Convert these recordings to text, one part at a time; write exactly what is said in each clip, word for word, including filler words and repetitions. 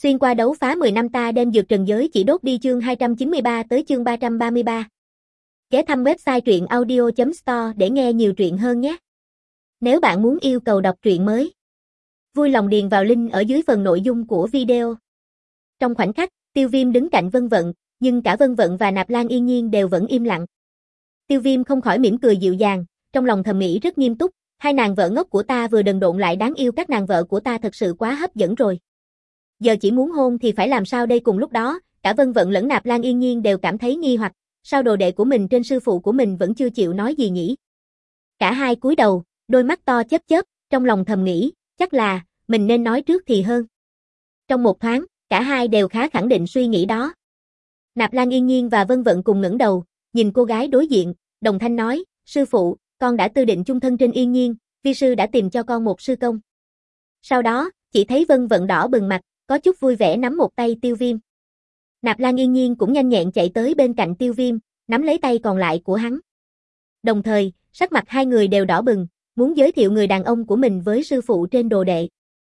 Xuyên qua đấu phá mười năm ta đem dược trần giới chỉ đốt đi chương hai trăm chín mươi ba tới chương ba trăm ba mươi ba. Ghé thăm website truyện audio chấm store để nghe nhiều truyện hơn nhé. Nếu bạn muốn yêu cầu đọc truyện mới, vui lòng điền vào link ở dưới phần nội dung của video. Trong khoảnh khắc, Tiêu Viêm đứng cạnh Vân Vận, nhưng cả Vân Vận và Nạp Lan Yên Nhiên đều vẫn im lặng. Tiêu Viêm không khỏi mỉm cười dịu dàng, trong lòng thầm nghĩ rất nghiêm túc, hai nàng vợ ngốc của ta vừa đần độn lại đáng yêu, các nàng vợ của ta thật sự quá hấp dẫn rồi. Giờ chỉ muốn hôn thì phải làm sao đây? Cùng lúc đó, cả Vân Vận lẫn Nạp Lan Yên Nhiên đều cảm thấy nghi hoặc, sao đồ đệ của mình trên sư phụ của mình vẫn chưa chịu nói gì nhỉ? Cả hai cúi đầu, đôi mắt to chớp chớp, trong lòng thầm nghĩ, chắc là mình nên nói trước thì hơn. Trong một thoáng, cả hai đều khá khẳng định suy nghĩ đó. Nạp Lan Yên Nhiên và Vân Vận cùng ngẩng đầu, nhìn cô gái đối diện, đồng thanh nói, sư phụ, con đã tư định chung thân trên Yên Nhiên, vi sư đã tìm cho con một sư công. Sau đó, chỉ thấy Vân Vận đỏ bừng mặt, có chút vui vẻ nắm một tay Tiêu Viêm. Nạp Lan Yên Nhiên cũng nhanh nhẹn chạy tới bên cạnh Tiêu Viêm, nắm lấy tay còn lại của hắn. Đồng thời, sắc mặt hai người đều đỏ bừng, muốn giới thiệu người đàn ông của mình với sư phụ trên đồ đệ.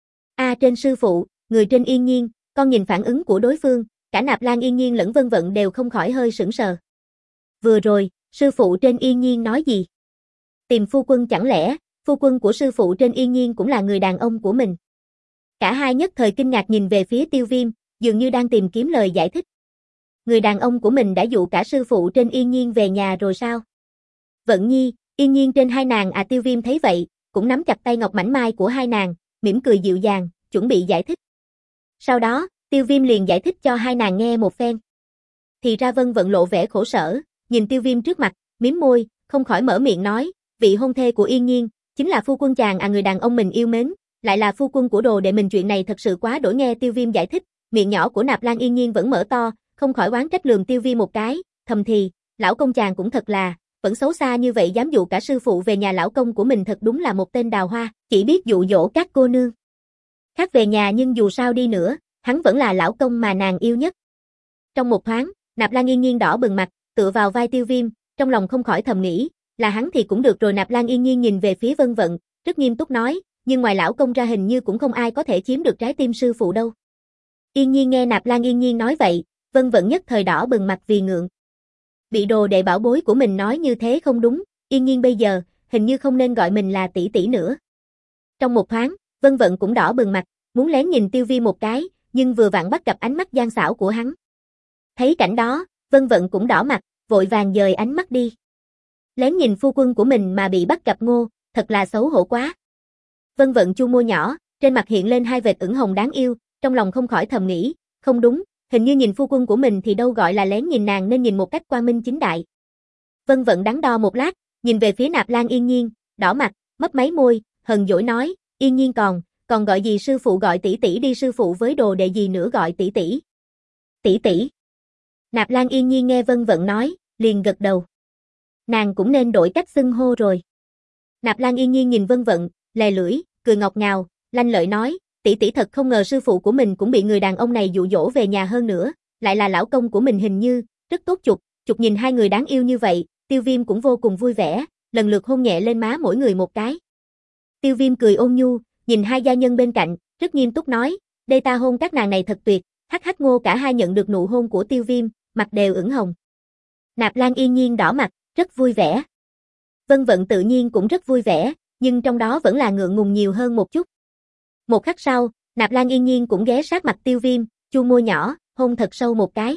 A à, trên sư phụ, người trên Yên Nhiên, con nhìn phản ứng của đối phương, cả Nạp Lan Yên Nhiên lẫn Vân Vận đều không khỏi hơi sững sờ. Vừa rồi, sư phụ trên Yên Nhiên nói gì? Tìm phu quân chẳng lẽ, phu quân của sư phụ trên Yên Nhiên cũng là người đàn ông của mình? Cả hai nhất thời kinh ngạc nhìn về phía Tiêu Viêm, dường như đang tìm kiếm lời giải thích. Người đàn ông của mình đã dụ cả sư phụ trên Yên Nhiên về nhà rồi sao? Vận Nhi, Yên Nhiên trên hai nàng à? Tiêu Viêm thấy vậy, cũng nắm chặt tay ngọc mảnh mai của hai nàng, mỉm cười dịu dàng, chuẩn bị giải thích. Sau đó, Tiêu Viêm liền giải thích cho hai nàng nghe một phen. Thì ra Vân Vận lộ vẻ khổ sở, nhìn Tiêu Viêm trước mặt, mím môi, không khỏi mở miệng nói, vị hôn thê của Yên Nhiên, chính là phu quân chàng à? Người đàn ông mình yêu mến, lại là phu quân của đồ đệ mình, chuyện này thật sự quá đổi. Nghe Tiêu Viêm giải thích, miệng nhỏ của Nạp Lan Yên Nhiên vẫn mở to, không khỏi oán trách lườm Tiêu Viêm một cái, thầm thì, lão công chàng cũng thật là, vẫn xấu xa như vậy dám dụ cả sư phụ về nhà, lão công của mình thật đúng là một tên đào hoa, chỉ biết dụ dỗ các cô nương. Khác về nhà nhưng dù sao đi nữa, hắn vẫn là lão công mà nàng yêu nhất. Trong một thoáng, Nạp Lan Yên Nhiên đỏ bừng mặt, tựa vào vai Tiêu Viêm, trong lòng không khỏi thầm nghĩ, là hắn thì cũng được rồi. Nạp Lan Yên Nhiên nhìn về phía Vân Vận, rất nghiêm túc nói, nhưng ngoài lão công ra hình như cũng không ai có thể chiếm được trái tim sư phụ đâu. Yên Nhiên nghe Nạp Lan Yên Nhiên nói vậy, Vân Vận nhất thời đỏ bừng mặt vì ngượng. Bị đồ đệ bảo bối của mình nói như thế không đúng, Yên Nhiên bây giờ, hình như không nên gọi mình là tỷ tỷ nữa. Trong một thoáng, Vân Vận cũng đỏ bừng mặt, muốn lén nhìn Tiêu Viêm một cái, nhưng vừa vặn bắt gặp ánh mắt gian xảo của hắn. Thấy cảnh đó, Vân Vận cũng đỏ mặt, vội vàng dời ánh mắt đi. Lén nhìn phu quân của mình mà bị bắt gặp ngô, thật là xấu hổ quá. Vân Vận chu môi nhỏ, trên mặt hiện lên hai vệt ửng hồng đáng yêu, trong lòng không khỏi thầm nghĩ, không đúng, hình như nhìn phu quân của mình thì đâu gọi là lén nhìn, nàng nên nhìn một cách quang minh chính đại. Vân Vận đắn đo một lát, nhìn về phía Nạp Lan Yên Nhiên, đỏ mặt, mấp máy môi, hờn dỗi nói, Yên Nhiên còn, còn gọi gì sư phụ, gọi tỷ tỷ đi, sư phụ với đồ đệ gì nữa gọi tỷ tỷ. Tỷ tỷ. Nạp Lan Yên Nhiên nghe Vân Vận nói, liền gật đầu. Nàng cũng nên đổi cách xưng hô rồi. Nạp Lan Yên Nhiên nhìn Vân Vận, lè lưỡi, cười ngọt ngào, lanh lợi nói, tỷ tỷ thật không ngờ sư phụ của mình cũng bị người đàn ông này dụ dỗ về nhà, hơn nữa, lại là lão công của mình, hình như, rất tốt. Chục, chục nhìn hai người đáng yêu như vậy, Tiêu Viêm cũng vô cùng vui vẻ, lần lượt hôn nhẹ lên má mỗi người một cái. Tiêu Viêm cười ôn nhu, nhìn hai gia nhân bên cạnh, rất nghiêm túc nói, đây ta hôn các nàng này thật tuyệt, hắc hắc ngô. Cả hai nhận được nụ hôn của Tiêu Viêm, mặt đều ửng hồng. Nạp Lan Yên Nhiên đỏ mặt, rất vui vẻ. Vân Vận tự nhiên cũng rất vui vẻ, nhưng trong đó vẫn là ngượng ngùng nhiều hơn một chút. Một khắc sau, Nạp Lan Yên Nhiên cũng ghé sát mặt Tiêu Viêm, chu môi nhỏ, hôn thật sâu một cái.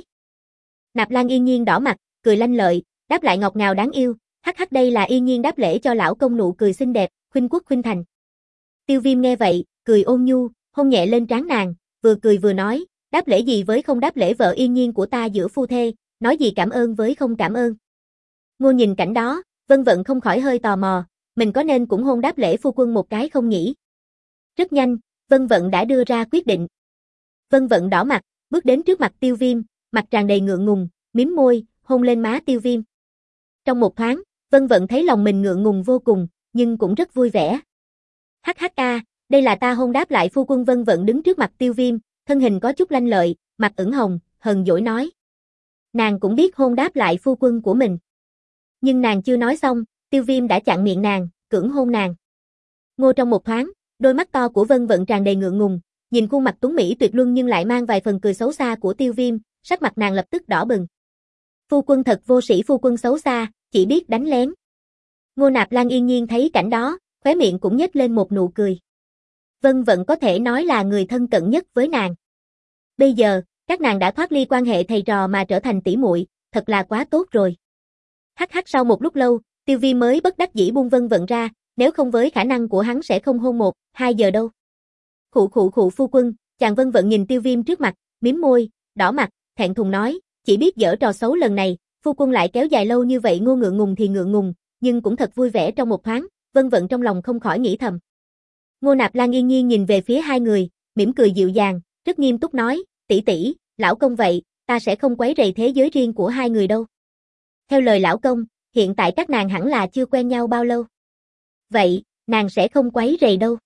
Nạp Lan Yên Nhiên đỏ mặt, cười lanh lợi, đáp lại ngọt ngào đáng yêu, hắc hắc đây là Yên Nhiên đáp lễ cho lão công, nụ cười xinh đẹp, khuynh quốc khuynh thành. Tiêu Viêm nghe vậy, cười ôn nhu, hôn nhẹ lên trán nàng, vừa cười vừa nói, đáp lễ gì với không đáp lễ, vợ Yên Nhiên của ta giữa phu thê, nói gì cảm ơn với không cảm ơn. Ngô nhìn cảnh đó, Vân Vận không khỏi hơi tò mò, mình có nên cũng hôn đáp lễ phu quân một cái không nhỉ? Rất nhanh, Vân Vận đã đưa ra quyết định. Vân Vận đỏ mặt, bước đến trước mặt Tiêu Viêm, mặt tràn đầy ngượng ngùng, mím môi, hôn lên má Tiêu Viêm. Trong một thoáng, Vân Vận thấy lòng mình ngượng ngùng vô cùng, nhưng cũng rất vui vẻ. Hắc hắc a, đây là ta hôn đáp lại phu quân. Vân Vận đứng trước mặt Tiêu Viêm, thân hình có chút lanh lợi, mặt ửng hồng, hờn dỗi nói. Nàng cũng biết hôn đáp lại phu quân của mình. Nhưng nàng chưa nói xong, Tiêu Viêm đã chặn miệng nàng, cưỡng hôn nàng. Ngô trong một thoáng, đôi mắt to của Vân Vận tràn đầy ngượng ngùng, nhìn khuôn mặt tuấn mỹ tuyệt luân nhưng lại mang vài phần cười xấu xa của Tiêu Viêm, sắc mặt nàng lập tức đỏ bừng. Phu quân thật vô sĩ, phu quân xấu xa, chỉ biết đánh lén. Ngô Nạp Lan yên nhiên thấy cảnh đó, khóe miệng cũng nhếch lên một nụ cười. Vân Vận có thể nói là người thân cận nhất với nàng. Bây giờ, các nàng đã thoát ly quan hệ thầy trò mà trở thành tỷ muội, thật là quá tốt rồi. Hắc hắc, sau một lúc lâu, Tiêu Viêm mới bất đắc dĩ buông Vân Vận ra, nếu không với khả năng của hắn sẽ không hôn một, hai giờ đâu. Khụ khụ khụ phu quân, chàng. Vân Vận nhìn Tiêu Viêm trước mặt, mím môi, đỏ mặt, thẹn thùng nói, chỉ biết giở trò xấu lần này, phu quân lại kéo dài lâu như vậy. Ngô ngượng ngùng thì ngượng ngùng, nhưng cũng thật vui vẻ trong một thoáng, Vân Vận trong lòng không khỏi nghĩ thầm. Ngô Nạp Lan yên nhiên nhìn về phía hai người, mỉm cười dịu dàng, rất nghiêm túc nói, tỷ tỷ, lão công vậy, ta sẽ không quấy rầy thế giới riêng của hai người đâu. Theo lời lão công, hiện tại các nàng hẳn là chưa quen nhau bao lâu. Vậy, nàng sẽ không quấy rầy đâu.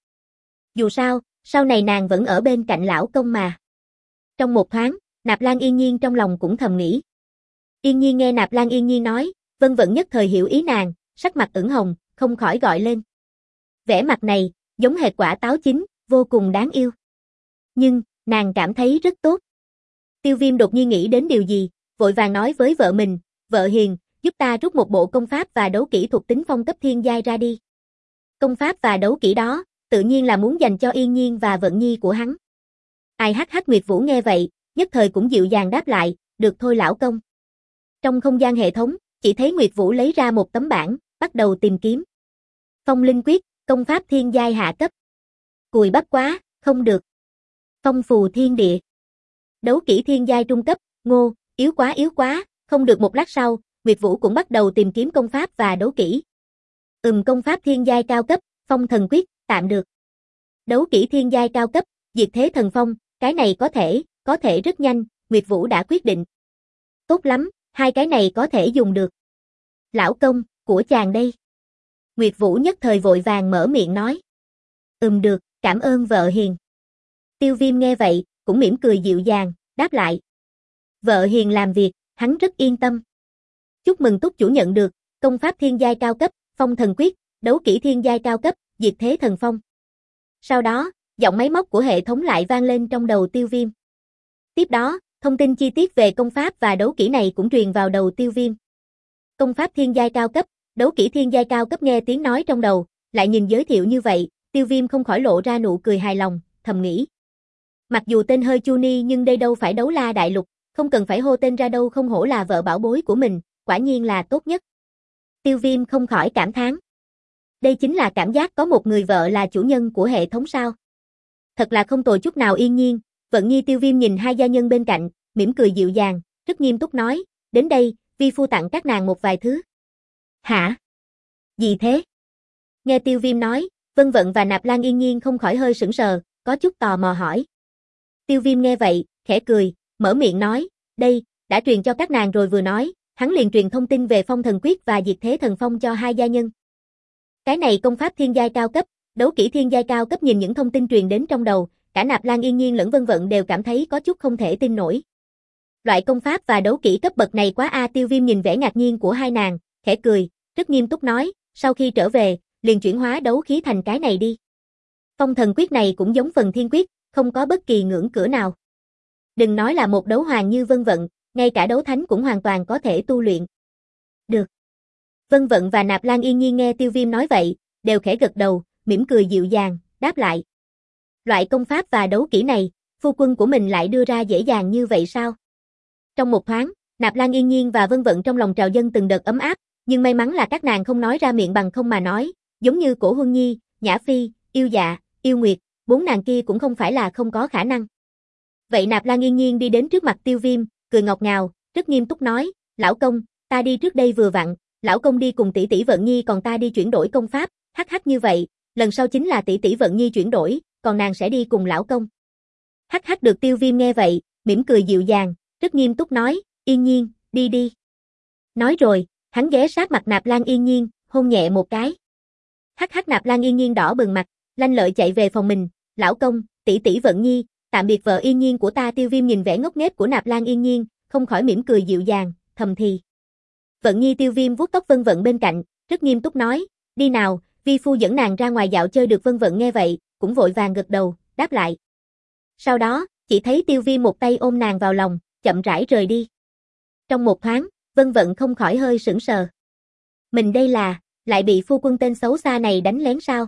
Dù sao, sau này nàng vẫn ở bên cạnh lão công mà. Trong một thoáng, Nạp Lan yên nhiên trong lòng cũng thầm nghĩ. Yên nhiên nghe Nạp Lan yên nhiên nói, Vân Vận nhất thời hiểu ý nàng, sắc mặt ửng hồng, không khỏi gọi lên. Vẻ mặt này, giống hệt quả táo chín, vô cùng đáng yêu. Nhưng, nàng cảm thấy rất tốt. Tiêu Viêm đột nhiên nghĩ đến điều gì, vội vàng nói với vợ mình, vợ hiền, giúp ta rút một bộ công pháp và đấu kỹ thuộc tính phong cấp thiên giai ra đi. Công pháp và đấu kỹ đó, tự nhiên là muốn dành cho Yên Nhiên và Vận Nhi của hắn. Ai hắc hắc Nguyệt Vũ nghe vậy, nhất thời cũng dịu dàng đáp lại, được thôi lão công. Trong không gian hệ thống, chỉ thấy Nguyệt Vũ lấy ra một tấm bảng, bắt đầu tìm kiếm. Phong linh quyết, công pháp thiên giai hạ cấp. Cùi bắp quá, không được. Phong phù thiên địa. Đấu kỹ thiên giai trung cấp, ngô, yếu quá yếu quá, không được. Một lát sau, Nguyệt Vũ cũng bắt đầu tìm kiếm công pháp và đấu kỹ. Ừm công pháp thiên giai cao cấp, phong thần quyết, tạm được. Đấu kỹ thiên giai cao cấp, diệt thế thần phong, cái này có thể, có thể rất nhanh, Nguyệt Vũ đã quyết định. Tốt lắm, hai cái này có thể dùng được. Lão công, của chàng đây. Nguyệt Vũ nhất thời vội vàng mở miệng nói. Ừm được, cảm ơn vợ hiền. Tiêu Viêm nghe vậy, cũng mỉm cười dịu dàng, đáp lại. Vợ hiền làm việc, hắn rất yên tâm. Chúc mừng túc chủ nhận được, công pháp thiên giai cao cấp, phong thần quyết, đấu kỹ thiên giai cao cấp, diệt thế thần phong. Sau đó, giọng máy móc của hệ thống lại vang lên trong đầu Tiêu Viêm. Tiếp đó, thông tin chi tiết về công pháp và đấu kỹ này cũng truyền vào đầu Tiêu Viêm. Công pháp thiên giai cao cấp, đấu kỹ thiên giai cao cấp. Nghe tiếng nói trong đầu, lại nhìn giới thiệu như vậy, Tiêu Viêm không khỏi lộ ra nụ cười hài lòng, thầm nghĩ. Mặc dù tên hơi chu ni nhưng đây đâu phải Đấu La Đại Lục, không cần phải hô tên ra đâu, không hổ là vợ bảo bối của mình, quả nhiên là tốt nhất. Tiêu Viêm không khỏi cảm thán. Đây chính là cảm giác có một người vợ là chủ nhân của hệ thống sao. Thật là không tồi chút nào. Yên Nhiên, Vận Nhi. Tiêu Viêm nhìn hai gia nhân bên cạnh, mỉm cười dịu dàng, rất nghiêm túc nói, đến đây, vi phu tặng các nàng một vài thứ. Hả? Gì thế? Nghe Tiêu Viêm nói, Vân Vận và Nạp Lan Yên Nhiên không khỏi hơi sững sờ, có chút tò mò hỏi. Tiêu Viêm nghe vậy, khẽ cười, mở miệng nói, đây, đã truyền cho các nàng rồi. Vừa nói, hắn liền truyền thông tin về phong thần quyết và diệt thế thần phong cho hai gia nhân. Cái này công pháp thiên giai cao cấp, đấu kỹ thiên giai cao cấp. Nhìn những thông tin truyền đến trong đầu, cả Nạp Lan Yên Nhiên lẫn Vân Vận đều cảm thấy có chút không thể tin nổi. Loại công pháp và đấu kỹ cấp bậc này quá a. À, Tiêu Viêm nhìn vẻ ngạc nhiên của hai nàng, khẽ cười, rất nghiêm túc nói, sau khi trở về, liền chuyển hóa đấu khí thành cái này đi. Phong thần quyết này cũng giống phần thiên quyết, không có bất kỳ ngưỡng cửa nào. Đừng nói là một đấu hoàng như Vân Vận, ngay cả đấu thánh cũng hoàn toàn có thể tu luyện. Được. Vân Vận và Nạp Lan Yên Nhiên nghe Tiêu Viêm nói vậy, đều khẽ gật đầu, mỉm cười dịu dàng, đáp lại. Loại công pháp và đấu kỹ này, phu quân của mình lại đưa ra dễ dàng như vậy sao? Trong một thoáng, Nạp Lan Yên Nhiên và Vân Vận trong lòng trào dâng từng đợt ấm áp, nhưng may mắn là các nàng không nói ra miệng, bằng không mà nói, giống như Cổ Huân Nhi, Nhã Phi, Yêu Dạ, Yêu Nguyệt, bốn nàng kia cũng không phải là không có khả năng. Vậy Nạp Lan Yên Nhiên đi đến trước mặt Tiêu Viêm, cười ngọt ngào, rất nghiêm túc nói, lão công, ta đi trước đây vừa vặn, lão công đi cùng tỷ tỷ Vận Nhi, còn ta đi chuyển đổi công pháp, hắc hắc như vậy, lần sau chính là tỷ tỷ Vận Nhi chuyển đổi, còn nàng sẽ đi cùng lão công. Hắc hắc được. Tiêu Viêm nghe vậy, mỉm cười dịu dàng, rất nghiêm túc nói, Yên Nhiên, đi đi. Nói rồi, hắn ghé sát mặt Nạp Lan Yên Nhiên, hôn nhẹ một cái. Hắc hắc. Nạp Lan Yên Nhiên đỏ bừng mặt, lanh lợi chạy về phòng mình, lão công, tỷ tỷ Vận Nhi, tạm biệt vợ Yên Nhiên của ta. Tiêu Viêm nhìn vẻ ngốc nghếch của Nạp Lan Yên Nhiên, không khỏi mỉm cười dịu dàng, thầm thì. Vận Nhi. Tiêu Viêm vuốt tóc Vân Vận bên cạnh, rất nghiêm túc nói, đi nào, vi phu dẫn nàng ra ngoài dạo chơi được. Vân Vận nghe vậy, cũng vội vàng gật đầu, đáp lại. Sau đó, chỉ thấy Tiêu Viêm một tay ôm nàng vào lòng, chậm rãi rời đi. Trong một thoáng, Vân Vận không khỏi hơi sững sờ. Mình đây là, lại bị phu quân tên xấu xa này đánh lén sao?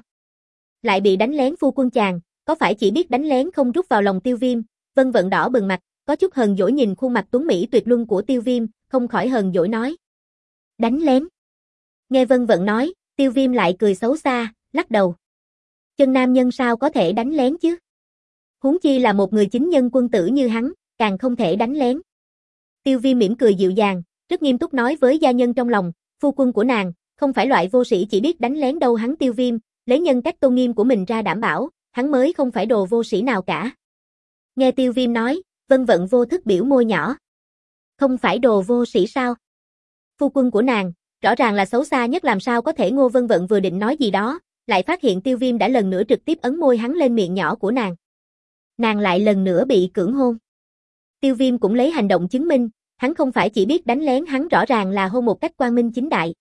Lại bị đánh lén phu quân chàng, có phải chỉ biết đánh lén không rút vào lòng Tiêu Viêm? Vân Vận đỏ bừng mặt, có chút hờn dỗi nhìn khuôn mặt tuấn mỹ tuyệt luân của Tiêu Viêm, không khỏi hờn dỗi nói. Đánh lén. Nghe Vân Vận nói, Tiêu Viêm lại cười xấu xa, lắc đầu. Chân nam nhân sao có thể đánh lén chứ? Huống chi là một người chính nhân quân tử như hắn, càng không thể đánh lén. Tiêu Viêm mỉm cười dịu dàng, rất nghiêm túc nói với gia nhân trong lòng, phu quân của nàng, không phải loại vô sĩ chỉ biết đánh lén đâu. Hắn Tiêu Viêm, lấy nhân cách tôn nghiêm của mình ra đảm bảo, hắn mới không phải đồ vô sĩ nào cả. Nghe Tiêu Viêm nói, Vân Vận vô thức biểu môi nhỏ. Không phải đồ vô sĩ sao? Phu quân của nàng, rõ ràng là xấu xa nhất làm sao có thể. Ngô Vân Vận vừa định nói gì đó, lại phát hiện Tiêu Viêm đã lần nữa trực tiếp ấn môi hắn lên miệng nhỏ của nàng. Nàng lại lần nữa bị cưỡng hôn. Tiêu Viêm cũng lấy hành động chứng minh, hắn không phải chỉ biết đánh lén, hắn rõ ràng là hôn một cách quang minh chính đại.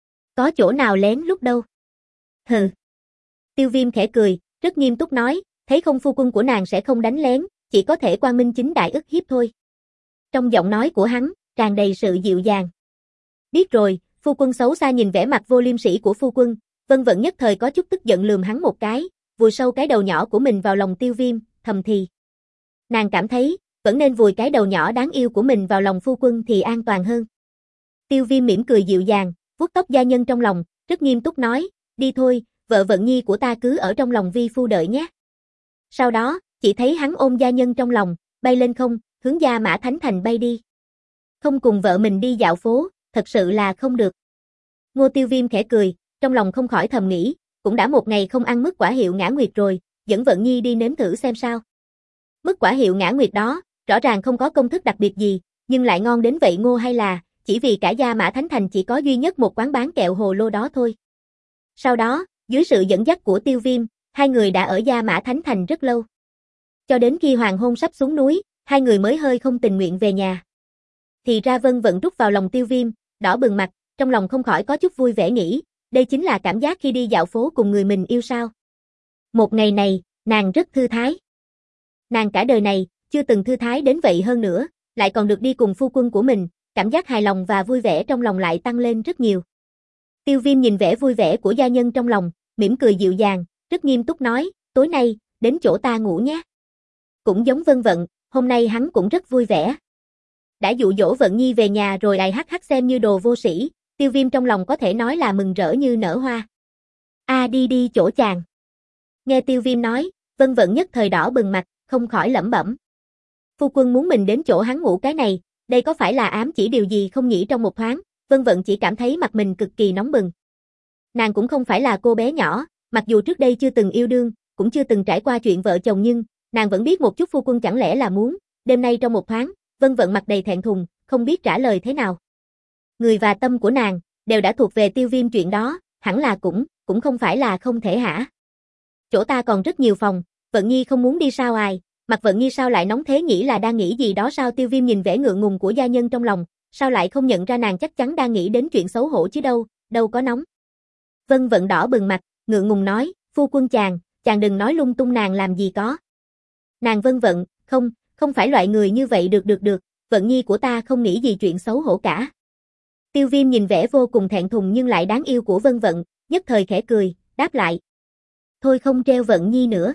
Có chỗ nào lén lúc đâu. Hừ. Tiêu Viêm khẽ cười, rất nghiêm túc nói, thấy không, phu quân của nàng sẽ không đánh lén, chỉ có thể quang minh chính đại ức hiếp thôi. Trong giọng nói của hắn, tràn đầy sự dịu dàng. Biết rồi, phu quân xấu xa. Nhìn vẻ mặt vô liêm sỉ của phu quân, Vân Vận nhất thời có chút tức giận lườm hắn một cái, vùi sâu cái đầu nhỏ của mình vào lòng Tiêu Viêm, thầm thì. Nàng cảm thấy, vẫn nên vùi cái đầu nhỏ đáng yêu của mình vào lòng phu quân thì an toàn hơn. Tiêu Viêm mỉm cười dịu dàng, vuốt tóc gia nhân trong lòng, rất nghiêm túc nói, đi thôi, vợ Vận Nhi của ta cứ ở trong lòng vi phu đợi nhé. Sau đó, chỉ thấy hắn ôm gia nhân trong lòng, bay lên không, hướng Gia Mã Thánh Thành bay đi. Không cùng vợ mình đi dạo phố, thật sự là không được. Ngô Tiêu Viêm khẽ cười, trong lòng không khỏi thầm nghĩ, cũng đã một ngày không ăn mứt quả hiệu ngã nguyệt rồi, dẫn Vận Nhi đi nếm thử xem sao. Mứt quả hiệu ngã nguyệt đó, rõ ràng không có công thức đặc biệt gì, nhưng lại ngon đến vậy Ngô, hay là chỉ vì cả Gia Mã Thánh Thành chỉ có duy nhất một quán bán kẹo hồ lô đó thôi. Sau đó, dưới sự dẫn dắt của Tiêu Viêm, hai người đã ở Gia Mã Thánh Thành rất lâu. Cho đến khi hoàng hôn sắp xuống núi, hai người mới hơi không tình nguyện về nhà. Thì ra Vân Vận rút vào lòng Tiêu Viêm, đỏ bừng mặt, trong lòng không khỏi có chút vui vẻ nghĩ, đây chính là cảm giác khi đi dạo phố cùng người mình yêu sao. Một ngày này, nàng rất thư thái. Nàng cả đời này, chưa từng thư thái đến vậy, hơn nữa, lại còn được đi cùng phu quân của mình, cảm giác hài lòng và vui vẻ trong lòng lại tăng lên rất nhiều. Tiêu Viêm nhìn vẻ vui vẻ của gia nhân trong lòng, mỉm cười dịu dàng, rất nghiêm túc nói, tối nay, đến chỗ ta ngủ nhé. Cũng giống Vân Vận, hôm nay hắn cũng rất vui vẻ. Đã dụ dỗ Vận Nhi về nhà rồi lại hắc hắc xem như đồ vô sĩ, Tiêu Viêm trong lòng có thể nói là mừng rỡ như nở hoa. A à, đi đi chỗ chàng. Nghe Tiêu Viêm nói, Vân Vận nhất thời đỏ bừng mặt, không khỏi lẩm bẩm. Phu quân muốn mình đến chỗ hắn ngủ cái này, đây có phải là ám chỉ điều gì không nhỉ? Trong một thoáng, Vân Vận chỉ cảm thấy mặt mình cực kỳ nóng bừng. Nàng cũng không phải là cô bé nhỏ, mặc dù trước đây chưa từng yêu đương, cũng chưa từng trải qua chuyện vợ chồng, nhưng nàng vẫn biết một chút phu quân chẳng lẽ là muốn. Đêm nay trong một thoáng, Vân Vận mặt đầy thẹn thùng, không biết trả lời thế nào. Người và tâm của nàng đều đã thuộc về Tiêu Viêm, chuyện đó hẳn là cũng cũng không phải là không thể hả? Chỗ ta còn rất nhiều phòng, Vận Nhi không muốn đi sao? Ai, mặt Vận Nhi sao lại nóng thế nhỉ, là đang nghĩ gì đó sao? Tiêu Viêm nhìn vẻ ngượng ngùng của gia nhân trong lòng, sao lại không nhận ra nàng chắc chắn đang nghĩ đến chuyện xấu hổ chứ đâu, đâu có nóng. Vân Vận đỏ bừng mặt, ngượng ngùng nói, phu quân chàng, chàng đừng nói lung tung. Nàng làm gì có. Nàng Vân Vận, không, không phải loại người như vậy. Được được được, Vận Nhi của ta không nghĩ gì chuyện xấu hổ cả. Tiêu Viêm nhìn vẻ vô cùng thẹn thùng nhưng lại đáng yêu của Vân Vận, nhất thời khẽ cười, đáp lại. Thôi không treo Vận Nhi nữa.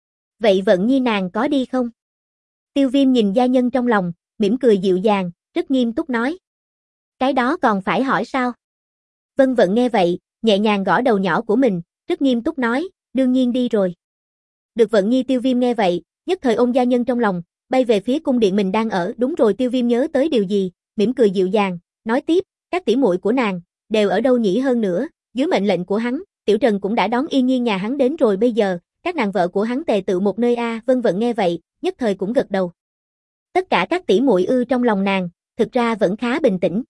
Vậy Vận Nhi nàng có đi không? Tiêu Viêm nhìn gia nhân trong lòng, mỉm cười dịu dàng, rất nghiêm túc nói. Cái đó còn phải hỏi sao? Vân Vận nghe vậy, nhẹ nhàng gõ đầu nhỏ của mình, rất nghiêm túc nói, đương nhiên đi rồi. Được Vận Nhi. Tiêu Viêm nghe vậy, nhất thời ôm gia nhân trong lòng, bay về phía cung điện mình đang ở. Đúng rồi, Tiêu Viêm nhớ tới điều gì, mỉm cười dịu dàng, nói tiếp, các tỷ muội của nàng đều ở đâu nhỉ? Hơn nữa, dưới mệnh lệnh của hắn, Tiểu Trần cũng đã đón Yên Nhiên nhà hắn đến rồi, bây giờ các nàng vợ của hắn tề tự một nơi a. À. Vân Vận nghe vậy, nhất thời cũng gật đầu. Tất cả các tỷ muội ư? Trong lòng nàng, thực ra vẫn khá bình tĩnh.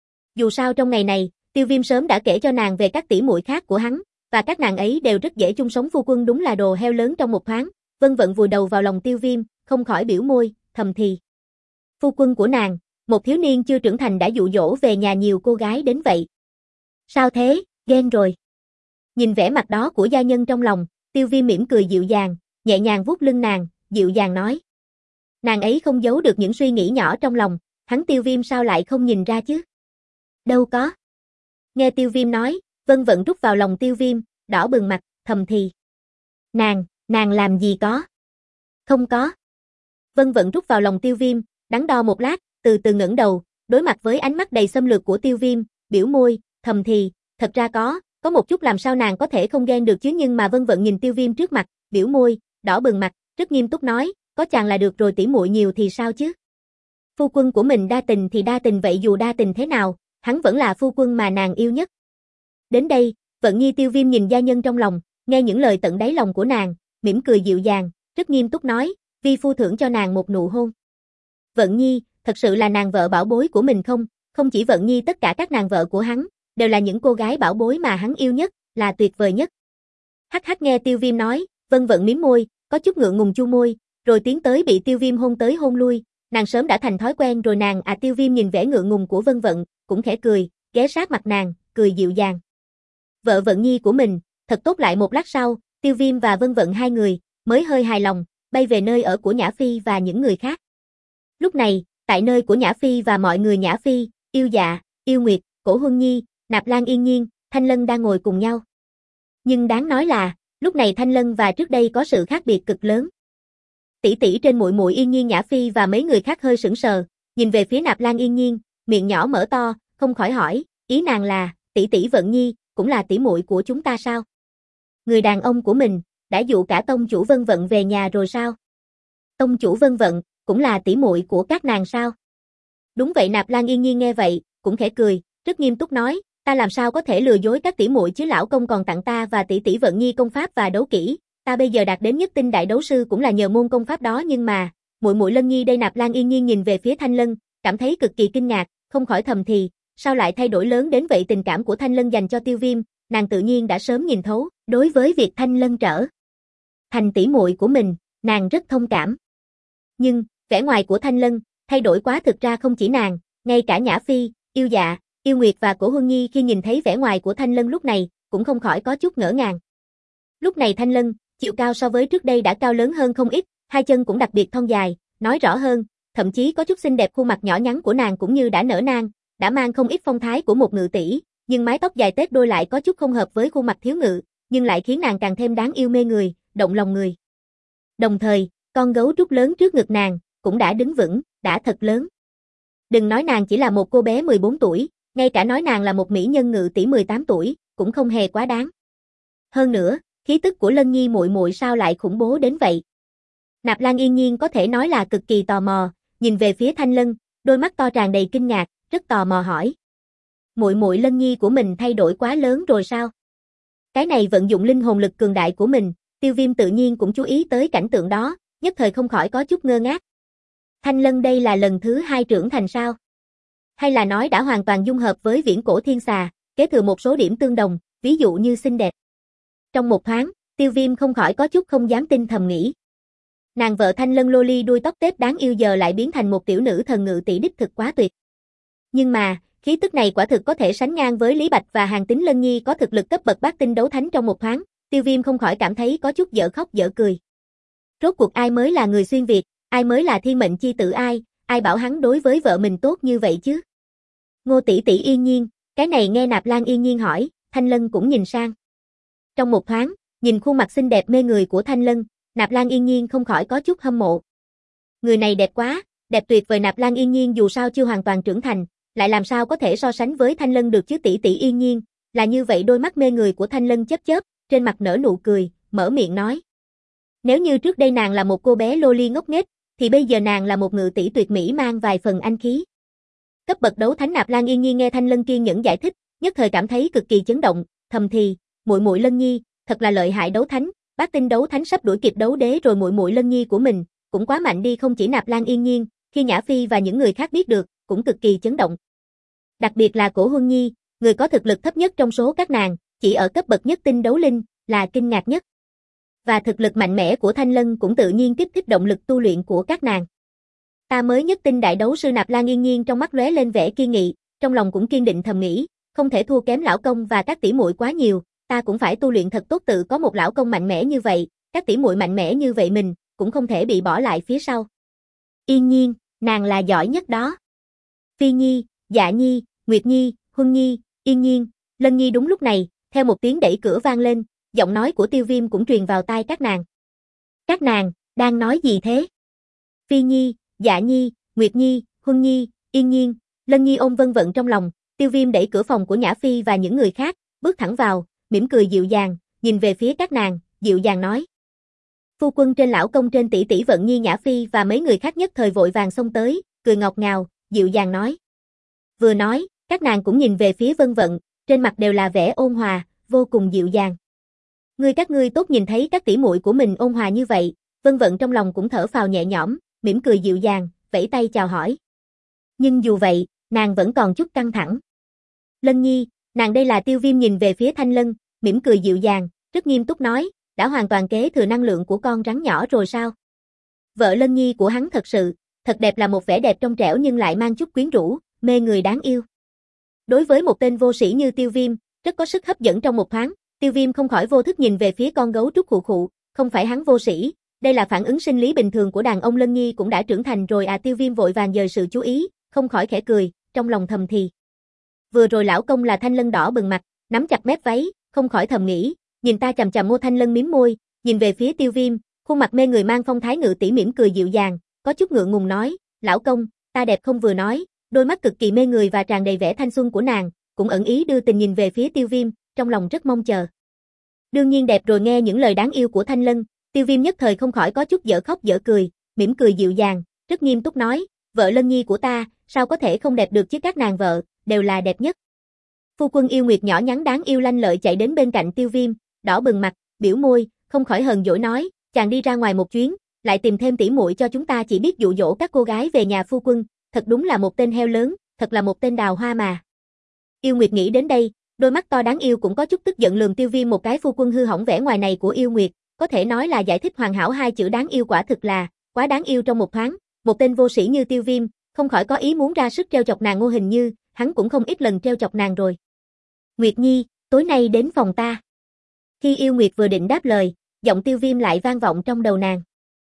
Dù sao trong ngày này, Tiêu Viêm sớm đã kể cho nàng về các tỷ muội khác của hắn, và các nàng ấy đều rất dễ chung sống. Phu quân đúng là đồ heo lớn. Trong một thoáng, Vân Vận vùi đầu vào lòng Tiêu Viêm, không khỏi biểu môi, thầm thì. Phu quân của nàng, một thiếu niên chưa trưởng thành đã dụ dỗ về nhà nhiều cô gái đến vậy. Sao thế, ghen rồi? Nhìn vẻ mặt đó của gia nhân trong lòng, Tiêu Viêm mỉm cười dịu dàng, nhẹ nhàng vuốt lưng nàng, dịu dàng nói. Nàng ấy không giấu được những suy nghĩ nhỏ trong lòng, hắn Tiêu Viêm sao lại không nhìn ra chứ? Đâu có. Nghe Tiêu Viêm nói, Vân Vận rút vào lòng Tiêu Viêm, đỏ bừng mặt, thầm thì. Nàng, nàng làm gì có? Không có. Vân Vận rút vào lòng Tiêu Viêm, đắn đo một lát, từ từ ngẩng đầu, đối mặt với ánh mắt đầy xâm lược của Tiêu Viêm, biểu môi, thầm thì, thật ra có, có một chút làm sao nàng có thể không ghen được chứ, nhưng mà Vân Vận nhìn Tiêu Viêm trước mặt, biểu môi, đỏ bừng mặt, rất nghiêm túc nói, có chàng là được rồi, tỉ muội nhiều thì sao chứ? Phu quân của mình đa tình thì đa tình vậy, dù đa tình thế nào, hắn vẫn là phu quân mà nàng yêu nhất. Đến đây, Vận Nhi Tiêu Viêm nhìn gia nhân trong lòng, nghe những lời tận đáy lòng của nàng, mỉm cười dịu dàng, rất nghiêm túc nói, vi phu thưởng cho nàng một nụ hôn. Vận Nhi, thật sự là nàng vợ bảo bối của mình không? Không chỉ Vận Nhi, tất cả các nàng vợ của hắn, đều là những cô gái bảo bối mà hắn yêu nhất, là tuyệt vời nhất. Hắc hắc nghe Tiêu Viêm nói, Vân Vận mím môi, có chút ngượng ngùng chu môi, rồi tiến tới bị Tiêu Viêm hôn tới hôn lui, nàng sớm đã thành thói quen rồi nàng à. Tiêu Viêm nhìn vẻ ngượng ngùng của Vân Vận, cũng khẽ cười, ghé sát mặt nàng, cười dịu dàng. Vợ Vận Nhi của mình, thật tốt. Lại một lát sau, Tiêu Viêm và Vân Vận hai người, mới hơi hài lòng, bay về nơi ở của Nhã Phi và những người khác. Lúc này, tại nơi của Nhã Phi và mọi người, Nhã Phi, Yêu Dạ, Yêu Nguyệt, Cổ Huân Nhi, Nạp Lan Yên Nhiên, Thanh Lân đang ngồi cùng nhau. Nhưng đáng nói là, lúc này Thanh Lân và trước đây có sự khác biệt cực lớn. Tỷ tỷ trên muội muội Yên Nhiên, Nhã Phi và mấy người khác hơi sững sờ, nhìn về phía Nạp Lan Yên Nhiên, miệng nhỏ mở to, không khỏi hỏi, ý nàng là, tỷ tỷ Vận Nhi, cũng là tỷ muội của chúng ta sao? Người đàn ông của mình, đã dụ cả tông chủ Vân Vận về nhà rồi sao? Tông chủ Vân Vận, cũng là tỷ muội của các nàng sao? Đúng vậy. Nạp Lan Yên Nhiên nghe vậy, cũng khẽ cười, rất nghiêm túc nói, ta làm sao có thể lừa dối các tỷ muội chứ, lão công còn tặng ta và tỷ tỷ Vận Nhi công pháp và đấu kỹ, ta bây giờ đạt đến nhất tinh đại đấu sư cũng là nhờ môn công pháp đó. Nhưng mà, muội muội Lân Nhi đây. Nạp Lan Yên Nhiên nhìn về phía Thanh Lân, cảm thấy cực kỳ kinh ngạc, không khỏi thầm thì, sao lại thay đổi lớn đến vậy? Tình cảm của Thanh Lân dành cho Tiêu Viêm, nàng tự nhiên đã sớm nhìn thấu, đối với việc Thanh Lân trở thành tỷ muội của mình, nàng rất thông cảm. Nhưng, vẻ ngoài của Thanh Lân, thay đổi quá, thực ra không chỉ nàng, ngay cả Nhã Phi, Yêu Dạ, Yêu Nguyệt và Cổ Huân Nhi khi nhìn thấy vẻ ngoài của Thanh Lân lúc này, cũng không khỏi có chút ngỡ ngàng. Lúc này Thanh Lân, chiều cao so với trước đây đã cao lớn hơn không ít, hai chân cũng đặc biệt thon dài, nói rõ hơn, thậm chí có chút xinh đẹp. Khuôn mặt nhỏ nhắn của nàng cũng như đã nở nang, đã mang không ít phong thái của một ngự tỷ, nhưng mái tóc dài tết đôi lại có chút không hợp với khuôn mặt thiếu ngự, nhưng lại khiến nàng càng thêm đáng yêu mê người, động lòng người. Đồng thời, con gấu trúc lớn trước ngực nàng, cũng đã đứng vững, đã thật lớn. Đừng nói nàng chỉ là một cô bé mười bốn tuổi, ngay cả nói nàng là một mỹ nhân ngự tỷ mười tám tuổi, cũng không hề quá đáng. Hơn nữa, khí tức của Lân Nhi muội muội sao lại khủng bố đến vậy? Nạp Lan Yên Nhiên có thể nói là cực kỳ tò mò, nhìn về phía Thanh Lân, đôi mắt to tràn đầy kinh ngạc, rất tò mò hỏi. Muội muội Lân Nhi của mình thay đổi quá lớn rồi sao? Cái này vận dụng linh hồn lực cường đại của mình, Tiêu Viêm tự nhiên cũng chú ý tới cảnh tượng đó, nhất thời không khỏi có chút ngơ ngác. Thanh Lân đây là lần thứ hai trưởng thành sao? Hay là nói đã hoàn toàn dung hợp với viễn cổ thiên xà, kế thừa một số điểm tương đồng, ví dụ như xinh đẹp. Trong một thoáng, Tiêu Viêm không khỏi có chút không dám tin, thầm nghĩ. Nàng vợ Thanh Lân loli đuôi tóc tết đáng yêu giờ lại biến thành một tiểu nữ thần ngự tỷ đích thực quá tuyệt. Nhưng mà, khí tức này quả thực có thể sánh ngang với Lý Bạch và Hàn Tín. Lân Nhi có thực lực cấp bậc bát tinh đấu thánh. Trong một thoáng, Tiêu Viêm không khỏi cảm thấy có chút dở khóc dở cười. Rốt cuộc ai mới là người xuyên Việt, ai mới là thiên mệnh chi tử, ai, ai bảo hắn đối với vợ mình tốt như vậy chứ? Ngô tỷ tỷ Yên Nhiên, cái này nghe Nạp Lan Yên Nhiên hỏi, Thanh Lân cũng nhìn sang. Trong một thoáng, nhìn khuôn mặt xinh đẹp mê người của Thanh Lân, Nạp Lan Yên Nhiên không khỏi có chút hâm mộ. Người này đẹp quá, đẹp tuyệt vời. Nạp Lan Yên Nhiên dù sao chưa hoàn toàn trưởng thành, lại làm sao có thể so sánh với Thanh Lân được chứ? Tỷ tỷ Yên Nhiên, là như vậy. Đôi mắt mê người của Thanh Lân chớp chớp, trên mặt nở nụ cười, mở miệng nói. Nếu như trước đây nàng là một cô bé loli ngốc nghếch, thì bây giờ nàng là một ngự tỷ tuyệt mỹ mang vài phần anh khí. Cấp bậc đấu thánh. Nạp Lan Yên Nhiên nghe Thanh Lân kiên nhẫn giải thích, nhất thời cảm thấy cực kỳ chấn động, thầm thì, muội muội Lân Nhi, thật là lợi hại. Đấu thánh, bát tinh đấu thánh sắp đuổi kịp đấu đế rồi. Muội muội Lân Nhi của mình, cũng quá mạnh đi. Không chỉ Nạp Lan Yên Nhiên, khi Nhã Phi và những người khác biết được, cũng cực kỳ chấn động. Đặc biệt là Cổ Huân Nhi, người có thực lực thấp nhất trong số các nàng, chỉ ở cấp bậc nhất tinh đấu linh, là kinh ngạc nhất. Và thực lực mạnh mẽ của Thanh Lân cũng tự nhiên kích thích động lực tu luyện của các nàng. Ta mới nhất tinh đại đấu sư. Nạp Lan Yên Nhiên trong mắt lóe lên vẻ kiên nghị, trong lòng cũng kiên định thầm nghĩ, không thể thua kém lão công và các tỷ muội quá nhiều, ta cũng phải tu luyện thật tốt, tự có một lão công mạnh mẽ như vậy, các tỷ muội mạnh mẽ như vậy, mình cũng không thể bị bỏ lại phía sau. Yên Nhiên, nàng là giỏi nhất đó. Phi Nhi, Dạ Nhi, Nguyệt Nhi, Huân Nhi, Yên Nhiên, Lân Nhi đúng lúc này, theo một tiếng đẩy cửa vang lên, giọng nói của Tiêu Viêm cũng truyền vào tai các nàng. Các nàng, đang nói gì thế? Phi Nhi, Dạ Nhi, Nguyệt Nhi, Huân Nhi, Yên Nhiên, Lân Nhi ôm vân vận trong lòng, Tiêu Viêm đẩy cửa phòng của Nhã Phi và những người khác, bước thẳng vào, mỉm cười dịu dàng, nhìn về phía các nàng, dịu dàng nói. Phu quân trên lão công trên tỷ tỷ Vận Nhi Nhã Phi và mấy người khác nhất thời vội vàng xông tới, cười ngọt ngào, dịu dàng nói. Vừa nói, các nàng cũng nhìn về phía vân vận, trên mặt đều là vẻ ôn hòa, vô cùng dịu dàng. Ngươi các ngươi tốt nhìn thấy các tỷ muội của mình ôn hòa như vậy, vân vận trong lòng cũng thở phào nhẹ nhõm, mỉm cười dịu dàng, vẫy tay chào hỏi. Nhưng dù vậy, nàng vẫn còn chút căng thẳng. Lân Nhi, nàng đây là Tiêu Viêm nhìn về phía Thanh Lân, mỉm cười dịu dàng, rất nghiêm túc nói, đã hoàn toàn kế thừa năng lượng của con rắn nhỏ rồi sao? Vợ Lân Nhi của hắn thật sự, thật đẹp, là một vẻ đẹp trong trẻo nhưng lại mang chút quyến rũ, mê người đáng yêu. Đối với một tên vô sĩ như Tiêu Viêm, rất có sức hấp dẫn trong một thoáng, Tiêu Viêm không khỏi vô thức nhìn về phía con gấu trúc khụ khụ, không phải hắn vô sĩ, đây là phản ứng sinh lý bình thường của đàn ông. Lân Nhi cũng đã trưởng thành rồi à. Tiêu Viêm vội vàng dời sự chú ý, không khỏi khẽ cười, trong lòng thầm thì. Vừa rồi lão công là Thanh Lân đỏ bừng mặt, nắm chặt mép váy, không khỏi thầm nghĩ, nhìn ta chằm chằm. Ngô Thanh Lân mím môi, nhìn về phía Tiêu Viêm, khuôn mặt mê người mang phong thái ngự tỷ, mỉm cười dịu dàng, có chút ngượng ngùng nói, lão công, ta đẹp không? Vừa nói, đôi mắt cực kỳ mê người và tràn đầy vẻ thanh xuân của nàng, cũng ẩn ý đưa tình nhìn về phía Tiêu Viêm, trong lòng rất mong chờ. Đương nhiên đẹp rồi. Nghe những lời đáng yêu của Thanh Lân, Tiêu Viêm nhất thời không khỏi có chút dở khóc dở cười, mỉm cười dịu dàng, rất nghiêm túc nói, vợ Lân Nhi của ta, sao có thể không đẹp được chứ, các nàng vợ, đều là đẹp nhất. Phu quân Yêu Nguyệt nhỏ nhắn đáng yêu lanh lợi chạy đến bên cạnh Tiêu Viêm, đỏ bừng mặt, biểu môi, không khỏi hờn dỗi nói, chàng đi ra ngoài một chuyến, lại tìm thêm tỷ muội cho chúng ta, chỉ biết dụ dỗ các cô gái về nhà phu quân, thật đúng là một tên heo lớn, thật là một tên đào hoa mà. Yêu Nguyệt nghĩ đến đây, đôi mắt to đáng yêu cũng có chút tức giận lườm Tiêu Viêm một cái. Phu quân hư hỏng vẻ ngoài này của Yêu Nguyệt, có thể nói là giải thích hoàn hảo hai chữ đáng yêu, quả thực là quá đáng yêu. Trong một thoáng, một tên vô sĩ như Tiêu Viêm, không khỏi có ý muốn ra sức trêu chọc nàng. Ngô Hình Như, hắn cũng không ít lần trêu chọc nàng rồi. Nguyệt Nhi, tối nay đến phòng ta. Khi Yêu Nguyệt vừa định đáp lời, giọng Tiêu Viêm lại vang vọng trong đầu nàng.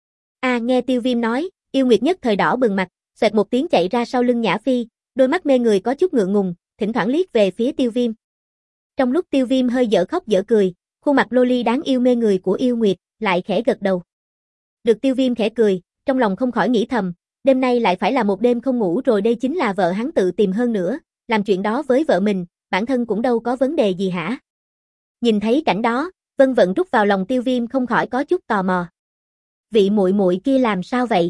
A à, nghe Tiêu Viêm nói, Yêu Nguyệt nhất thời đỏ bừng mặt, xoẹt một tiếng chạy ra sau lưng Nhã Phi, đôi mắt mê người có chút ngượng ngùng, thỉnh thoảng liếc về phía Tiêu Viêm. Trong lúc Tiêu Viêm hơi dở khóc dở cười, khuôn mặt loli đáng yêu mê người của Yêu Nguyệt lại khẽ gật đầu. Được Tiêu Viêm khẽ cười, trong lòng không khỏi nghĩ thầm, đêm nay lại phải là một đêm không ngủ rồi. Đây chính là vợ hắn tự tìm hơn nữa, làm chuyện đó với vợ mình, bản thân cũng đâu có vấn đề gì hả? Nhìn thấy cảnh đó, Vân Vận rút vào lòng Tiêu Viêm, không khỏi có chút tò mò. Vị muội muội kia làm sao vậy?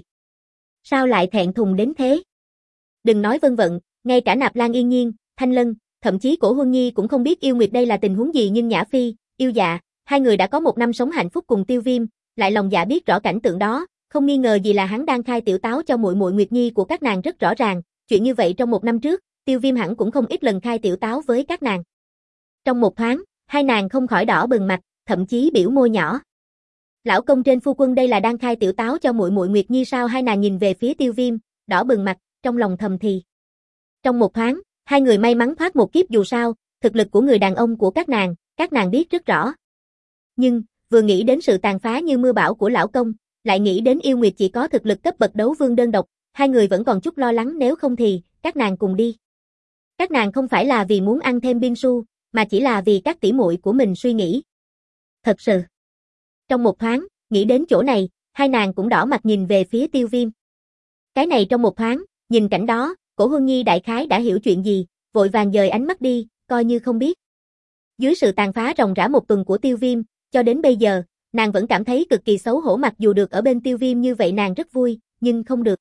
Sao lại thẹn thùng đến thế? Đừng nói Vân Vận, ngay cả Nạp Lan Yên Nhiên, Thanh Lân, thậm chí Cổ Huân Nhi cũng không biết Yêu Nguyệt đây là tình huống gì, nhưng Nhã Phi, Yêu Dạ, hai người đã có một năm sống hạnh phúc cùng Tiêu Viêm, lại lòng dạ biết rõ cảnh tượng đó, không nghi ngờ gì là hắn đang khai tiểu táo cho muội muội Nguyệt Nhi của các nàng. Rất rõ ràng, chuyện như vậy trong một năm trước, Tiêu Viêm hẳn cũng không ít lần khai tiểu táo với các nàng. Trong một thoáng, hai nàng không khỏi đỏ bừng mặt, thậm chí biểu môi nhỏ. Lão công trên phu quân đây là đang khai tiểu táo cho muội muội Nguyệt Nhi sao? Hai nàng nhìn về phía Tiêu Viêm, đỏ bừng mặt, trong lòng thầm thì. Trong một thoáng, hai người may mắn thoát một kiếp. Dù sao, thực lực của người đàn ông của các nàng, các nàng biết rất rõ. Nhưng, vừa nghĩ đến sự tàn phá như mưa bão của lão công, lại nghĩ đến Yêu Nguyệt chỉ có thực lực cấp bậc đấu vương đơn độc, hai người vẫn còn chút lo lắng. Nếu không thì, các nàng cùng đi. Các nàng không phải là vì muốn ăn thêm bingsu, mà chỉ là vì các tỷ muội của mình suy nghĩ. Thật sự. Trong một thoáng, nghĩ đến chỗ này, hai nàng cũng đỏ mặt nhìn về phía Tiêu Viêm. Cái này trong một thoáng, nhìn cảnh đó, Cổ Huân Nhi đại khái đã hiểu chuyện gì, vội vàng dời ánh mắt đi, coi như không biết. Dưới sự tàn phá ròng rã một tuần của Tiêu Viêm, cho đến bây giờ, nàng vẫn cảm thấy cực kỳ xấu hổ. Mặc dù được ở bên Tiêu Viêm như vậy nàng rất vui, nhưng không được.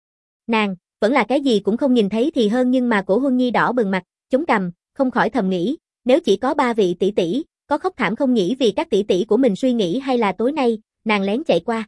Nàng, vẫn là cái gì cũng không nhìn thấy thì hơn. Nhưng mà Cổ Huân Nhi đỏ bừng mặt, chống cằm, không khỏi thầm nghĩ, nếu chỉ có ba vị tỷ tỷ, có khóc thảm không nhỉ? Vì các tỷ tỷ của mình suy nghĩ, hay là tối nay, nàng lén chạy qua.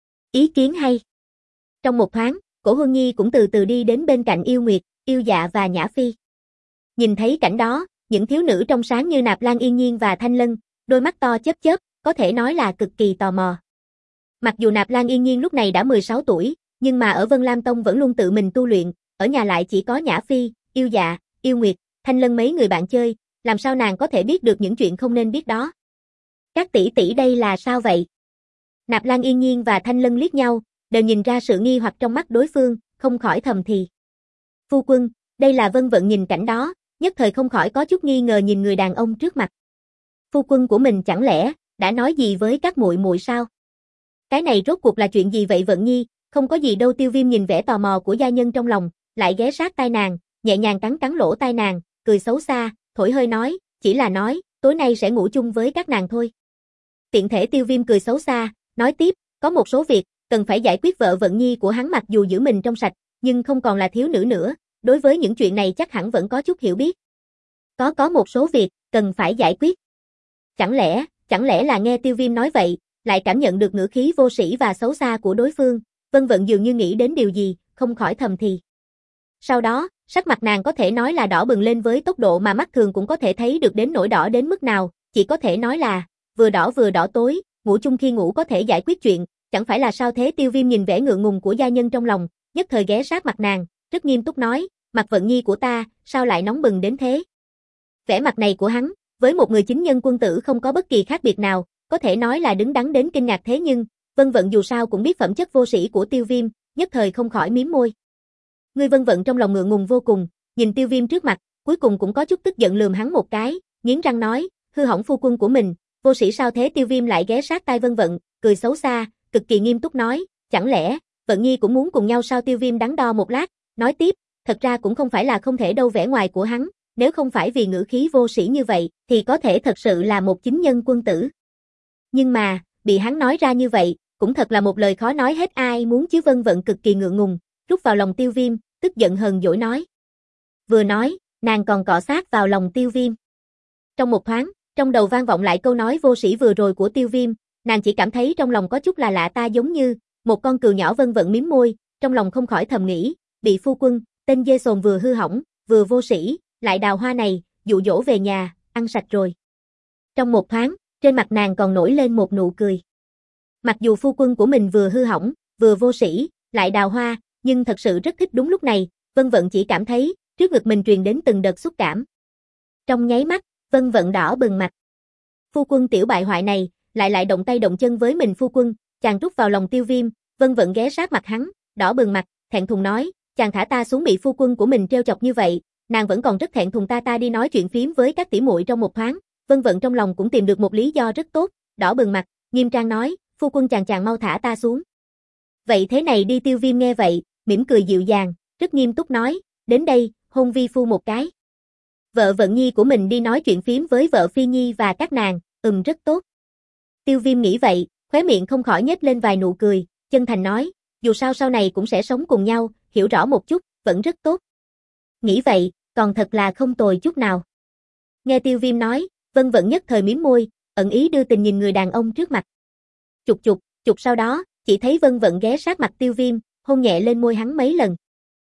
Ý kiến hay. Trong một thoáng, Cổ Huân Nhi cũng từ từ đi đến bên cạnh Yêu Nguyệt, Yêu Dạ và Nhã Phi. Nhìn thấy cảnh đó, những thiếu nữ trong sáng như Nạp Lan Yên Nhiên và Thanh Lân, đôi mắt to chớp chớp, có thể nói là cực kỳ tò mò. Mặc dù Nạp Lan Yên Nhiên lúc này đã mười sáu tuổi, nhưng mà ở Vân Lam Tông vẫn luôn tự mình tu luyện, ở nhà lại chỉ có Nhã Phi, Yêu Dạ, Yêu Nguyệt, Thanh Lân mấy người bạn chơi, làm sao nàng có thể biết được những chuyện không nên biết đó. Các tỷ tỷ đây là sao vậy? Nạp Lan Yên Nhiên và Thanh Lân liếc nhau, đều nhìn ra sự nghi hoặc trong mắt đối phương, không khỏi thầm thì. Phu quân, đây là Vân Vận nhìn cảnh đó, nhất thời không khỏi có chút nghi ngờ nhìn người đàn ông trước mặt. Phu quân của mình chẳng lẽ đã nói gì với các muội muội sao? Cái này rốt cuộc là chuyện gì vậy Vận Nhi? Không có gì đâu. Tiêu Viêm nhìn vẻ tò mò của gia nhân trong lòng, lại ghé sát tai nàng, nhẹ nhàng cắn cắn lỗ tai nàng, cười xấu xa, thổi hơi nói, chỉ là nói, tối nay sẽ ngủ chung với các nàng thôi. Tiện thể Tiêu Viêm cười xấu xa, nói tiếp, có một số việc cần phải giải quyết. Vợ Vận Nhi của hắn mặc dù giữ mình trong sạch, nhưng không còn là thiếu nữ nữa, đối với những chuyện này chắc hẳn vẫn có chút hiểu biết. Có có một số việc cần phải giải quyết. Chẳng lẽ, chẳng lẽ là nghe Tiêu Viêm nói vậy, lại cảm nhận được ngữ khí vô sĩ và xấu xa của đối phương, Vân Vận dường như nghĩ đến điều gì, không khỏi thầm thì. Sau đó, sắc mặt nàng có thể nói là đỏ bừng lên với tốc độ mà mắt thường cũng có thể thấy được đến nỗi đỏ đến mức nào, chỉ có thể nói là, vừa đỏ vừa đỏ tối, ngủ chung khi ngủ có thể giải quyết chuyện, chẳng phải là sao thế? Tiêu Viêm nhìn vẻ ngượng ngùng của gia nhân trong lòng, nhất thời ghé sát mặt nàng, rất nghiêm túc nói, mặt Vận Nhi của ta, sao lại nóng bừng đến thế? Vẻ mặt này của hắn, với một người chính nhân quân tử không có bất kỳ khác biệt nào, có thể nói là đứng đắn đến kinh ngạc. Thế nhưng, Vân Vận dù sao cũng biết phẩm chất vô sĩ của Tiêu Viêm, nhất thời không khỏi mím môi. Ngươi Vân Vận trong lòng ngượng ngùng vô cùng, nhìn Tiêu Viêm trước mặt, cuối cùng cũng có chút tức giận lườm hắn một cái, nghiến răng nói, hư hỏng phu quân của mình, vô sĩ sao thế? Tiêu Viêm lại ghé sát tai Vân Vận, cười xấu xa, cực kỳ nghiêm túc nói, chẳng lẽ, Vận Nhi cũng muốn cùng nhau sao? Tiêu Viêm đắn đo một lát, nói tiếp, thật ra cũng không phải là không thể đâu. Vẻ ngoài của hắn, nếu không phải vì ngữ khí vô sĩ như vậy, thì có thể thật sự là một chính nhân quân tử. Nhưng mà, bị hắn nói ra như vậy, cũng thật là một lời khó nói hết ai muốn chứ. Vân Vận cực kỳ ngượng ngùng, rút vào lòng Tiêu Viêm, tức giận hờn dỗi nói. Vừa nói, nàng còn cọ sát vào lòng Tiêu Viêm. Trong một thoáng, trong đầu vang vọng lại câu nói vô sĩ vừa rồi của Tiêu Viêm, nàng chỉ cảm thấy trong lòng có chút là lạ ta, giống như một con cừu nhỏ. Vân Vận mím môi, trong lòng không khỏi thầm nghĩ, bị phu quân, tên dê sồn vừa hư hỏng, vừa vô sĩ, lại đào hoa này, dụ dỗ về nhà, ăn sạch rồi. Trong một thoáng, trên mặt nàng còn nổi lên một nụ cười. Mặc dù phu quân của mình vừa hư hỏng, vừa vô sĩ, lại đào hoa, nhưng thật sự rất thích. Đúng lúc này, Vân Vận chỉ cảm thấy, trước ngực mình truyền đến từng đợt xúc cảm. Trong nháy mắt, Vân Vận đỏ bừng mặt. Phu quân tiểu bại hoại này, lại lại động tay động chân với mình. Phu quân, chàng rút vào lòng Tiêu Viêm, Vân Vận ghé sát mặt hắn, đỏ bừng mặt, thẹn thùng nói, chàng thả ta xuống. Bị phu quân của mình trêu chọc như vậy, nàng vẫn còn rất thẹn thùng. Ta ta đi nói chuyện phím với các tỷ muội trong một thoáng. Vân Vận trong lòng cũng tìm được một lý do rất tốt, đỏ bừng mặt, nghiêm trang nói, phu quân chàng chàng mau thả ta xuống. Vậy thế này đi. Tiêu Viêm nghe vậy, mỉm cười dịu dàng, rất nghiêm túc nói, đến đây, hôn vi phu một cái. Vợ Vận Nhi của mình đi nói chuyện phím với vợ Phi Nhi và các nàng, ừm rất tốt. Tiêu Viêm nghĩ vậy, khóe miệng không khỏi nhếch lên vài nụ cười, chân thành nói, dù sao sau này cũng sẽ sống cùng nhau, hiểu rõ một chút, vẫn rất tốt. Nghĩ vậy, còn thật là không tồi chút nào. Nghe Tiêu Viêm nói, Vân Vận nhất thời mím môi, ẩn ý đưa tình nhìn người đàn ông trước mặt. Chục chục, chục sau đó, chỉ thấy Vân Vận ghé sát mặt Tiêu Viêm, hôn nhẹ lên môi hắn mấy lần.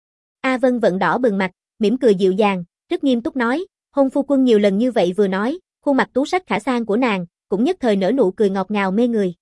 A Vân Vận đỏ bừng mặt, mỉm cười dịu dàng, rất nghiêm túc nói, hôn phu quân nhiều lần như vậy. Vừa nói, khuôn mặt tú sắc khả sang của nàng, cũng nhất thời nở nụ cười ngọt ngào mê người.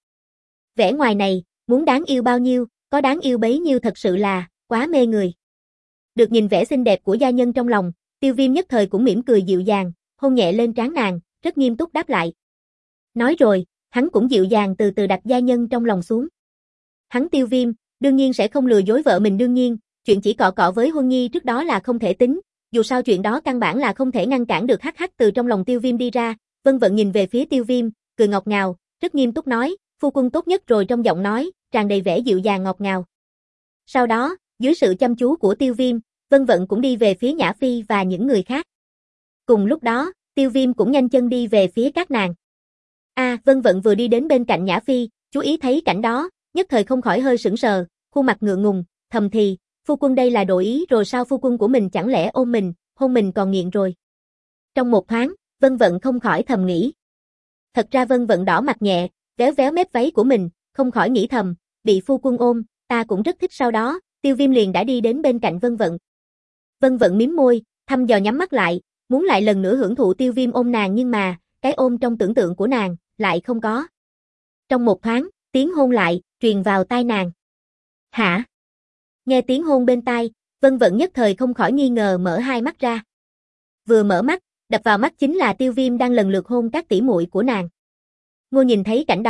Vẻ ngoài này, muốn đáng yêu bao nhiêu, có đáng yêu bấy nhiêu, thật sự là, quá mê người. Được nhìn vẻ xinh đẹp của gia nhân trong lòng, Tiêu Viêm nhất thời cũng mỉm cười dịu dàng, hôn nhẹ lên trán nàng, rất nghiêm túc đáp lại. Nói rồi, hắn cũng dịu dàng từ từ đặt gia nhân trong lòng xuống. Hắn Tiêu Viêm, đương nhiên sẽ không lừa dối vợ mình. Đương nhiên, chuyện chỉ cọ cọ với Huân Nhi trước đó là không thể tính, dù sao chuyện đó căn bản là không thể ngăn cản được. Hắc hắc từ trong lòng Tiêu Viêm đi ra, Vân Vận nhìn về phía Tiêu Viêm, cười ngọt ngào, rất nghiêm túc nói, phu quân tốt nhất rồi. Trong giọng nói, tràn đầy vẻ dịu dàng ngọt ngào. Sau đó, dưới sự chăm chú của Tiêu Viêm, Vân Vận cũng đi về phía Nhã Phi và những người khác. Cùng lúc đó, Tiêu Viêm cũng nhanh chân đi về phía các nàng. A, à, Vân Vận vừa đi đến bên cạnh Nhã Phi, chú ý thấy cảnh đó, nhất thời không khỏi hơi sững sờ, khuôn mặt ngượng ngùng, thầm thì, phu quân đây là đổi ý rồi sao? Phu quân của mình chẳng lẽ ôm mình, hôn mình còn nghiện rồi. Trong một thoáng, Vân Vận không khỏi thầm nghĩ. Thật ra Vân Vận đỏ mặt nhẹ, véo véo mép váy của mình, không khỏi nghĩ thầm, bị phu quân ôm, ta cũng rất thích. Sau đó, Tiêu Viêm liền đã đi đến bên cạnh Vân Vận. Vân Vận mím môi, thăm dò nhắm mắt lại, muốn lại lần nữa hưởng thụ Tiêu Viêm ôm nàng, nhưng mà, cái ôm trong tưởng tượng của nàng, lại không có. Trong một thoáng, tiếng hôn lại, truyền vào tai nàng. Hả? Nghe tiếng hôn bên tai, Vân Vận nhất thời không khỏi nghi ngờ mở hai mắt ra. Vừa mở mắt, đập vào mắt chính là Tiêu Viêm đang lần lượt hôn các tỷ muội của nàng. Ngô nhìn thấy cảnh đó,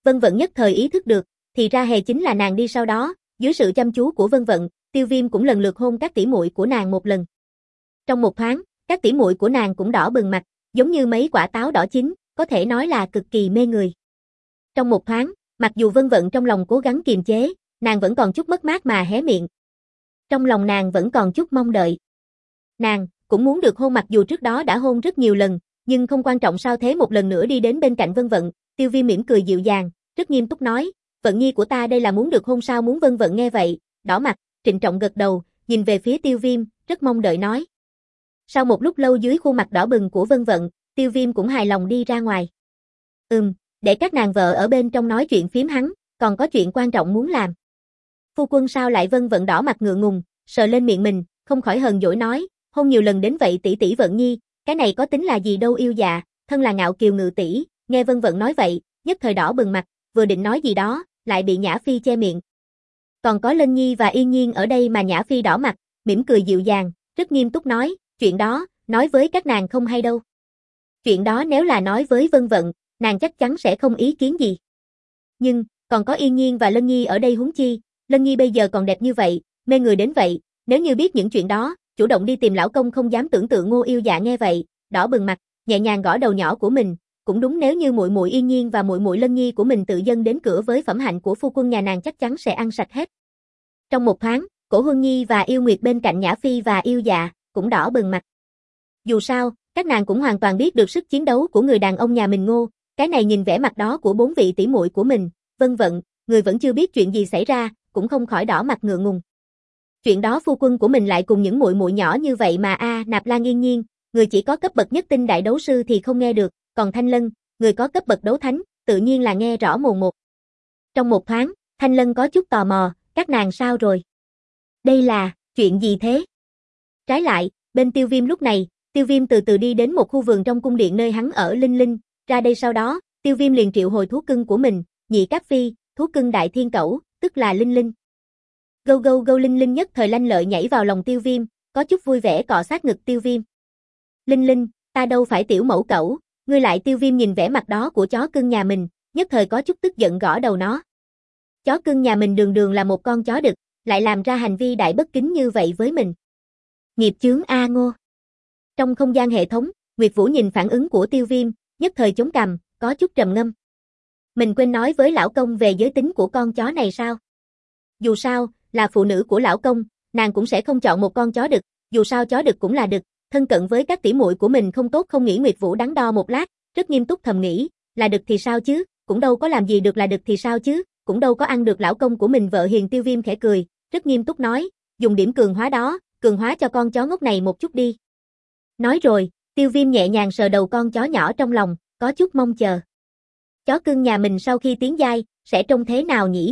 Vân Vận nhất thời ý thức được, thì ra hề chính là nàng đi sau đó, dưới sự chăm chú của Vân Vận, Tiêu Viêm cũng lần lượt hôn các tỷ muội của nàng một lần. Trong một thoáng, các tỷ muội của nàng cũng đỏ bừng mặt, giống như mấy quả táo đỏ chín, có thể nói là cực kỳ mê người. Trong một thoáng, mặc dù Vân Vận trong lòng cố gắng kiềm chế, nàng vẫn còn chút mất mát mà hé miệng. Trong lòng nàng vẫn còn chút mong đợi. Nàng cũng muốn được hôn, mặc dù trước đó đã hôn rất nhiều lần, nhưng không quan trọng sao thế. Một lần nữa đi đến bên cạnh Vân Vận, Tiêu Viêm mỉm cười dịu dàng, rất nghiêm túc nói, Vận nhi của ta đây là muốn được hôn sao? Muốn. Vân Vận nghe vậy, đỏ mặt, trịnh trọng gật đầu, nhìn về phía Tiêu Viêm, rất mong đợi nói. Sau một lúc lâu dưới khuôn mặt đỏ bừng của Vân Vận, Tiêu Viêm cũng hài lòng đi ra ngoài. Ừm, để các nàng vợ ở bên trong nói chuyện phiếm, hắn còn có chuyện quan trọng muốn làm. Phu quân sao lại? Vân Vận đỏ mặt ngượng ngùng, sờ lên miệng mình, không khỏi hờn dỗi nói, hôn nhiều lần đến vậy tỷ tỷ Vận nhi, cái này có tính là gì đâu yêu dạ, thân là ngạo kiều ngự tỷ. Nghe Vân Vận nói vậy, nhất thời đỏ bừng mặt, vừa định nói gì đó, lại bị Nhã Phi che miệng. Còn có Linh Nhi và Yên Nhiên ở đây mà. Nhã Phi đỏ mặt, mỉm cười dịu dàng, rất nghiêm túc nói, chuyện đó, nói với các nàng không hay đâu. Chuyện đó nếu là nói với Vân Vận, nàng chắc chắn sẽ không ý kiến gì. Nhưng, còn có Yên Nhiên và Lân Nhi ở đây, huống chi, Lân Nhi bây giờ còn đẹp như vậy, mê người đến vậy, nếu như biết những chuyện đó, chủ động đi tìm lão công không dám tưởng tượng. Ngô Yêu Dạ nghe vậy, đỏ bừng mặt, nhẹ nhàng gõ đầu nhỏ của mình, cũng đúng, nếu như muội muội Yên Nhiên và muội muội Lân Nhi của mình tự dâng đến cửa với phẩm hạnh của phu quân, nhà nàng chắc chắn sẽ ăn sạch hết. Trong một thoáng, Cổ Huân Nhi và Yêu Nguyệt bên cạnh Nhã Phi và Yêu Dạ cũng đỏ bừng mặt. Dù sao, các nàng cũng hoàn toàn biết được sức chiến đấu của người đàn ông nhà mình Ngô, cái này nhìn vẻ mặt đó của bốn vị tỷ muội của mình, Vân Vận, người vẫn chưa biết chuyện gì xảy ra, cũng không khỏi đỏ mặt ngượng ngùng. Chuyện đó phu quân của mình lại cùng những muội muội nhỏ như vậy mà a, à, Nạp Lan Yên Nhiên, người chỉ có cấp bậc nhất tinh đại đấu sư thì không nghe được, còn Thanh Lân, người có cấp bậc đấu thánh, tự nhiên là nghe rõ mồn một. Trong một thoáng, Thanh Lân có chút tò mò, các nàng sao rồi? Đây là, chuyện gì thế? Trái lại, bên Tiêu Viêm lúc này, Tiêu Viêm từ từ đi đến một khu vườn trong cung điện nơi hắn ở. Linh Linh, ra đây. Sau đó, Tiêu Viêm liền triệu hồi thú cưng của mình, Nhị Cáp Phi, thú cưng đại thiên cẩu, tức là Linh Linh. Gâu gâu gâu. Linh Linh nhất thời lanh lợi nhảy vào lòng Tiêu Viêm, có chút vui vẻ cọ sát ngực Tiêu Viêm. Linh Linh, ta đâu phải tiểu mẫu cẩu, ngươi lại. Tiêu Viêm nhìn vẻ mặt đó của chó cưng nhà mình, nhất thời có chút tức giận gõ đầu nó. Chó cưng nhà mình đường đường là một con chó đực, lại làm ra hành vi đại bất kính như vậy với mình. Nghiệp chướng a Ngô. Trong không gian hệ thống, Nguyệt Vũ nhìn phản ứng của Tiêu Viêm, nhất thời chống cằm, có chút trầm ngâm. Mình quên nói với lão công về giới tính của con chó này sao? Dù sao, là phụ nữ của lão công, nàng cũng sẽ không chọn một con chó đực, dù sao chó đực cũng là đực, thân cận với các tỷ muội của mình không tốt không nghĩ. Nguyệt Vũ đắn đo một lát, rất nghiêm túc thầm nghĩ, là đực thì sao chứ, cũng đâu có làm gì được, là đực thì sao chứ, cũng đâu có ăn được lão công của mình vợ hiền. Tiêu Viêm khẽ cười, rất nghiêm túc nói, dùng điểm cường hóa đó, cường hóa cho con chó ngốc này một chút đi. Nói rồi, Tiêu Viêm nhẹ nhàng sờ đầu con chó nhỏ trong lòng, có chút mong chờ. Chó cưng nhà mình sau khi tiến giai, sẽ trông thế nào nhỉ?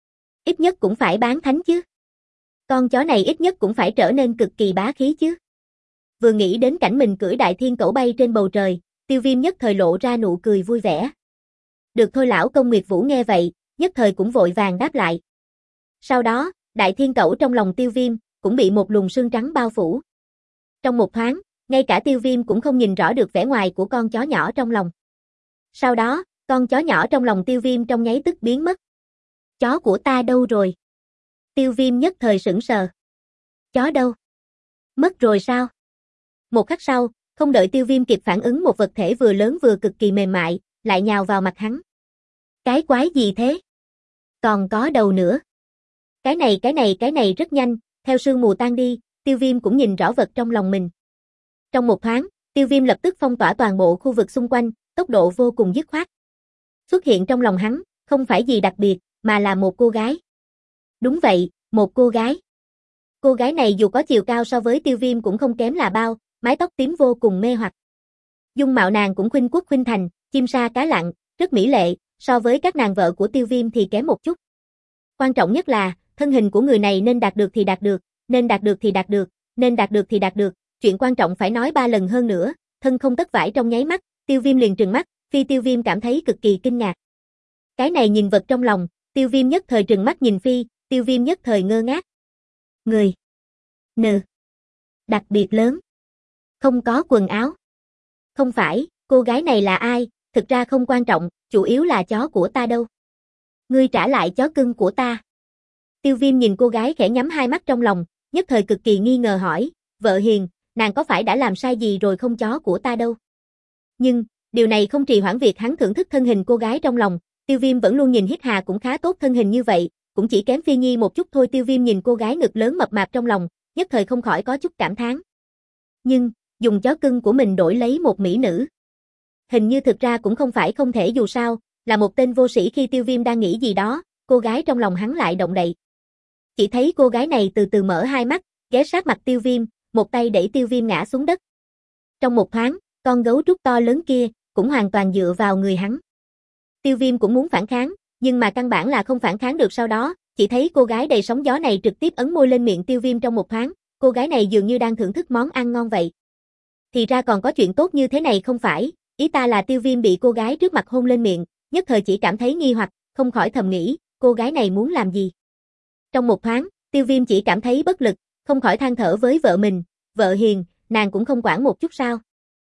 Ít nhất cũng phải bán thánh chứ. Con chó này ít nhất cũng phải trở nên cực kỳ bá khí chứ. Vừa nghĩ đến cảnh mình cưỡi đại thiên cẩu bay trên bầu trời, Tiêu Viêm nhất thời lộ ra nụ cười vui vẻ. Được thôi lão công. Nguyệt Vũ nghe vậy, nhất thời cũng vội vàng đáp lại. Sau đó, đại thiên cẩu trong lòng Tiêu Viêm, cũng bị một luồng sương trắng bao phủ. Trong một thoáng, ngay cả Tiêu Viêm cũng không nhìn rõ được vẻ ngoài của con chó nhỏ trong lòng. Sau đó, con chó nhỏ trong lòng Tiêu Viêm trong nháy tức biến mất. Chó của ta đâu rồi? Tiêu Viêm nhất thời sững sờ. Chó đâu? Mất rồi sao? Một khắc sau, không đợi Tiêu Viêm kịp phản ứng, một vật thể vừa lớn vừa cực kỳ mềm mại, lại nhào vào mặt hắn. Cái quái gì thế? Còn có đầu nữa. Cái này cái này cái này. Rất nhanh, theo sương mù tan đi, Tiêu Viêm cũng nhìn rõ vật trong lòng mình. Trong một thoáng, Tiêu Viêm lập tức phong tỏa toàn bộ khu vực xung quanh, tốc độ vô cùng dứt khoát. Xuất hiện trong lòng hắn, không phải gì đặc biệt, mà là một cô gái. Đúng vậy, một cô gái. Cô gái này dù có chiều cao so với Tiêu Viêm cũng không kém là bao, mái tóc tím vô cùng mê hoặc. Dung mạo nàng cũng khuynh quốc khuynh thành, chim sa cá lặn, rất mỹ lệ, so với các nàng vợ của Tiêu Viêm thì kém một chút. Quan trọng nhất là, thân hình của người này nên đạt được thì đạt được, nên đạt được thì đạt được, nên đạt được thì đạt được, chuyện quan trọng phải nói ba lần hơn nữa, thân không tất vải. Trong nháy mắt, Tiêu Viêm liền trừng mắt, Phi. Tiêu Viêm cảm thấy cực kỳ kinh ngạc. Cái này nhìn vật trong lòng, Tiêu Viêm nhất thời trừng mắt nhìn Phi, Tiêu Viêm nhất thời ngơ ngác. Người. Nừ. Đặc biệt lớn. Không có quần áo. Không phải, cô gái này là ai, thực ra không quan trọng, chủ yếu là chó của ta đâu. Ngươi trả lại chó cưng của ta. Tiêu Viêm nhìn cô gái khẽ nhắm hai mắt trong lòng, nhất thời cực kỳ nghi ngờ hỏi, vợ hiền, nàng có phải đã làm sai gì rồi không, chó của ta đâu? Nhưng, điều này không trì hoãn việc hắn thưởng thức thân hình cô gái trong lòng, Tiêu Viêm vẫn luôn nhìn hít hà cũng khá tốt thân hình như vậy, cũng chỉ kém Phi Nhi một chút thôi. Tiêu Viêm nhìn cô gái ngực lớn mập mạp trong lòng, nhất thời không khỏi có chút cảm thán. Nhưng, dùng chó cưng của mình đổi lấy một mỹ nữ. Hình như thực ra cũng không phải không thể, dù sao, là một tên vô sĩ. Khi Tiêu Viêm đang nghĩ gì đó, cô gái trong lòng hắn lại động đậy. Chỉ thấy cô gái này từ từ mở hai mắt, ghé sát mặt Tiêu Viêm, một tay đẩy Tiêu Viêm ngã xuống đất. Trong một thoáng, con gấu trúc to lớn kia cũng hoàn toàn dựa vào người hắn. Tiêu Viêm cũng muốn phản kháng, nhưng mà căn bản là không phản kháng được. Sau đó, chỉ thấy cô gái đầy sóng gió này trực tiếp ấn môi lên miệng Tiêu Viêm trong một thoáng, cô gái này dường như đang thưởng thức món ăn ngon vậy. Thì ra còn có chuyện tốt như thế này không phải, ý ta là Tiêu Viêm bị cô gái trước mặt hôn lên miệng, nhất thời chỉ cảm thấy nghi hoặc, không khỏi thầm nghĩ, cô gái này muốn làm gì? Trong một thoáng, Tiêu Viêm chỉ cảm thấy bất lực, không khỏi than thở với vợ mình, vợ hiền, nàng cũng không quản một chút sao?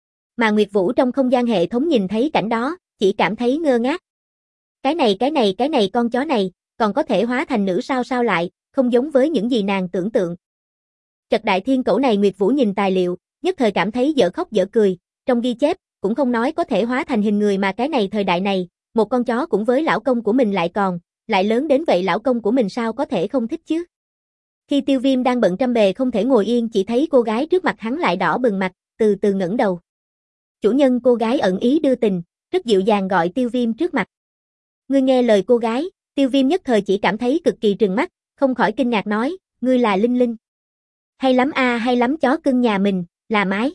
Mà Nguyệt Vũ trong không gian hệ thống nhìn thấy cảnh đó, chỉ cảm thấy ngơ ngác. Cái này cái này cái này con chó này, còn có thể hóa thành nữ sao? Sao lại, không giống với những gì nàng tưởng tượng. Trật đại thiên cẩu này. Nguyệt Vũ nhìn tài liệu, nhất thời cảm thấy dở khóc dở cười, trong ghi chép, cũng không nói có thể hóa thành hình người mà cái này thời đại này, một con chó cũng với lão công của mình lại còn, lại lớn đến vậy, lão công của mình sao có thể không thích chứ? Khi Tiêu Viêm đang bận trăm bề không thể ngồi yên, chỉ thấy cô gái trước mặt hắn lại đỏ bừng mặt, từ từ ngẩng đầu. Chủ nhân. Cô gái ẩn ý đưa tình, rất dịu dàng gọi Tiêu Viêm trước mặt. Ngươi nghe lời cô gái? Tiêu Viêm nhất thời chỉ cảm thấy cực kỳ trừng mắt, không khỏi kinh ngạc nói, ngươi là Linh Linh. Hay lắm a, à, hay lắm, chó cưng nhà mình, là mái.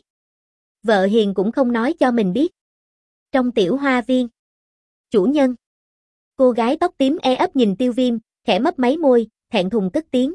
Vợ hiền cũng không nói cho mình biết. Trong tiểu hoa viên. Chủ nhân. Cô gái tóc tím e ấp nhìn Tiêu Viêm, khẽ mấp máy môi, thẹn thùng cất tiếng.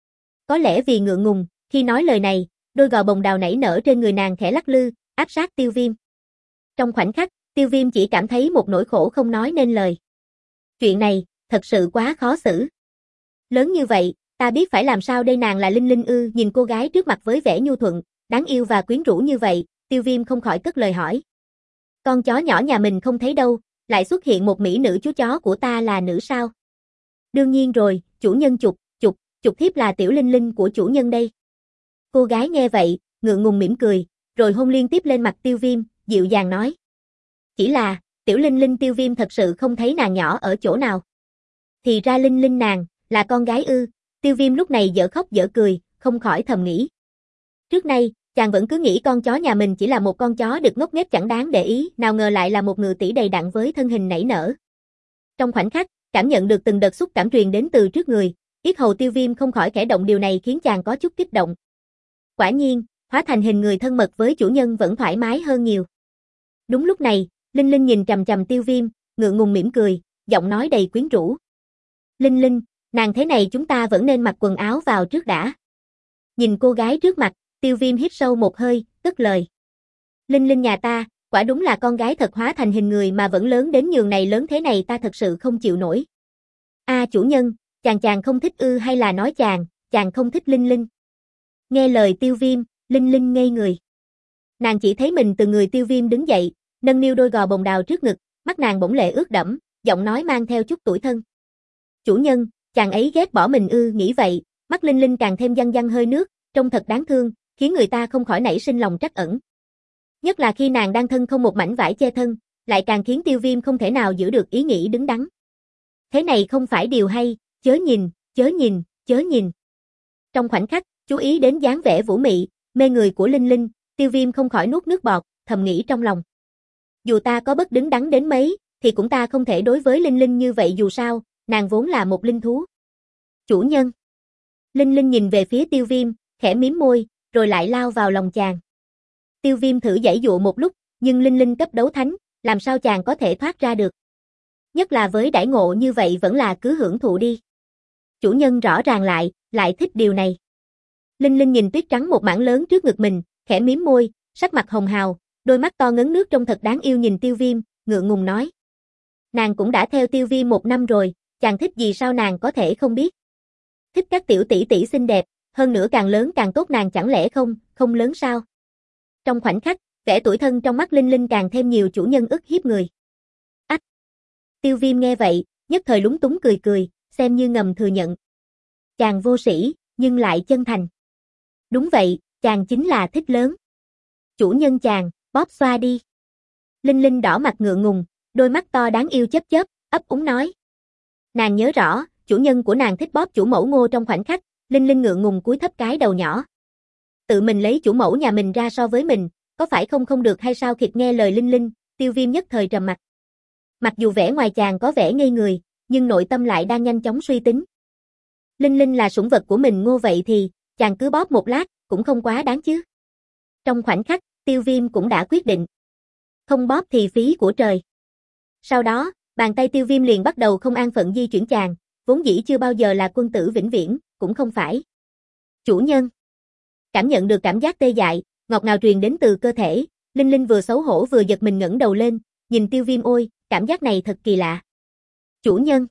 Có lẽ vì ngượng ngùng, khi nói lời này, đôi gò bồng đào nảy nở trên người nàng khẽ lắc lư, áp sát Tiêu Viêm. Trong khoảnh khắc, Tiêu Viêm chỉ cảm thấy một nỗi khổ không nói nên lời. Chuyện này, thật sự quá khó xử. Lớn như vậy, ta biết phải làm sao đây? Nàng là Linh Linh ư? Nhìn cô gái trước mặt với vẻ nhu thuận, đáng yêu và quyến rũ như vậy, Tiêu Viêm không khỏi cất lời hỏi. Con chó nhỏ nhà mình không thấy đâu, lại xuất hiện một mỹ nữ. Chú chó của ta là nữ sao? Đương nhiên rồi, chủ nhân. Chục, chục, chục thiếp là tiểu Linh Linh của chủ nhân đây. Cô gái nghe vậy, ngượng ngùng mỉm cười, rồi hôn liên tiếp lên mặt Tiêu Viêm, dịu dàng nói. Chỉ là, tiểu Linh Linh. Tiêu Viêm thật sự không thấy nàng nhỏ ở chỗ nào. Thì ra Linh Linh nàng, là con gái ư? Tiêu Viêm lúc này dở khóc dở cười, không khỏi thầm nghĩ. Trước nay, chàng vẫn cứ nghĩ con chó nhà mình chỉ là một con chó đực ngốc nghếch chẳng đáng để ý, nào ngờ lại là một ngự tỷ đầy đặn với thân hình nảy nở. Trong khoảnh khắc, cảm nhận được từng đợt xúc cảm truyền đến từ trước người, yết hầu Tiêu Viêm không khỏi khẽ động, điều này khiến chàng có chút kích động. Quả nhiên, hóa thành hình người thân mật với chủ nhân vẫn thoải mái hơn nhiều. Đúng lúc này, Linh Linh nhìn chằm chằm Tiêu Viêm, ngượng ngùng mỉm cười, giọng nói đầy quyến rũ. Linh Linh, nàng thế này chúng ta vẫn nên mặc quần áo vào trước đã. Nhìn cô gái trước mặt, Tiêu Viêm hít sâu một hơi, cất lời. Linh Linh nhà ta, quả đúng là con gái thật, hóa thành hình người mà vẫn lớn đến nhường này, lớn thế này ta thật sự không chịu nổi. A à, chủ nhân, chàng chàng không thích ư? Hay là nói chàng, chàng không thích Linh Linh? Nghe lời Tiêu Viêm, Linh Linh ngây người. Nàng chỉ thấy mình từ người Tiêu Viêm đứng dậy, nâng niu đôi gò bồng đào trước ngực, mắt nàng bỗng lệ ướt đẫm, giọng nói mang theo chút tủi thân. Chủ nhân, chàng ấy ghét bỏ mình ư? Nghĩ vậy, mắt Linh Linh càng thêm giăng giăng hơi nước, trông thật đáng thương, khiến người ta không khỏi nảy sinh lòng trắc ẩn. Nhất là khi nàng đang thân không một mảnh vải che thân, lại càng khiến Tiêu Viêm không thể nào giữ được ý nghĩ đứng đắn. Thế này không phải điều hay, chớ nhìn, chớ nhìn, chớ nhìn. Trong khoảnh khắc, chú ý đến dáng vẻ vũ mị, mê người của Linh Linh, Tiêu Viêm không khỏi nuốt nước bọt, thầm nghĩ trong lòng. Dù ta có bất đứng đắn đến mấy, thì cũng ta không thể đối với Linh Linh như vậy, dù sao, nàng vốn là một linh thú. Chủ nhân. Linh Linh nhìn về phía Tiêu Viêm, khẽ mím môi, rồi lại lao vào lòng chàng. Tiêu Viêm thử giãy dụa một lúc, nhưng Linh Linh cấp đấu thánh, làm sao chàng có thể thoát ra được. Nhất là với đãi ngộ như vậy vẫn là cứ hưởng thụ đi. Chủ nhân rõ ràng lại, lại thích điều này. Linh Linh nhìn tuyết trắng một mảng lớn trước ngực mình, khẽ mím môi, sắc mặt hồng hào, đôi mắt to ngấn nước trông thật đáng yêu nhìn Tiêu Viêm, ngượng ngùng nói. Nàng cũng đã theo Tiêu Viêm một năm rồi, chàng thích gì sao nàng có thể không biết. Thích các tiểu tỷ tỷ xinh đẹp, hơn nữa càng lớn càng tốt, nàng chẳng lẽ không, không lớn sao? Trong khoảnh khắc, vẻ tủi thân trong mắt Linh Linh càng thêm nhiều, chủ nhân ức hiếp người. Ách! Tiêu Viêm nghe vậy, nhất thời lúng túng cười cười, xem như ngầm thừa nhận. Chàng vô sĩ, nhưng lại chân thành. Đúng vậy, chàng chính là thích lớn. Chủ nhân chàng, bóp xoa đi. Linh Linh đỏ mặt ngượng ngùng, đôi mắt to đáng yêu chớp chớp, ấp úng nói. Nàng nhớ rõ, chủ nhân của nàng thích bóp chủ mẫu Ngô trong khoảnh khắc, Linh Linh ngượng ngùng cúi thấp cái đầu nhỏ. Tự mình lấy chủ mẫu nhà mình ra so với mình, có phải không không được hay sao? Khịt nghe lời Linh Linh, Tiêu Viêm nhất thời trầm mặt. Mặc dù vẻ ngoài chàng có vẻ ngây người, nhưng nội tâm lại đang nhanh chóng suy tính. Linh Linh là sủng vật của mình Ngô, vậy thì, chàng cứ bóp một lát, cũng không quá đáng chứ. Trong khoảnh khắc, Tiêu Viêm cũng đã quyết định. Không bóp thì phí của trời. Sau đó, bàn tay Tiêu Viêm liền bắt đầu không an phận di chuyển chàng, vốn dĩ chưa bao giờ là quân tử vĩnh viễn, cũng không phải. Chủ nhân. Cảm nhận được cảm giác tê dại, ngọt ngào truyền đến từ cơ thể, Linh Linh vừa xấu hổ vừa giật mình ngẩng đầu lên, nhìn Tiêu Viêm, ôi, cảm giác này thật kỳ lạ. Chủ nhân.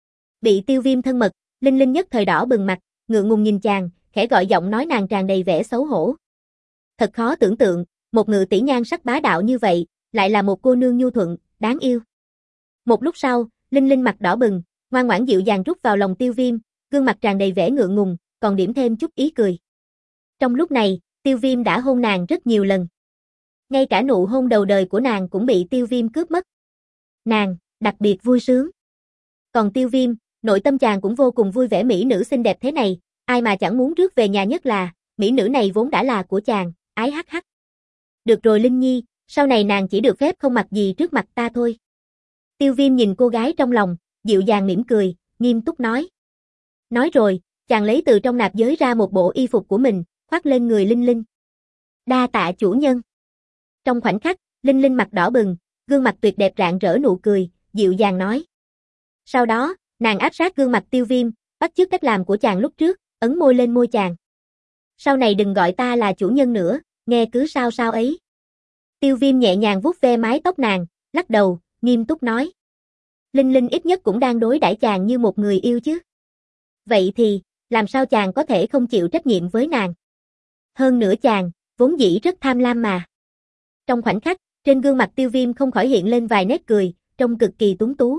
Bị Tiêu Viêm thân mật, Linh Linh nhất thời đỏ bừng mặt, ngượng ngùng nhìn chàng, khẽ gọi giọng nói nàng tràn đầy vẻ xấu hổ. Thật khó tưởng tượng, một ngự tỷ nhan sắc bá đạo như vậy, lại là một cô nương nhu thuận, đáng yêu. Một lúc sau, Linh Linh mặt đỏ bừng, ngoan ngoãn dịu dàng rút vào lòng Tiêu Viêm, gương mặt tràn đầy vẻ ngượng ngùng, còn điểm thêm chút ý cười. Trong lúc này, Tiêu Viêm đã hôn nàng rất nhiều lần. Ngay cả nụ hôn đầu đời của nàng cũng bị Tiêu Viêm cướp mất. Nàng, đặc biệt vui sướng. Còn Tiêu Viêm, nội tâm chàng cũng vô cùng vui vẻ, mỹ nữ xinh đẹp thế này, ai mà chẳng muốn rước về nhà, nhất là, mỹ nữ này vốn đã là của chàng, ái hắc hắc. Được rồi Linh Nhi, sau này nàng chỉ được phép không mặc gì trước mặt ta thôi. Tiêu Viêm nhìn cô gái trong lòng, dịu dàng mỉm cười, nghiêm túc nói. Nói rồi, chàng lấy từ trong nạp giới ra một bộ y phục của mình, khoác lên người Linh Linh. Đa tạ chủ nhân. Trong khoảnh khắc, Linh Linh mặt đỏ bừng, gương mặt tuyệt đẹp rạng rỡ nụ cười, dịu dàng nói. Sau đó, nàng áp sát gương mặt Tiêu Viêm, bắt chước cách làm của chàng lúc trước, ấn môi lên môi chàng. Sau này đừng gọi ta là chủ nhân nữa, nghe cứ sao sao ấy. Tiêu Viêm nhẹ nhàng vuốt ve mái tóc nàng, lắc đầu, nghiêm túc nói. Linh Linh ít nhất cũng đang đối đãi chàng như một người yêu chứ. Vậy thì, làm sao chàng có thể không chịu trách nhiệm với nàng? Hơn nữa chàng, vốn dĩ rất tham lam mà. Trong khoảnh khắc, trên gương mặt Tiêu Viêm không khỏi hiện lên vài nét cười, trông cực kỳ tuấn tú.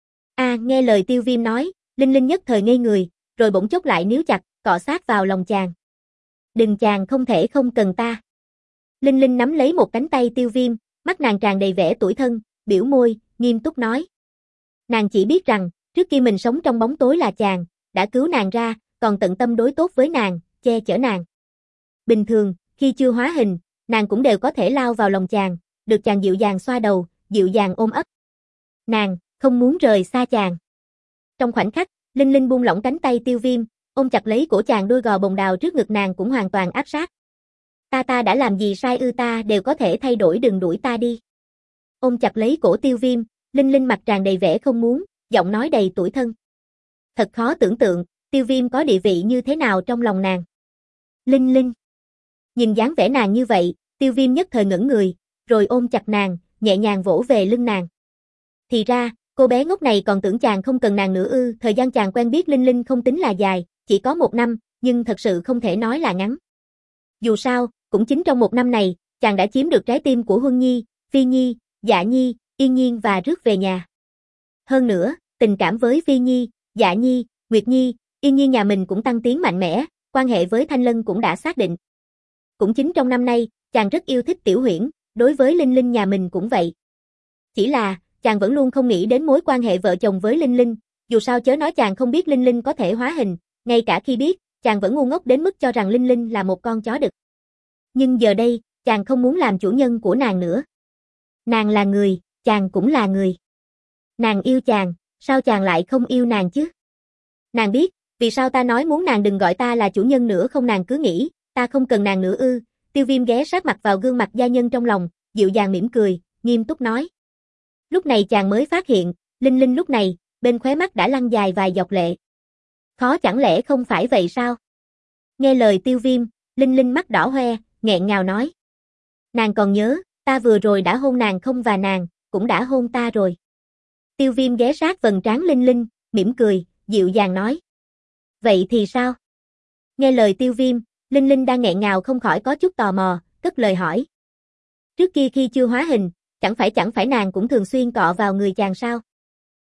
À, nghe lời Tiêu Viêm nói, Linh Linh nhất thời ngây người, rồi bỗng chốc lại níu chặt, cọ sát vào lòng chàng. Đừng, chàng không thể không cần ta. Linh Linh nắm lấy một cánh tay Tiêu Viêm, mắt nàng tràn đầy vẻ tủi thân, biểu môi, nghiêm túc nói. Nàng chỉ biết rằng, trước khi mình sống trong bóng tối là chàng, đã cứu nàng ra, còn tận tâm đối tốt với nàng, che chở nàng. Bình thường, khi chưa hóa hình, nàng cũng đều có thể lao vào lòng chàng, được chàng dịu dàng xoa đầu, dịu dàng ôm ấp. Nàng, không muốn rời xa chàng. Trong khoảnh khắc, Linh Linh buông lỏng cánh tay Tiêu Viêm, ôm chặt lấy cổ chàng, đôi gò bồng đào trước ngực nàng cũng hoàn toàn áp sát. Ta ta đã làm gì sai ư? Ta đều có thể thay đổi, đừng đuổi ta đi. Ôm chặt lấy cổ Tiêu Viêm, Linh Linh mặt tràn đầy vẻ không muốn, giọng nói đầy tủi thân. Thật khó tưởng tượng, Tiêu Viêm có địa vị như thế nào trong lòng nàng. Linh Linh. Nhìn dáng vẻ nàng như vậy, Tiêu Viêm nhất thời ngẩn người, rồi ôm chặt nàng, nhẹ nhàng vỗ về lưng nàng. Thì ra, cô bé ngốc này còn tưởng chàng không cần nàng nữa ư? Thời gian chàng quen biết Linh Linh không tính là dài, chỉ có một năm, nhưng thật sự không thể nói là ngắn. Dù sao, cũng chính trong một năm này, chàng đã chiếm được trái tim của Huân Nhi, Phi Nhi, Dạ Nhi, Yên Nhiên và rước về nhà. Hơn nữa, tình cảm với Phi Nhi, Dạ Nhi, Nguyệt Nhi, Yên Nhiên nhà mình cũng tăng tiến mạnh mẽ, quan hệ với Thanh Lân cũng đã xác định. Cũng chính trong năm nay, chàng rất yêu thích Tiểu Huyễn, đối với Linh Linh nhà mình cũng vậy. Chỉ là, chàng vẫn luôn không nghĩ đến mối quan hệ vợ chồng với Linh Linh, dù sao chớ nói chàng không biết Linh Linh có thể hóa hình, ngay cả khi biết, chàng vẫn ngu ngốc đến mức cho rằng Linh Linh là một con chó đực. Nhưng giờ đây, chàng không muốn làm chủ nhân của nàng nữa. Nàng là người, chàng cũng là người. Nàng yêu chàng, sao chàng lại không yêu nàng chứ? Nàng biết, vì sao ta nói muốn nàng đừng gọi ta là chủ nhân nữa không? Nàng cứ nghĩ, ta không cần nàng nữa ư? Tiêu Viêm ghé sát mặt vào gương mặt gia nhân trong lòng, dịu dàng mỉm cười, nghiêm túc nói. Lúc này chàng mới phát hiện, Linh Linh lúc này, bên khóe mắt đã lăn dài vài giọt lệ. Khó chẳng lẽ không phải vậy sao? Nghe lời Tiêu Viêm, Linh Linh mắt đỏ hoe, nghẹn ngào nói. Nàng còn nhớ, ta vừa rồi đã hôn nàng không và nàng, cũng đã hôn ta rồi. Tiêu Viêm ghé sát vầng trán Linh Linh, mỉm cười, dịu dàng nói. Vậy thì sao? Nghe lời Tiêu Viêm, Linh Linh đang nghẹn ngào không khỏi có chút tò mò, cất lời hỏi. Trước kia khi chưa hóa hình, chẳng phải chẳng phải nàng cũng thường xuyên cọ vào người chàng sao?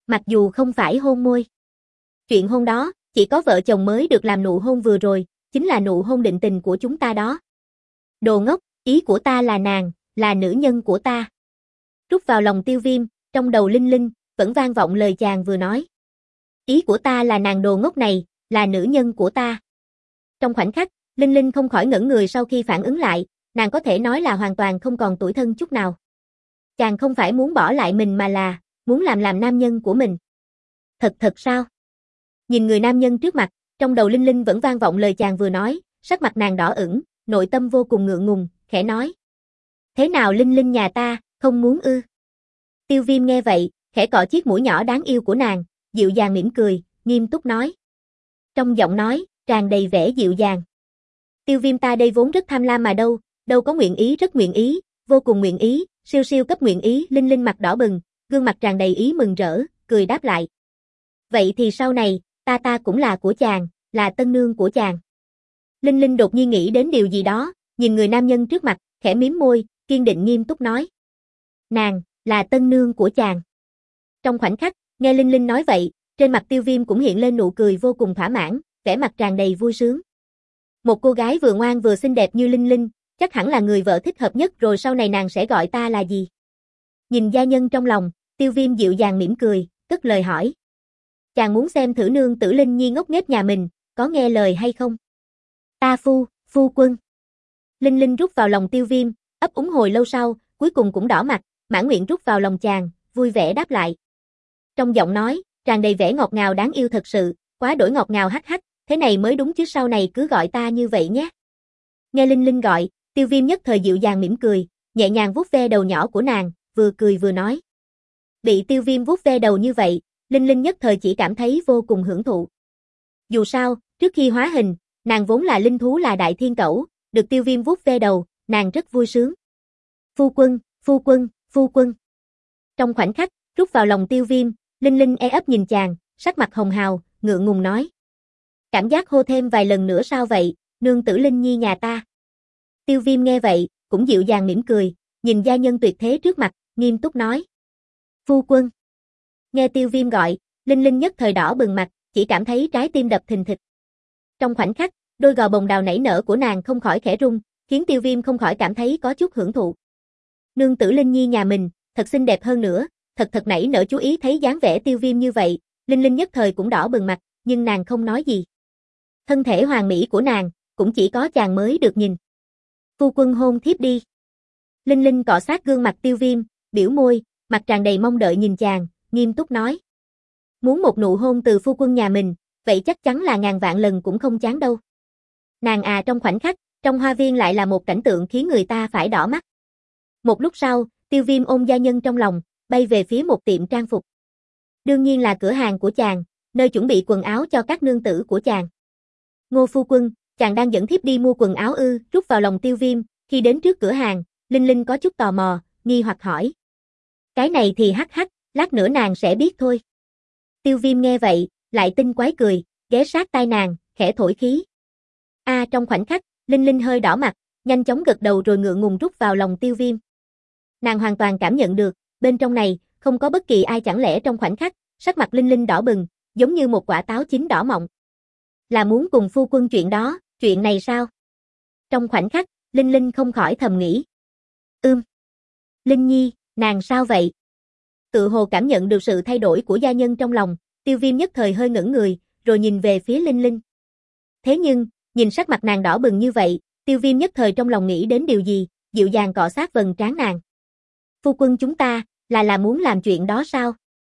Mặc dù không phải hôn môi. Chuyện hôn đó, chỉ có vợ chồng mới được làm nụ hôn vừa rồi, chính là nụ hôn định tình của chúng ta đó. Đồ ngốc, ý của ta là nàng, là nữ nhân của ta. Rút vào lòng Tiêu Viêm, trong đầu Linh Linh, vẫn vang vọng lời chàng vừa nói. Ý của ta là nàng đồ ngốc này, là nữ nhân của ta. Trong khoảnh khắc, Linh Linh không khỏi ngẩn người sau khi phản ứng lại, nàng có thể nói là hoàn toàn không còn tủi thân chút nào. Chàng không phải muốn bỏ lại mình mà là, muốn làm làm nam nhân của mình. Thật thật sao? Nhìn người nam nhân trước mặt, trong đầu Linh Linh vẫn vang vọng lời chàng vừa nói, sắc mặt nàng đỏ ửng, nội tâm vô cùng ngượng ngùng, khẽ nói. Thế nào Linh Linh nhà ta, không muốn ư? Tiêu Viêm nghe vậy, khẽ cọ chiếc mũi nhỏ đáng yêu của nàng, dịu dàng mỉm cười, nghiêm túc nói. Trong giọng nói, tràn đầy vẻ dịu dàng. Tiêu Viêm ta đây vốn rất tham lam mà đâu, đâu có nguyện ý rất nguyện ý, vô cùng nguyện ý, siêu siêu cấp nguyện ý. Linh Linh mặt đỏ bừng, gương mặt tràn đầy ý mừng rỡ, cười đáp lại. Vậy thì sau này, ta ta cũng là của chàng, là tân nương của chàng. Linh Linh đột nhiên nghĩ đến điều gì đó, nhìn người nam nhân trước mặt, khẽ mím môi, kiên định nghiêm túc nói. Nàng, là tân nương của chàng. Trong khoảnh khắc, nghe Linh Linh nói vậy, trên mặt Tiêu Viêm cũng hiện lên nụ cười vô cùng thỏa mãn, vẻ mặt tràn đầy vui sướng. Một cô gái vừa ngoan vừa xinh đẹp như Linh Linh, chắc hẳn là người vợ thích hợp nhất, rồi sau này nàng sẽ gọi ta là gì? Nhìn gia nhân trong lòng, Tiêu Viêm dịu dàng mỉm cười, cất lời hỏi. Chàng muốn xem thử nương tử Linh Nhi ngốc nghếch nhà mình, có nghe lời hay không? Ta phu, phu quân. Linh Linh rút vào lòng Tiêu Viêm, ấp úng hồi lâu sau, cuối cùng cũng đỏ mặt, mãn nguyện rút vào lòng chàng, vui vẻ đáp lại. Trong giọng nói, tràn đầy vẻ ngọt ngào đáng yêu thật sự, quá đổi ngọt ngào hắc hắc, thế này mới đúng chứ, sau này cứ gọi ta như vậy nhé. Nghe Linh Linh gọi, Tiêu Viêm nhất thời dịu dàng mỉm cười, nhẹ nhàng vuốt ve đầu nhỏ của nàng, vừa cười vừa nói. Bị Tiêu Viêm vuốt ve đầu như vậy, Linh Linh nhất thời chỉ cảm thấy vô cùng hưởng thụ. Dù sao, trước khi hóa hình, nàng vốn là linh thú là đại thiên cẩu, được Tiêu Viêm vuốt ve đầu, nàng rất vui sướng. Phu quân, phu quân, phu quân. Trong khoảnh khắc, rút vào lòng Tiêu Viêm, Linh Linh e ấp nhìn chàng, sắc mặt hồng hào, ngượng ngùng nói. Cảm giác hô thêm vài lần nữa sao vậy, nương tử Linh Nhi nhà ta. Tiêu Viêm nghe vậy, cũng dịu dàng mỉm cười, nhìn gia nhân tuyệt thế trước mặt, nghiêm túc nói. Phu quân. Nghe Tiêu Viêm gọi, Linh Linh nhất thời đỏ bừng mặt, chỉ cảm thấy trái tim đập thình thịch. Trong khoảnh khắc, đôi gò bồng đào nảy nở của nàng không khỏi khẽ rung, khiến Tiêu Viêm không khỏi cảm thấy có chút hưởng thụ. Nương tử Linh Nhi nhà mình, thật xinh đẹp hơn nữa, thật thật nảy nở. Chú ý thấy dáng vẻ Tiêu Viêm như vậy, Linh Linh nhất thời cũng đỏ bừng mặt, nhưng nàng không nói gì. Thân thể hoàn mỹ của nàng, cũng chỉ có chàng mới được nhìn. Phu quân hôn thiếp đi. Linh Linh cọ sát gương mặt Tiêu Viêm, biểu môi, mặt tràn đầy mong đợi nhìn chàng, nghiêm túc nói. Muốn một nụ hôn từ phu quân nhà mình, vậy chắc chắn là ngàn vạn lần cũng không chán đâu. Nàng à, trong khoảnh khắc, trong hoa viên lại là một cảnh tượng khiến người ta phải đỏ mắt. Một lúc sau, Tiêu Viêm ôm gia nhân trong lòng, bay về phía một tiệm trang phục. Đương nhiên là cửa hàng của chàng, nơi chuẩn bị quần áo cho các nương tử của chàng. Ngô phu quân, chàng đang dẫn thiếp đi mua quần áo ư? Rút vào lòng Tiêu Viêm, khi đến trước cửa hàng, Linh Linh có chút tò mò, nghi hoặc hỏi. Cái này thì hắc hắc, lát nữa nàng sẽ biết thôi. Tiêu Viêm nghe vậy, lại tinh quái cười, ghé sát tai nàng, khẽ thổi khí. A à, trong khoảnh khắc, Linh Linh hơi đỏ mặt, nhanh chóng gật đầu rồi ngượng ngùng rút vào lòng Tiêu Viêm. Nàng hoàn toàn cảm nhận được, bên trong này, không có bất kỳ ai. Chẳng lẽ trong khoảnh khắc, sắc mặt Linh Linh đỏ bừng, giống như một quả táo chín đỏ mọng. Là muốn cùng phu quân chuyện đó, chuyện này sao? Trong khoảnh khắc, Linh Linh không khỏi thầm nghĩ. Ưm. Linh Nhi, nàng sao vậy? Tự hồ cảm nhận được sự thay đổi của gia nhân trong lòng, Tiêu Viêm nhất thời hơi ngẩn người, rồi nhìn về phía Linh Linh. Thế nhưng, nhìn sắc mặt nàng đỏ bừng như vậy, Tiêu Viêm nhất thời trong lòng nghĩ đến điều gì, dịu dàng cọ sát vầng trán nàng. Phu quân chúng ta, là là muốn làm chuyện đó sao?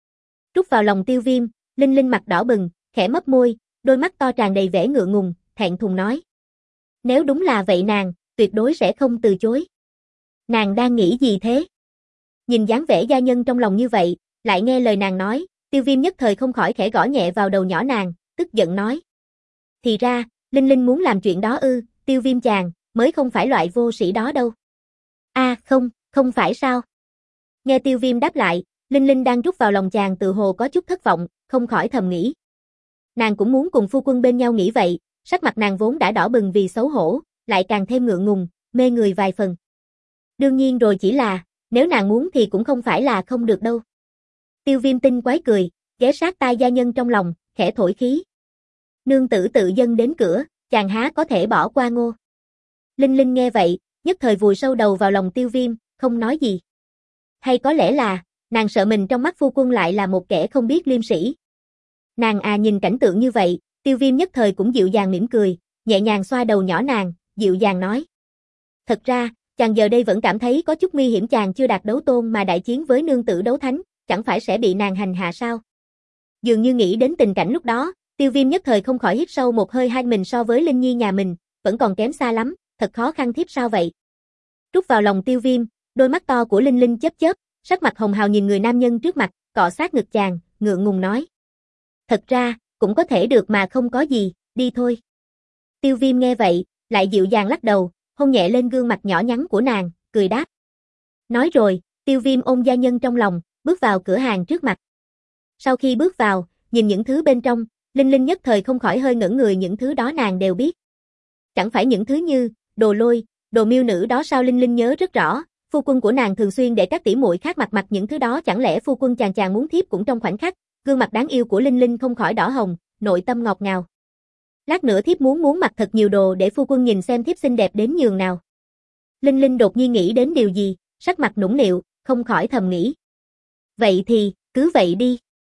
Rút vào lòng Tiêu Viêm, Linh Linh mặt đỏ bừng, khẽ mấp môi, đôi mắt to tràn đầy vẻ ngượng ngùng, thẹn thùng nói. Nếu đúng là vậy nàng, tuyệt đối sẽ không từ chối. Nàng đang nghĩ gì thế? Nhìn dáng vẻ gia nhân trong lòng như vậy, lại nghe lời nàng nói, Tiêu Viêm nhất thời không khỏi khẽ gõ nhẹ vào đầu nhỏ nàng, tức giận nói. Thì ra, Linh Linh muốn làm chuyện đó ư? Tiêu Viêm chàng, mới không phải loại vô sĩ đó đâu. A à, không, không phải sao? Nghe Tiêu Viêm đáp lại, Linh Linh đang rút vào lòng chàng tự hồ có chút thất vọng, không khỏi thầm nghĩ. Nàng cũng muốn cùng phu quân bên nhau nghĩ vậy, sắc mặt nàng vốn đã đỏ bừng vì xấu hổ, lại càng thêm ngượng ngùng, mê người vài phần. Đương nhiên rồi, chỉ là, nếu nàng muốn thì cũng không phải là không được đâu. Tiêu Viêm tinh quái cười, ghé sát tai gia nhân trong lòng, khẽ thổi khí. Nương tử tự dâng đến cửa, chàng há có thể bỏ qua Ngô. Linh Linh nghe vậy, nhất thời vùi sâu đầu vào lòng Tiêu Viêm, không nói gì. Hay có lẽ là, nàng sợ mình trong mắt phu quân lại là một kẻ không biết liêm sỉ. Nàng à nhìn cảnh tượng như vậy, Tiêu Viêm nhất thời cũng dịu dàng mỉm cười, nhẹ nhàng xoa đầu nhỏ nàng, dịu dàng nói. Thật ra, chàng giờ đây vẫn cảm thấy có chút nguy hiểm, chàng chưa đạt đấu tôn mà đại chiến với nương tử đấu thánh, chẳng phải sẽ bị nàng hành hạ sao? Dường như nghĩ đến tình cảnh lúc đó, Tiêu Viêm nhất thời không khỏi hít sâu một hơi, hai mình so với Linh Nhi nhà mình, vẫn còn kém xa lắm, thật khó khăn, thiếp sao vậy? Rút vào lòng Tiêu Viêm, đôi mắt to của Linh Linh chớp chớp, sắc mặt hồng hào nhìn người nam nhân trước mặt, cọ sát ngực chàng, ngượng ngùng nói. Thật ra, cũng có thể được mà không có gì, đi thôi. Tiêu Viêm nghe vậy, lại dịu dàng lắc đầu, hôn nhẹ lên gương mặt nhỏ nhắn của nàng, cười đáp. Nói rồi, Tiêu Viêm ôm gia nhân trong lòng, bước vào cửa hàng trước mặt. Sau khi bước vào, nhìn những thứ bên trong, Linh Linh nhất thời không khỏi hơi ngẩn người, những thứ đó nàng đều biết. Chẳng phải những thứ như đồ lôi, đồ miêu nữ đó sao? Linh Linh nhớ rất rõ, phu quân của nàng thường xuyên để các tỷ muội khác mặc mặc những thứ đó, chẳng lẽ phu quân chàng chàng muốn thiếp cũng trong khoảnh khắc? Gương mặt đáng yêu của Linh Linh không khỏi đỏ hồng, nội tâm ngọt ngào. Lát nữa thiếp muốn muốn mặc thật nhiều đồ để phu quân nhìn xem thiếp xinh đẹp đến nhường nào. Linh Linh đột nhiên nghĩ đến điều gì, sắc mặt nũng nịu, không khỏi thầm nghĩ. Vậy thì, cứ vậy đi.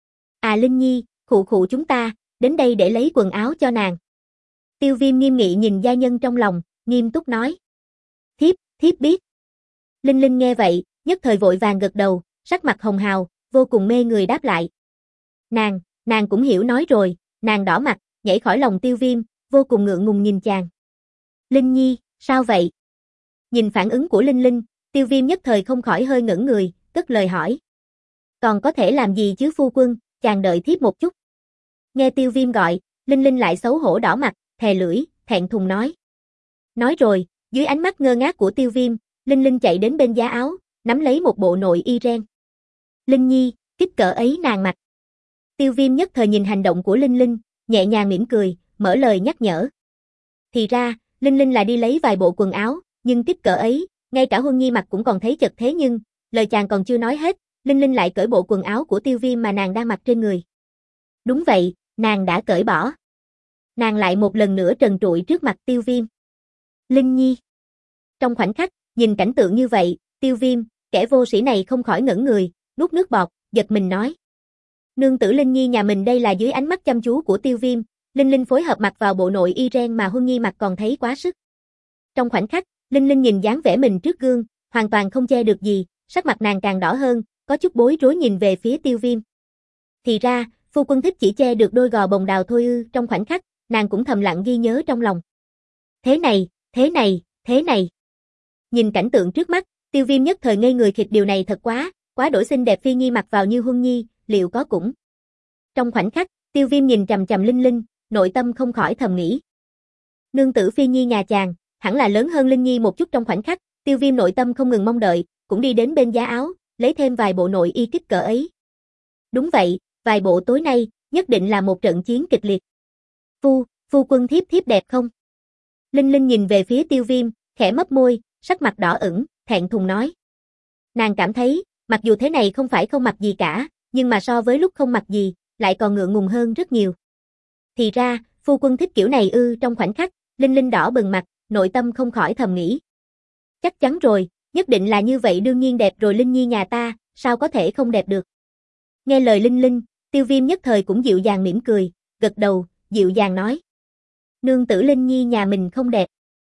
À Linh Nhi, khụ khụ chúng ta, đến đây để lấy quần áo cho nàng. Tiêu Viêm nghiêm nghị nhìn gia nhân trong lòng, nghiêm túc nói. Thiếp, thiếp biết. Linh Linh nghe vậy, nhất thời vội vàng gật đầu, sắc mặt hồng hào, vô cùng mê người đáp lại. Nàng, nàng cũng hiểu nói rồi, nàng đỏ mặt, nhảy khỏi lòng Tiêu Viêm, vô cùng ngượng ngùng nhìn chàng. Linh Nhi, sao vậy? Nhìn phản ứng của Linh Linh, Tiêu Viêm nhất thời không khỏi hơi ngẩn người, cất lời hỏi. Còn có thể làm gì chứ phu quân, chàng đợi thiếp một chút. Nghe Tiêu Viêm gọi, Linh Linh lại xấu hổ đỏ mặt, thè lưỡi, thẹn thùng nói. Nói rồi, dưới ánh mắt ngơ ngác của Tiêu Viêm, Linh Linh chạy đến bên giá áo, nắm lấy một bộ nội y ren. Linh Nhi, kích cỡ ấy nàng mặc. Tiêu Viêm nhất thời nhìn hành động của Linh Linh, nhẹ nhàng mỉm cười, mở lời nhắc nhở. Thì ra, Linh Linh là đi lấy vài bộ quần áo, nhưng kích cỡ ấy, ngay cả Huân Nhi mặc cũng còn thấy chật, thế nhưng, lời chàng còn chưa nói hết, Linh Linh lại cởi bộ quần áo của Tiêu Viêm mà nàng đang mặc trên người. Đúng vậy, nàng đã cởi bỏ. Nàng lại một lần nữa trần trụi trước mặt Tiêu Viêm. Linh Nhi. Trong khoảnh khắc, nhìn cảnh tượng như vậy, Tiêu Viêm, kẻ vô sĩ này không khỏi ngẩn người, nuốt nước bọt, giật mình nói. Nương tử Linh Nhi nhà mình đây là dưới ánh mắt chăm chú của Tiêu Viêm, Linh Linh phối hợp mặc vào bộ nội y ren mà Huân Nhi mặc còn thấy quá sức. Trong khoảnh khắc, Linh Linh nhìn dáng vẻ mình trước gương, hoàn toàn không che được gì, sắc mặt nàng càng đỏ hơn, có chút bối rối nhìn về phía Tiêu Viêm. Thì ra, phu quân thích chỉ che được đôi gò bồng đào thôi ư? Trong khoảnh khắc, nàng cũng thầm lặng ghi nhớ trong lòng. Thế này, thế này, thế này. Nhìn cảnh tượng trước mắt, Tiêu Viêm nhất thời ngây người, khịt, điều này thật quá, quá đổi xinh đẹp, Phi Nhi mặc vào như Huân Nhi, liệu có cũng. Trong khoảnh khắc, Tiêu Viêm nhìn chằm chằm Linh Linh, nội tâm không khỏi thầm nghĩ. Nương tử Phi Nhi nhà chàng, hẳn là lớn hơn Linh Nhi một chút. Trong khoảnh khắc, Tiêu Viêm nội tâm không ngừng mong đợi, cũng đi đến bên giá áo, lấy thêm vài bộ nội y kích cỡ ấy. Đúng vậy, vài bộ tối nay, nhất định là một trận chiến kịch liệt. Phu, phu quân thiếp thiếp đẹp không? Linh Linh nhìn về phía Tiêu Viêm, khẽ mấp môi, sắc mặt đỏ ửng, thẹn thùng nói. Nàng cảm thấy, mặc dù thế này không phải không mặc gì cả, nhưng mà so với lúc không mặc gì, lại còn ngượng ngùng hơn rất nhiều. Thì ra, phu quân thích kiểu này ư? Trong khoảnh khắc, Linh Linh đỏ bừng mặt, nội tâm không khỏi thầm nghĩ. Chắc chắn rồi, nhất định là như vậy, đương nhiên đẹp rồi, Linh Nhi nhà ta, sao có thể không đẹp được. Nghe lời Linh Linh, Tiêu Viêm nhất thời cũng dịu dàng mỉm cười, gật đầu, dịu dàng nói. Nương tử Linh Nhi nhà mình không đẹp.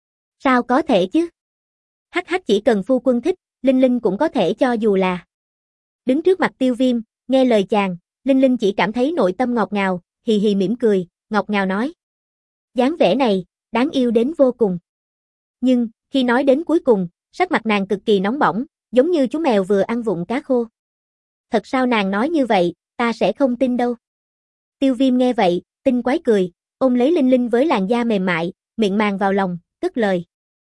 Sao có thể chứ? Hắc hắc, chỉ cần phu quân thích, Linh Linh cũng có thể cho dù là. Đứng trước mặt Tiêu Viêm, nghe lời chàng, Linh Linh chỉ cảm thấy nội tâm ngọt ngào, hì hì mỉm cười, ngọt ngào nói. Dáng vẻ này, đáng yêu đến vô cùng. Nhưng, khi nói đến cuối cùng, sắc mặt nàng cực kỳ nóng bỏng, giống như chú mèo vừa ăn vụng cá khô. Thật sao nàng nói như vậy, ta sẽ không tin đâu. Tiêu Viêm nghe vậy, tinh quái cười, ôm lấy Linh Linh với làn da mềm mại, miệng màng vào lòng, cất lời.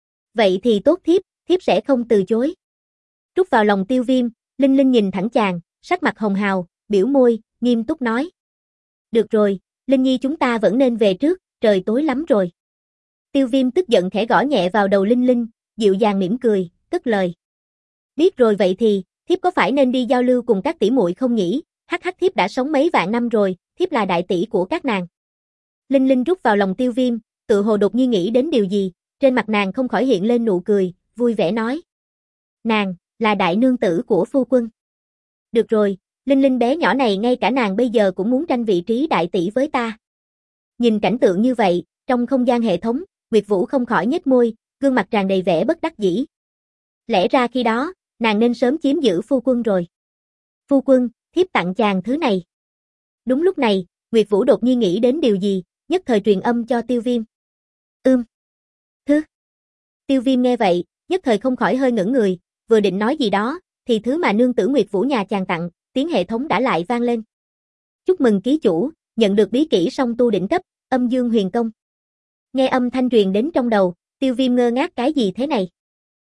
Vậy thì tốt, thiếp, thiếp sẽ không từ chối. Trút vào lòng Tiêu Viêm, Linh Linh nhìn thẳng chàng, sắc mặt hồng hào, biểu môi, nghiêm túc nói. Được rồi, Linh Nhi chúng ta vẫn nên về trước, trời tối lắm rồi. Tiêu Viêm tức giận khẽ gõ nhẹ vào đầu Linh Linh, dịu dàng mỉm cười, cất lời. Biết rồi, vậy thì, thiếp có phải nên đi giao lưu cùng các tỷ muội không nhỉ? Hắc hắc thiếp đã sống mấy vạn năm rồi, thiếp là đại tỷ của các nàng. Linh Linh rút vào lòng Tiêu Viêm, tự hồ đột nhiên nghĩ đến điều gì, trên mặt nàng không khỏi hiện lên nụ cười, vui vẻ nói. Nàng, là đại nương tử của phu quân. Được rồi, Linh Linh bé nhỏ này ngay cả nàng bây giờ cũng muốn tranh vị trí đại tỷ với ta. Nhìn cảnh tượng như vậy, trong không gian hệ thống, Nguyệt Vũ không khỏi nhếch môi, gương mặt tràn đầy vẻ bất đắc dĩ. Lẽ ra khi đó, nàng nên sớm chiếm giữ phu quân rồi. Phu quân, thiếp tặng chàng thứ này. Đúng lúc này, Nguyệt Vũ đột nhiên nghĩ đến điều gì, nhất thời truyền âm cho Tiêu Viêm. Ưm. Thứ. Tiêu Viêm nghe vậy, nhất thời không khỏi hơi ngẩn người, vừa định nói gì đó, thì thứ mà nương tử Nguyệt Vũ nhà chàng tặng, tiếng hệ thống đã lại vang lên. Chúc mừng ký chủ, nhận được bí kỹ song tu đỉnh cấp, Âm Dương Huyền Công. Nghe âm thanh truyền đến trong đầu, Tiêu Viêm ngơ ngác cái gì thế này?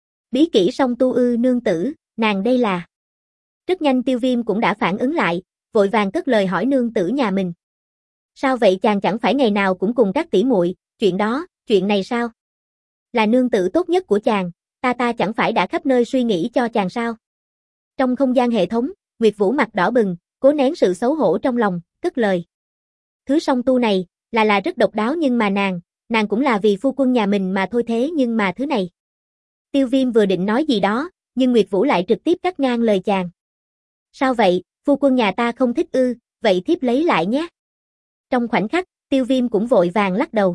Bí kỹ song tu ư nương tử, nàng đây là... Rất nhanh Tiêu Viêm cũng đã phản ứng lại, vội vàng cất lời hỏi nương tử nhà mình. Sao vậy chàng chẳng phải ngày nào cũng cùng các tỷ muội, chuyện đó, chuyện này sao? Là nương tử tốt nhất của chàng, ta ta chẳng phải đã khắp nơi suy nghĩ cho chàng sao? Trong không gian hệ thống, Nguyệt Vũ mặt đỏ bừng, cố nén sự xấu hổ trong lòng, cất lời. Thứ song tu này, là là rất độc đáo nhưng mà nàng, nàng cũng là vì phu quân nhà mình mà thôi thế nhưng mà thứ này. Tiêu Viêm vừa định nói gì đó, nhưng Nguyệt Vũ lại trực tiếp cắt ngang lời chàng. Sao vậy, phu quân nhà ta không thích ư, vậy thiếp lấy lại nhé. Trong khoảnh khắc, Tiêu Viêm cũng vội vàng lắc đầu.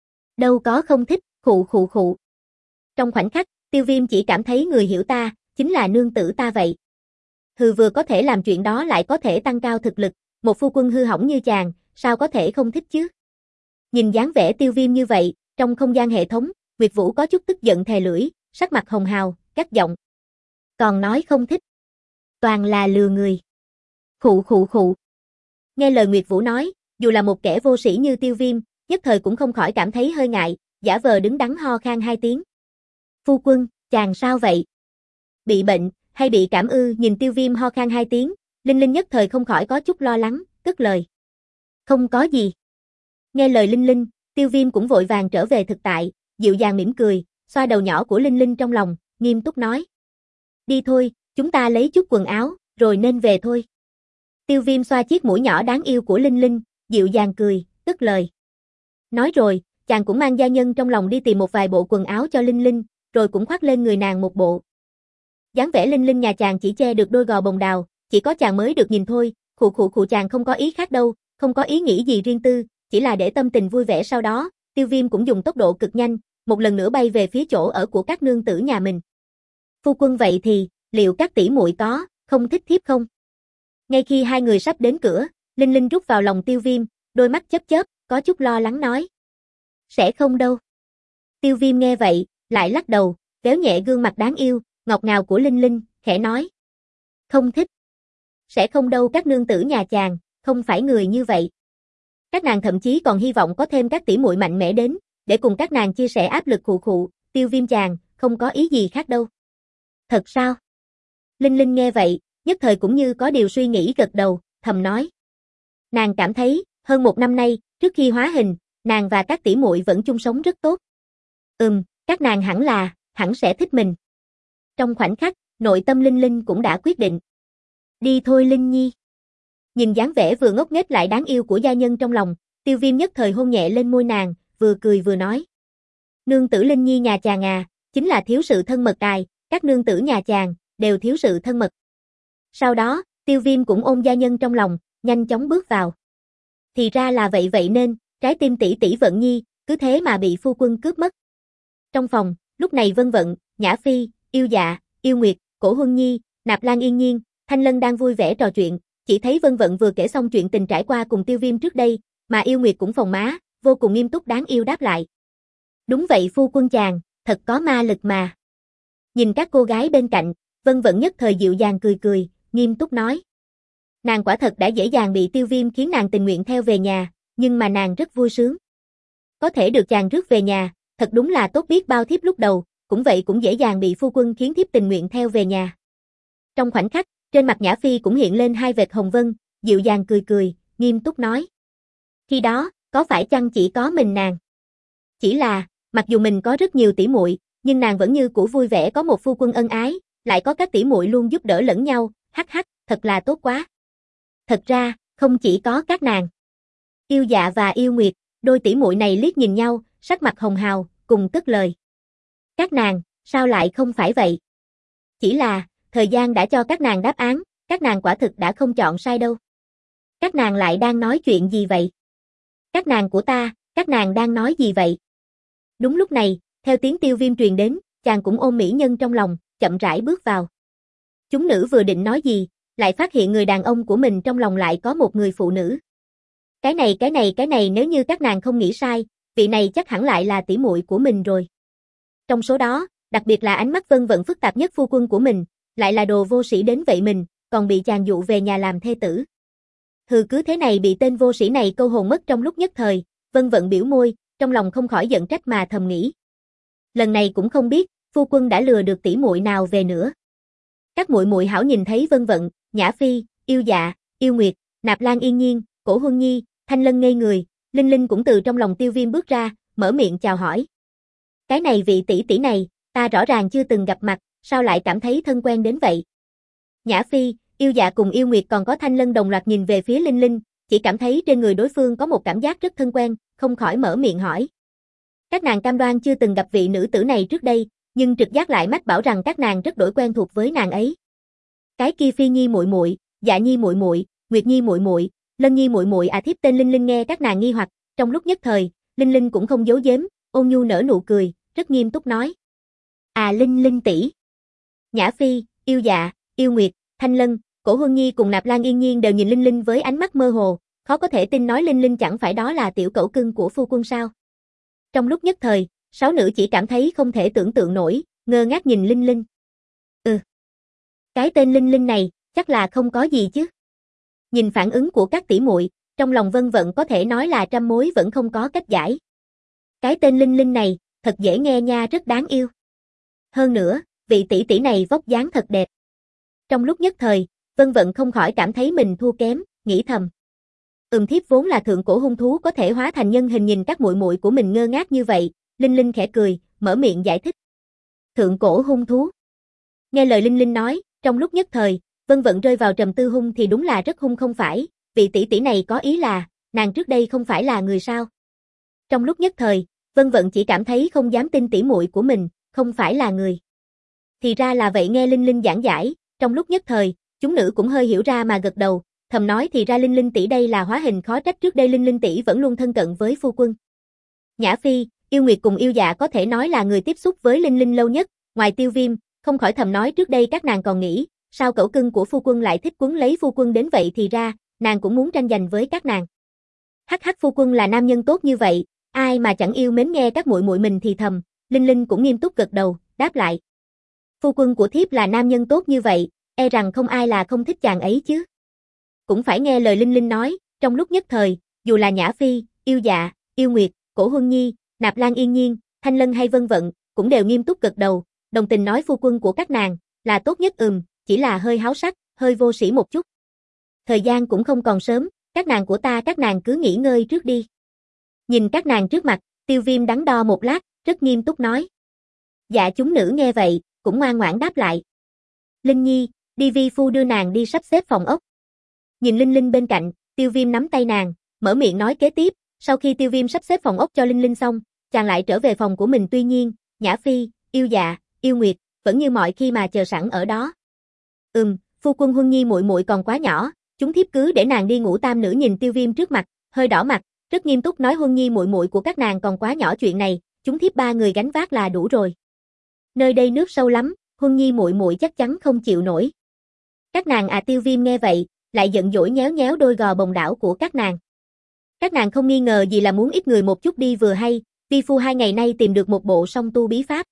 Đâu có không thích, khụ khụ khụ. Trong khoảnh khắc, Tiêu Viêm chỉ cảm thấy người hiểu ta, chính là nương tử ta vậy. Hừ vừa có thể làm chuyện đó lại có thể tăng cao thực lực, một phu quân hư hỏng như chàng, sao có thể không thích chứ? Nhìn dáng vẻ Tiêu Viêm như vậy, trong không gian hệ thống, Nguyệt Vũ có chút tức giận thè lưỡi, sắc mặt hồng hào, cắt giọng. Còn nói không thích. Toàn là lừa người. Khụ khụ khụ. Nghe lời Nguyệt Vũ nói, dù là một kẻ vô sĩ như Tiêu Viêm, nhất thời cũng không khỏi cảm thấy hơi ngại, giả vờ đứng đắn ho khan hai tiếng. Phu quân, chàng sao vậy? Bị bệnh, hay bị cảm ư? Nhìn Tiêu Viêm ho khan hai tiếng, Linh Linh nhất thời không khỏi có chút lo lắng, cất lời. Không có gì. Nghe lời Linh Linh, Tiêu Viêm cũng vội vàng trở về thực tại, dịu dàng mỉm cười, xoa đầu nhỏ của Linh Linh trong lòng, nghiêm túc nói. Đi thôi, chúng ta lấy chút quần áo, rồi nên về thôi. Tiêu Viêm xoa chiếc mũi nhỏ đáng yêu của Linh Linh, dịu dàng cười, cất lời. Nói rồi, chàng cũng mang gia nhân trong lòng đi tìm một vài bộ quần áo cho Linh Linh, rồi cũng khoác lên người nàng một bộ. Dáng vẻ Linh Linh nhà chàng chỉ che được đôi gò bồng đào, chỉ có chàng mới được nhìn thôi, khụ khụ khụ chàng không có ý khác đâu, không có ý nghĩ gì riêng tư, chỉ là để tâm tình vui vẻ sau đó, Tiêu Viêm cũng dùng tốc độ cực nhanh, một lần nữa bay về phía chỗ ở của các nương tử nhà mình. Phu quân vậy thì, liệu các tỷ muội có, không thích thiếp không? Ngay khi hai người sắp đến cửa, Linh Linh rút vào lòng Tiêu Viêm, đôi mắt chớp chớp, có chút lo lắng nói. Sẽ không đâu. Tiêu Viêm nghe vậy, lại lắc đầu, véo nhẹ gương mặt đáng yêu, ngọt ngào của Linh Linh, khẽ nói. Không thích. Sẽ không đâu các nương tử nhà chàng, không phải người như vậy. Các nàng thậm chí còn hy vọng có thêm các tỷ muội mạnh mẽ đến, để cùng các nàng chia sẻ áp lực khụ khụ, Tiêu Viêm chàng, không có ý gì khác đâu. Thật sao? Linh Linh nghe vậy, nhất thời cũng như có điều suy nghĩ gật đầu, thầm nói. Nàng cảm thấy, hơn một năm nay, trước khi hóa hình, nàng và các tỷ muội vẫn chung sống rất tốt. Ừm, các nàng hẳn là, hẳn sẽ thích mình. Trong khoảnh khắc, nội tâm Linh Linh cũng đã quyết định. Đi thôi Linh Nhi. Nhìn dáng vẻ vừa ngốc nghếch lại đáng yêu của gia nhân trong lòng, Tiêu Viêm nhất thời hôn nhẹ lên môi nàng, vừa cười vừa nói. Nương tử Linh Nhi nhà chàng à, chính là thiếu sự thân mật tài, các nương tử nhà chàng, đều thiếu sự thân mật. Sau đó, Tiêu Viêm cũng ôm gia nhân trong lòng, nhanh chóng bước vào. Thì ra là vậy vậy nên, trái tim tỷ tỷ Vận Nhi, cứ thế mà bị phu quân cướp mất. Trong phòng, lúc này Vân Vận, Nhã Phi, Yêu Dạ, Yêu Nguyệt, Cổ Huân Nhi, Nạp Lan Yên Nhiên, Thanh Lân đang vui vẻ trò chuyện, chỉ thấy Vân Vận vừa kể xong chuyện tình trải qua cùng Tiêu Viêm trước đây, mà Yêu Nguyệt cũng phồng má, vô cùng nghiêm túc đáng yêu đáp lại. Đúng vậy phu quân chàng, thật có ma lực mà. Nhìn các cô gái bên cạnh, Vân Vận nhất thời dịu dàng cười cười, nghiêm túc nói. Nàng quả thật đã dễ dàng bị Tiêu Viêm khiến nàng tình nguyện theo về nhà, nhưng mà nàng rất vui sướng. Có thể được chàng rước về nhà, thật đúng là tốt biết bao thiếp lúc đầu, cũng vậy cũng dễ dàng bị phu quân khiến thiếp tình nguyện theo về nhà. Trong khoảnh khắc, trên mặt Nhã Phi cũng hiện lên hai vệt hồng vân, dịu dàng cười cười, nghiêm túc nói. Khi đó, có phải chăng chỉ có mình nàng? Chỉ là, mặc dù mình có rất nhiều tỷ muội, nhưng nàng vẫn như cũ vui vẻ có một phu quân ân ái, lại có các tỷ muội luôn giúp đỡ lẫn nhau, hắc hắc, thật là tốt quá. Thật ra, không chỉ có các nàng. Yêu Dạ và Yêu Nguyệt, đôi tỷ muội này liếc nhìn nhau, sắc mặt hồng hào, cùng cất lời. Các nàng, sao lại không phải vậy? Chỉ là, thời gian đã cho các nàng đáp án, các nàng quả thực đã không chọn sai đâu. Các nàng lại đang nói chuyện gì vậy? Các nàng của ta, các nàng đang nói gì vậy? Đúng lúc này, theo tiếng Tiêu Viêm truyền đến, chàng cũng ôm mỹ nhân trong lòng, chậm rãi bước vào. Chúng nữ vừa định nói gì, lại phát hiện người đàn ông của mình trong lòng lại có một người phụ nữ. Cái này cái này cái này nếu như các nàng không nghĩ sai, vị này chắc hẳn lại là tỷ muội của mình rồi. Trong số đó, đặc biệt là ánh mắt Vân Vận phức tạp nhất phu quân của mình, lại là đồ vô sĩ đến vậy mình, còn bị chàng dụ về nhà làm thê tử. Hừ, cứ thế này bị tên vô sĩ này câu hồn mất trong lúc nhất thời, Vân Vận biểu môi, trong lòng không khỏi giận trách mà thầm nghĩ. Lần này cũng không biết, phu quân đã lừa được tỷ muội nào về nữa. Các muội muội hảo nhìn thấy Vân Vận, Nhã Phi, Yêu Dạ, Yêu Nguyệt, Nạp Lan Yên Nhiên, Cổ Huân Nhi, Thanh Lân ngây người, Linh Linh cũng từ trong lòng Tiêu Viêm bước ra, mở miệng chào hỏi. Cái này vị tỷ tỷ này, ta rõ ràng chưa từng gặp mặt, sao lại cảm thấy thân quen đến vậy? Nhã Phi, Yêu Dạ cùng Yêu Nguyệt còn có Thanh Lân đồng loạt nhìn về phía Linh Linh, chỉ cảm thấy trên người đối phương có một cảm giác rất thân quen, không khỏi mở miệng hỏi. Các nàng cam đoan chưa từng gặp vị nữ tử này trước đây, nhưng trực giác lại mách bảo rằng các nàng rất đổi quen thuộc với nàng ấy. Cái kia Phi Nhi muội muội, Dạ Nhi muội muội, Nguyệt Nhi muội muội, Lân Nhi muội muội à thiếp tên Linh Linh nghe các nàng nghi hoặc, trong lúc nhất thời, Linh Linh cũng không giấu giếm, ôn nhu nở nụ cười, rất nghiêm túc nói. À Linh Linh tỷ. Nhã Phi, Yêu Dạ, Yêu Nguyệt, Thanh Lân, Cổ Huân Nhi cùng Nạp Lan Yên Nhiên đều nhìn Linh Linh với ánh mắt mơ hồ, khó có thể tin nói Linh Linh chẳng phải đó là tiểu cẩu cưng của phu quân sao. Trong lúc nhất thời, sáu nữ chỉ cảm thấy không thể tưởng tượng nổi, ngơ ngác nhìn Linh Linh. Ừ. Cái tên Linh Linh này, chắc là không có gì chứ. Nhìn phản ứng của các tỷ muội, trong lòng Vân Vận có thể nói là trăm mối vẫn không có cách giải. Cái tên Linh Linh này, thật dễ nghe nha, rất đáng yêu. Hơn nữa, vị tỷ tỷ này vóc dáng thật đẹp. Trong lúc nhất thời, Vân Vận không khỏi cảm thấy mình thua kém, nghĩ thầm. Ừm thiếp vốn là thượng cổ hung thú có thể hóa thành nhân hình, nhìn các muội muội của mình ngơ ngác như vậy, Linh Linh khẽ cười, mở miệng giải thích. Thượng cổ hung thú. Nghe lời Linh Linh nói, trong lúc nhất thời, Vân Vận rơi vào trầm tư, hung thì đúng là rất hung không phải, vị tỷ tỷ này có ý là, nàng trước đây không phải là người sao? Trong lúc nhất thời, Vân Vận chỉ cảm thấy không dám tin tỷ muội của mình, không phải là người. Thì ra là vậy, nghe Linh Linh giảng giải, trong lúc nhất thời, chúng nữ cũng hơi hiểu ra mà gật đầu, thầm nói thì ra Linh Linh tỷ đây là hóa hình, khó trách trước đây Linh Linh tỷ vẫn luôn thân cận với phu quân. Nhã Phi, Yêu Nguyệt cùng Yêu Dạ có thể nói là người tiếp xúc với Linh Linh lâu nhất, ngoài Tiêu Viêm, không khỏi thầm nói trước đây các nàng còn nghĩ, sao cẩu cưng của phu quân lại thích quấn lấy phu quân đến vậy, thì ra, nàng cũng muốn tranh giành với các nàng. Hắc hắc, phu quân là nam nhân tốt như vậy, ai mà chẳng yêu mến, nghe các muội muội mình thì thầm, Linh Linh cũng nghiêm túc gật đầu, đáp lại. Phu quân của thiếp là nam nhân tốt như vậy, e rằng không ai là không thích chàng ấy chứ. Cũng phải nghe lời Linh Linh nói, trong lúc nhất thời, dù là Nhã Phi, Yêu Dạ, Yêu Nguyệt, Cổ Huân Nhi, Nạp Lan Yên Nhiên, Thanh Lân hay Vân Vận, cũng đều nghiêm túc gật đầu, đồng tình nói phu quân của các nàng là tốt nhất, ừm, chỉ là hơi háo sắc, hơi vô sĩ một chút. Thời gian cũng không còn sớm, các nàng của ta các nàng cứ nghỉ ngơi trước đi. Nhìn các nàng trước mặt, Tiêu Viêm đắn đo một lát, rất nghiêm túc nói. Dạ chúng nữ nghe vậy, cũng ngoan ngoãn đáp lại. Linh Nhi, đi vi phu đưa nàng đi sắp xếp phòng ốc. Nhìn Linh Linh bên cạnh, Tiêu Viêm nắm tay nàng, mở miệng nói kế tiếp, sau khi Tiêu Viêm sắp xếp phòng ốc cho Linh Linh xong, chàng lại trở về phòng của mình, tuy nhiên, Nhã Phi, Yêu Dạ, Yêu Nguyệt, vẫn như mọi khi mà chờ sẵn ở đó. Ừm, phu quân Huân Nhi muội muội còn quá nhỏ, chúng thiếp cứ để nàng đi ngủ. Tam nữ nhìn Tiêu Viêm trước mặt, hơi đỏ mặt, rất nghiêm túc nói Huân Nhi muội muội của các nàng còn quá nhỏ, chuyện này, chúng thiếp ba người gánh vác là đủ rồi. Nơi đây nước sâu lắm, Huân Nhi muội muội chắc chắn không chịu nổi. Các nàng à, Tiêu Viêm nghe vậy, lại giận dỗi nhéo nhéo đôi gò bồng đảo của các nàng. Các nàng không nghi ngờ gì là muốn ít người một chút đi vừa hay, vi phu hai ngày nay tìm được một bộ song tu bí pháp.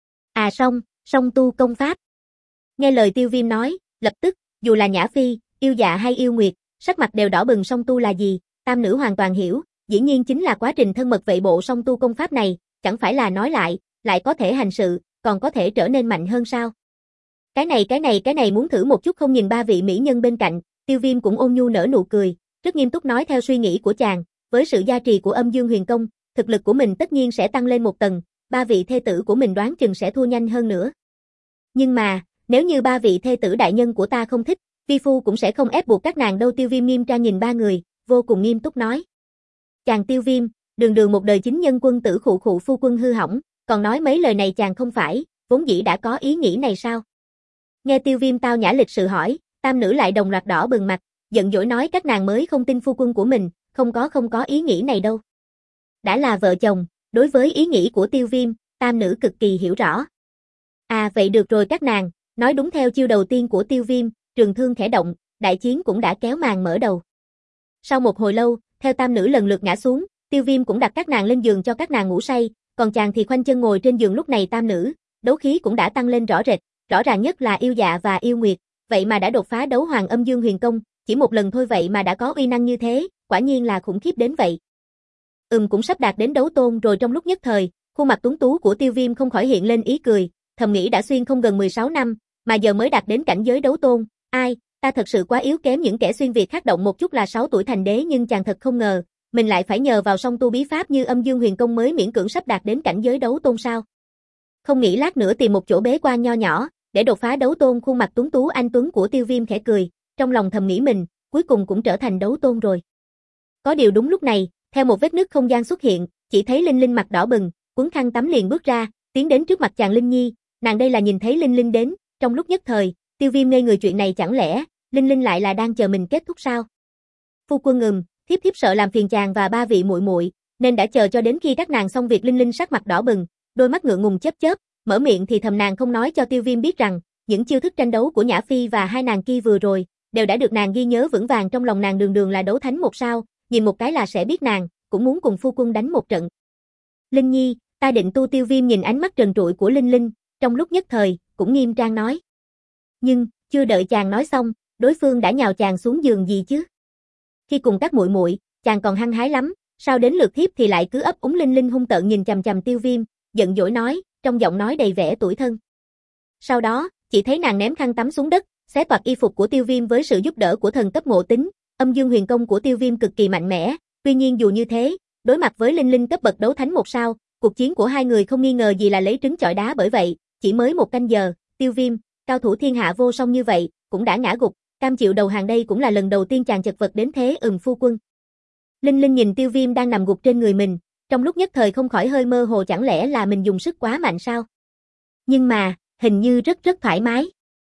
À song, song tu công pháp. Nghe lời Tiêu Viêm nói, lập tức, dù là Nhã Phi, Yêu Dạ hay Yêu Nguyệt, sắc mặt đều đỏ bừng. Song tu là gì? Tam nữ hoàn toàn hiểu, dĩ nhiên chính là quá trình thân mật. Vậy bộ song tu công pháp này, chẳng phải là nói lại, lại có thể hành sự, còn có thể trở nên mạnh hơn sao? Cái này cái này cái này muốn thử một chút không? Nhìn ba vị mỹ nhân bên cạnh, Tiêu Viêm cũng ôn nhu nở nụ cười, rất nghiêm túc nói theo suy nghĩ của chàng, với sự gia trì của Âm Dương Huyền Công, thực lực của mình tất nhiên sẽ tăng lên một tầng, ba vị thê tử của mình đoán chừng sẽ thua nhanh hơn nữa. Nhưng mà, nếu như ba vị thê tử đại nhân của ta không thích, Vi phu cũng sẽ không ép buộc các nàng đâu. Tiêu Viêm nghiêm trang nhìn ba người, vô cùng nghiêm túc nói. Chàng Tiêu Viêm, đường đường một đời chính nhân quân tử khụ khụ phu quân hư hỏng, còn nói mấy lời này chàng không phải, vốn dĩ đã có ý nghĩ này sao? Nghe Tiêu Viêm tao nhã lịch sự hỏi, tam nữ lại đồng loạt đỏ bừng mặt, giận dỗi nói các nàng mới không tin phu quân của mình, không có không có ý nghĩ này đâu. Đã là vợ chồng, đối với ý nghĩ của Tiêu Viêm, tam nữ cực kỳ hiểu rõ. À vậy được rồi các nàng, nói đúng theo chiêu đầu tiên của Tiêu Viêm, trường thương khẽ động, đại chiến cũng đã kéo màn mở đầu. Sau một hồi lâu, theo tam nữ lần lượt ngã xuống, Tiêu Viêm cũng đặt các nàng lên giường cho các nàng ngủ say, còn chàng thì khoanh chân ngồi trên giường. Lúc này tam nữ, đấu khí cũng đã tăng lên rõ rệt, rõ ràng nhất là Yêu Dạ và Yêu Nguyệt, vậy mà đã đột phá đấu hoàng âm dương huyền công, chỉ một lần thôi vậy mà đã có uy năng như thế, quả nhiên là khủng khiếp đến vậy. Ừm cũng sắp đạt đến đấu tôn rồi. Trong lúc nhất thời, khuôn mặt tuấn tú của Tiêu Viêm không khỏi hiện lên ý cười, thầm nghĩ đã xuyên không gần mười sáu năm, mà giờ mới đạt đến cảnh giới đấu tôn, ai, ta thật sự quá yếu kém. Những kẻ xuyên việt khác động một chút là sáu tuổi thành đế, nhưng chàng thật không ngờ, mình lại phải nhờ vào song tu bí pháp như âm dương huyền công mới miễn cưỡng sắp đạt đến cảnh giới đấu tôn sao? Không nghĩ lát nữa tìm một chỗ bế quan nho nhỏ, để đột phá đấu tôn. Khuôn mặt tuấn tú anh tuấn của Tiêu Viêm khẽ cười, trong lòng thầm nghĩ mình, cuối cùng cũng trở thành đấu tôn rồi. Có điều đúng lúc này, theo một vết nứt không gian xuất hiện, chỉ thấy Linh Linh mặt đỏ bừng, quấn khăn tắm liền bước ra, tiến đến trước mặt chàng. Linh Nhi, nàng đây là nhìn thấy Linh Linh đến, trong lúc nhất thời, Tiêu Viêm ngây người, chuyện này chẳng lẽ, Linh Linh lại là đang chờ mình kết thúc sao? Phu quân ừm, thiếp thiếp sợ làm phiền chàng và ba vị muội muội, nên đã chờ cho đến khi các nàng xong việc. Linh Linh sắc mặt đỏ bừng, đôi mắt ngượng ngùng chớp chớp, mở miệng thì thầm nàng không nói cho Tiêu Viêm biết rằng, những chiêu thức tranh đấu của Nhã Phi và hai nàng kia vừa rồi, đều đã được nàng ghi nhớ vững vàng trong lòng. Nàng đường đường là đấu thánh một sao, nhìn một cái là sẽ biết nàng, cũng muốn cùng phu quân đánh một trận. Linh Nhi, ta định tu. Tiêu Viêm nhìn ánh mắt trần trụi của Linh Linh, trong lúc nhất thời, cũng nghiêm trang nói. Nhưng, chưa đợi chàng nói xong, đối phương đã nhào chàng xuống giường. Gì chứ? Khi cùng các muội muội, chàng còn hăng hái lắm, sao đến lượt thiếp thì lại cứ ấp úng? Linh Linh hung tợn nhìn chằm chằm Tiêu Viêm, giận dỗi nói, trong giọng nói đầy vẻ tủi thân. Sau đó, chỉ thấy nàng ném khăn tắm xuống đất, xé toạc y phục của Tiêu Viêm. Với sự giúp đỡ của thần cấp ngộ tính, âm dương huyền công của Tiêu Viêm cực kỳ mạnh mẽ, tuy nhiên dù như thế, đối mặt với Linh Linh cấp bậc đấu thánh một sao, cuộc chiến của hai người không nghi ngờ gì là lấy trứng chọi đá. Bởi vậy, chỉ mới một canh giờ, Tiêu Viêm, cao thủ thiên hạ vô song như vậy, cũng đã ngã gục, cam chịu đầu hàng. Đây cũng là lần đầu tiên chàng chật vật đến thế. Ừm phu quân. Linh Linh nhìn Tiêu Viêm đang nằm gục trên người mình, trong lúc nhất thời không khỏi hơi mơ hồ, chẳng lẽ là mình dùng sức quá mạnh sao? Nhưng mà, hình như rất rất thoải mái.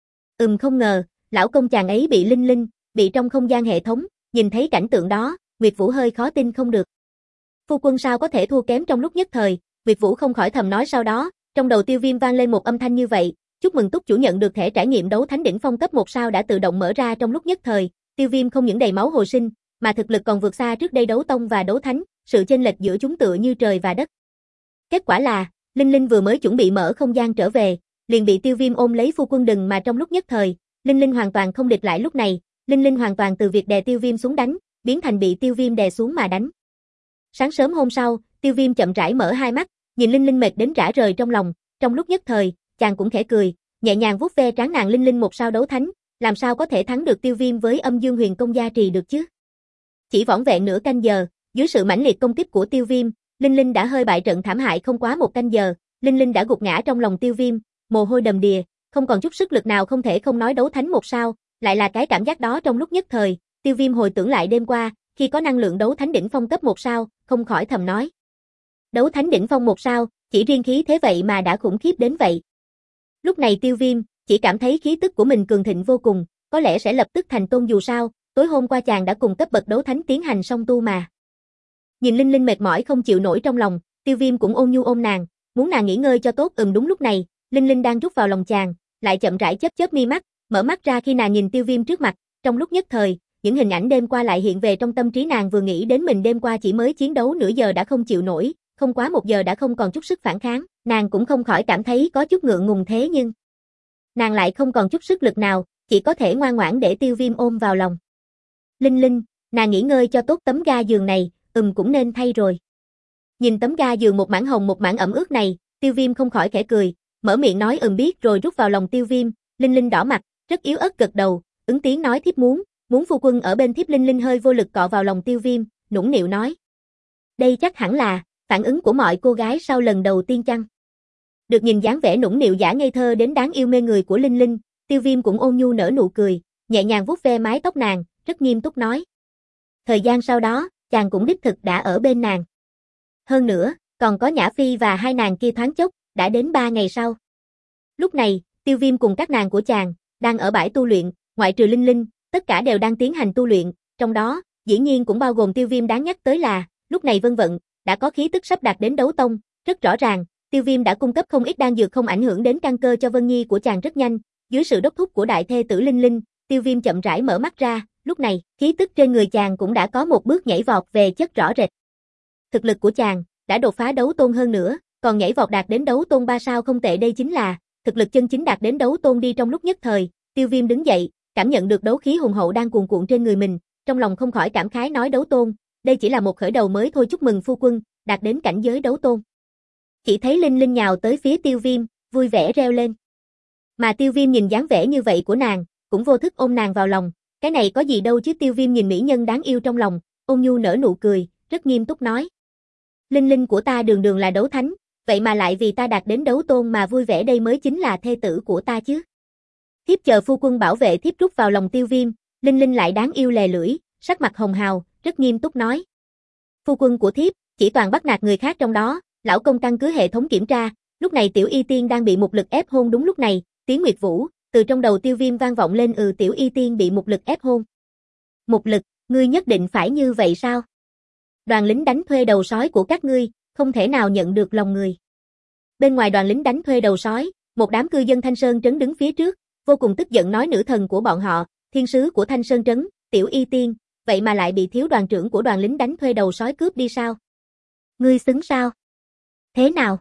Ừm không ngờ, lão công chàng ấy bị Linh Linh, bị trong không gian hệ thống. Nhìn thấy cảnh tượng đó, Nguyệt Vũ hơi khó tin không được. Phu quân sao có thể thua kém? Trong lúc nhất thời, Nguyệt Vũ không khỏi thầm nói. Sau đó, trong đầu Tiêu Viêm vang lên một âm thanh như vậy, chúc mừng túc chủ nhận được thẻ trải nghiệm đấu thánh đỉnh phong cấp một sao đã tự động mở ra. Trong lúc nhất thời, Tiêu Viêm không những đầy máu hồi sinh, mà thực lực còn vượt xa trước đây đấu tông và đấu thánh, sự chênh lệch giữa chúng tựa như trời và đất. Kết quả là, Linh Linh vừa mới chuẩn bị mở không gian trở về, liền bị Tiêu Viêm ôm lấy. Phu quân đừng mà. Trong lúc nhất thời, Linh Linh hoàn toàn không địch lại. Lúc này, Linh Linh hoàn toàn từ việc đè Tiêu Viêm xuống đánh, biến thành bị Tiêu Viêm đè xuống mà đánh. Sáng sớm hôm sau, Tiêu Viêm chậm rãi mở hai mắt, nhìn Linh Linh mệt đến rã rời trong lòng, trong lúc nhất thời, chàng cũng khẽ cười, nhẹ nhàng vuốt ve trán nàng. Linh Linh một sao đấu thánh, làm sao có thể thắng được Tiêu Viêm với âm dương huyền công gia trì được chứ? Chỉ vỏn vẹn nửa canh giờ, dưới sự mãnh liệt công kích của Tiêu Viêm, Linh Linh đã hơi bại trận thảm hại. Không quá một canh giờ, Linh Linh đã gục ngã trong lòng Tiêu Viêm, mồ hôi đầm đìa, không còn chút sức lực nào. Không thể không nói đấu thánh một sao, lại là cái cảm giác đó. Trong lúc nhất thời, Tiêu Viêm hồi tưởng lại đêm qua, khi có năng lượng đấu thánh đỉnh phong cấp một sao, không khỏi thầm nói. Đấu thánh đỉnh phong một sao, chỉ riêng khí thế vậy mà đã khủng khiếp đến vậy. Lúc này Tiêu Viêm, chỉ cảm thấy khí tức của mình cường thịnh vô cùng, có lẽ sẽ lập tức thành tôn. Dù sao, tối hôm qua chàng đã cùng cấp bậc đấu thánh tiến hành song tu mà. Nhìn Linh Linh mệt mỏi không chịu nổi trong lòng, Tiêu Viêm cũng ôn nhu ôm nàng, muốn nàng nghỉ ngơi cho tốt. Ừm đúng lúc này, Linh Linh đang rút vào lòng chàng, lại chậm rãi chớp chớp mi mắt, mở mắt ra khi nàng nhìn Tiêu Viêm trước mặt, trong lúc nhất thời, những hình ảnh đêm qua lại hiện về trong tâm trí nàng. Vừa nghĩ đến mình đêm qua chỉ mới chiến đấu nửa giờ đã không chịu nổi, không quá một giờ đã không còn chút sức phản kháng, nàng cũng không khỏi cảm thấy có chút ngượng ngùng. Thế nhưng, nàng lại không còn chút sức lực nào, chỉ có thể ngoan ngoãn để Tiêu Viêm ôm vào lòng. Linh Linh, nàng nghỉ ngơi cho tốt, tấm ga giường này, ừm cũng nên thay rồi. Nhìn tấm ga giường một mảng hồng một mảng ẩm ướt này, Tiêu Viêm không khỏi khẽ cười, mở miệng nói ừm biết rồi rút vào lòng Tiêu Viêm. Linh Linh đỏ mặt, rất yếu ớt gật đầu, ứng tiếng nói thiếp muốn, muốn phu quân ở bên thiếp. Linh Linh hơi vô lực cọ vào lòng Tiêu Viêm, nũng nịu nói. Đây chắc hẳn là phản ứng của mọi cô gái sau lần đầu tiên chăng? Được nhìn dáng vẻ nũng nịu giả ngây thơ đến đáng yêu mê người của Linh Linh, Tiêu Viêm cũng ôn nhu nở nụ cười, nhẹ nhàng vuốt ve mái tóc nàng, rất nghiêm túc nói. Thời gian sau đó, chàng cũng đích thực đã ở bên nàng. Hơn nữa, còn có Nhã Phi và hai nàng kia thoáng chốc, đã đến ba ngày sau. Lúc này, Tiêu Viêm cùng các nàng của chàng, đang ở bãi tu luyện, ngoại trừ Linh Linh, tất cả đều đang tiến hành tu luyện, trong đó, dĩ nhiên cũng bao gồm Tiêu Viêm. Đáng nhắc tới là, lúc này Vân Vận, đã có khí tức sắp đạt đến đấu tông, rất rõ ràng, Tiêu Viêm đã cung cấp không ít đan dược không ảnh hưởng đến căn cơ cho Vân Nhi của chàng rất nhanh, dưới sự đốc thúc của đại thê tử Linh Linh, Tiêu Viêm chậm rãi mở mắt ra, lúc này, khí tức trên người chàng cũng đã có một bước nhảy vọt về chất rõ rệt. Thực lực của chàng, đã đột phá đấu tôn hơn nữa, còn nhảy vọt đạt đến đấu tôn ba sao không tệ. Đây chính là, thực lực chân chính đạt đến đấu tôn đi. Trong lúc nhất thời, Tiêu Viêm đứng dậy, cảm nhận được đấu khí hùng hậu đang cuồn cuộn trên người mình, trong lòng không khỏi cảm khái nói đấu tôn, đây chỉ là một khởi đầu mới thôi. Chúc mừng phu quân, đạt đến cảnh giới đấu tôn. Chỉ thấy Linh Linh nhào tới phía Tiêu Viêm, vui vẻ reo lên. Mà Tiêu Viêm nhìn dáng vẻ như vậy của nàng, cũng vô thức ôm nàng vào lòng, cái này có gì đâu chứ. Tiêu Viêm nhìn mỹ nhân đáng yêu trong lòng, ôn nhu nở nụ cười, rất nghiêm túc nói. Linh Linh của ta đường đường là đấu thánh, vậy mà lại vì ta đạt đến đấu tôn mà vui vẻ, đây mới chính là thê tử của ta chứ. Thiếp chờ phu quân bảo vệ. Thiếp rút vào lòng Tiêu Viêm, Linh Linh lại đáng yêu lè lưỡi, sắc mặt hồng hào, rất nghiêm túc nói. Phu quân của thiếp, chỉ toàn bắt nạt người khác trong đó, lão công căn cứ hệ thống kiểm tra, lúc này Tiểu Y Tiên đang bị Mục Lực ép hôn. Đúng lúc này, tiếng Nguyệt Vũ, từ trong đầu Tiêu Viêm vang vọng lên. Ừ, Tiểu Y Tiên bị Mục Lực ép hôn. Mục Lực, ngươi nhất định phải như vậy sao? Đoàn lính đánh thuê đầu sói của các ngươi, không thể nào nhận được lòng người. Bên ngoài đoàn lính đánh thuê đầu sói, một đám cư dân Thanh Sơn Trấn đứng phía trước, vô cùng tức giận nói nữ thần của bọn họ, thiên sứ của Thanh Sơn Trấn, Tiểu Y Tiên, vậy mà lại bị thiếu đoàn trưởng của đoàn lính đánh thuê đầu sói cướp đi sao? Ngươi xứng sao? Thế nào?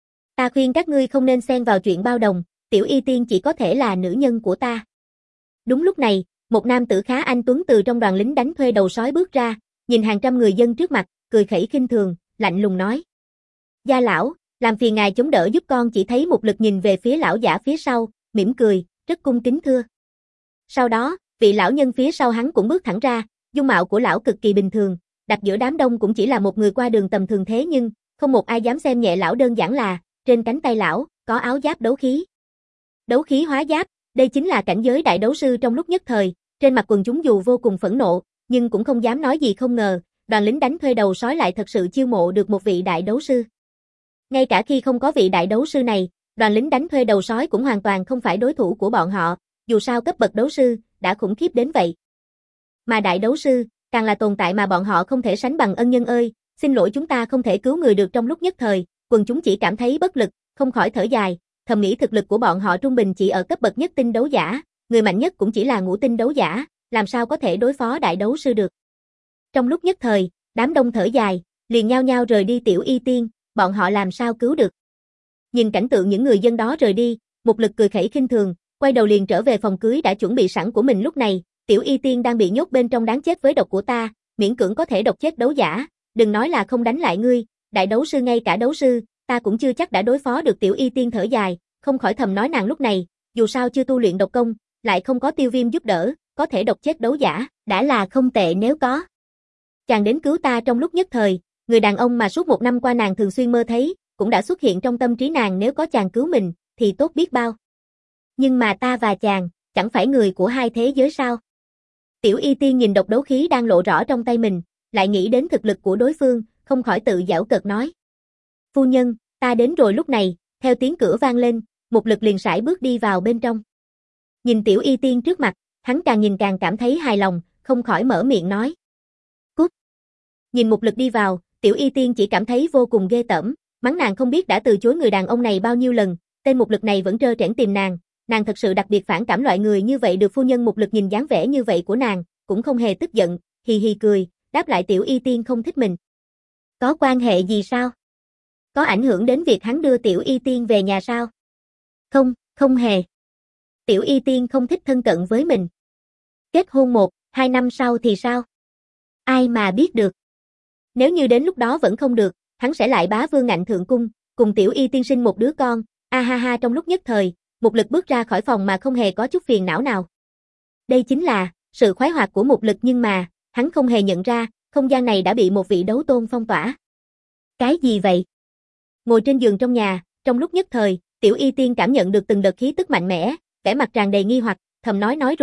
Ta khuyên các ngươi không nên xen vào chuyện bao đồng, Tiểu Y Tiên chỉ có thể là nữ nhân của ta. Đúng lúc này, một nam tử khá anh tuấn từ trong đoàn lính đánh thuê đầu sói bước ra, nhìn hàng trăm người dân trước mặt, cười khẩy khinh thường, lạnh lùng nói. Gia lão, làm phiền ngài chống đỡ giúp con. Chỉ thấy Mục Lực nhìn về phía lão giả phía sau, mỉm cười, rất cung kính thưa. Sau đó, vị lão nhân phía sau hắn cũng bước thẳng ra, dung mạo của lão cực kỳ bình thường, đặt giữa đám đông cũng chỉ là một người qua đường tầm thường, thế nhưng, không một ai dám xem nhẹ lão, đơn giản là, trên cánh tay lão, có áo giáp đấu khí. Đấu khí hóa giáp, đây chính là cảnh giới đại đấu sư. Trong lúc nhất thời, trên mặt quần chúng dù vô cùng phẫn nộ, nhưng cũng không dám nói gì. Không ngờ, đoàn lính đánh thuê đầu sói lại thật sự chiêu mộ được một vị đại đấu sư. Ngay cả khi không có vị đại đấu sư này, đoàn lính đánh thuê đầu sói cũng hoàn toàn không phải đối thủ của bọn họ, dù sao cấp bậc đấu sư, đã khủng khiếp đến vậy. Mà đại đấu sư, càng là tồn tại mà bọn họ không thể sánh bằng. Ân nhân ơi, xin lỗi chúng ta không thể cứu người được. Trong lúc nhất thời, quần chúng chỉ cảm thấy bất lực, không khỏi thở dài, thầm nghĩ thực lực của bọn họ trung bình chỉ ở cấp bậc nhất tinh đấu giả, người mạnh nhất cũng chỉ là ngũ tinh đấu giả, làm sao có thể đối phó đại đấu sư được. Trong lúc nhất thời, đám đông thở dài, liền nhao nhao rời đi. Tiểu Y Tiên, bọn họ làm sao cứu được. Nhìn cảnh tượng những người dân đó rời đi, Mục Lực cười khẩy khinh thường, quay đầu liền trở về phòng cưới đã chuẩn bị sẵn của mình. Lúc này, Tiểu Y Tiên đang bị nhốt bên trong, đáng chết với độc của ta, miễn cưỡng có thể độc chết đấu giả, đừng nói là không đánh lại ngươi, đại đấu sư ngay cả đấu sư, ta cũng chưa chắc đã đối phó được. Tiểu Y Tiên thở dài, không khỏi thầm nói nàng lúc này, dù sao chưa tu luyện độc công, lại không có Tiêu Viêm giúp đỡ, có thể độc chết đấu giả, đã là không tệ. Nếu có chàng đến cứu ta. Trong lúc nhất thời, người đàn ông mà suốt một năm qua nàng thường xuyên mơ thấy, cũng đã xuất hiện trong tâm trí nàng. Nếu có chàng cứu mình, thì tốt biết bao. Nhưng mà ta và chàng, chẳng phải người của hai thế giới sao? Tiểu Y Tiên nhìn độc đấu khí đang lộ rõ trong tay mình, lại nghĩ đến thực lực của đối phương, không khỏi tự giễu cợt nói. Phu nhân, ta đến rồi. Lúc này, theo tiếng cửa vang lên, Mục Lực liền sải bước đi vào bên trong. Nhìn Tiểu Y Tiên trước mặt, hắn càng nhìn càng cảm thấy hài lòng, không khỏi mở miệng nói. Cút. Nhìn Mục Lực đi vào, Tiểu Y Tiên chỉ cảm thấy vô cùng ghê tởm, mắng nàng không biết đã từ chối người đàn ông này bao nhiêu lần, tên Mục Lực này vẫn trơ trẽn tìm nàng, nàng thật sự đặc biệt phản cảm loại người như vậy được. Phu nhân. Mục Lực nhìn dáng vẻ như vậy của nàng, cũng không hề tức giận, hì hì cười, đáp lại Tiểu Y Tiên không thích mình. Có quan hệ gì sao? Có ảnh hưởng đến việc hắn đưa Tiểu Y Tiên về nhà sao? Không, không hề. Tiểu Y Tiên không thích thân cận với mình. Kết hôn một, hai năm sau thì sao? Ai mà biết được. Nếu như đến lúc đó vẫn không được, hắn sẽ lại bá vương ngạnh thượng cung, cùng Tiểu Y Tiên sinh một đứa con. A ha ha. Trong lúc nhất thời, Mục Lực bước ra khỏi phòng mà không hề có chút phiền não nào. Đây chính là sự khoái hoạt của Mục Lực, nhưng mà, hắn không hề nhận ra, không gian này đã bị một vị đấu tôn phong tỏa. Cái gì vậy? Ngồi trên giường trong nhà, trong lúc nhất thời, Tiểu Y Tiên cảm nhận được từng đợt khí tức mạnh mẽ, vẻ mặt tràn đầy nghi hoặc, thầm nói nói rồi,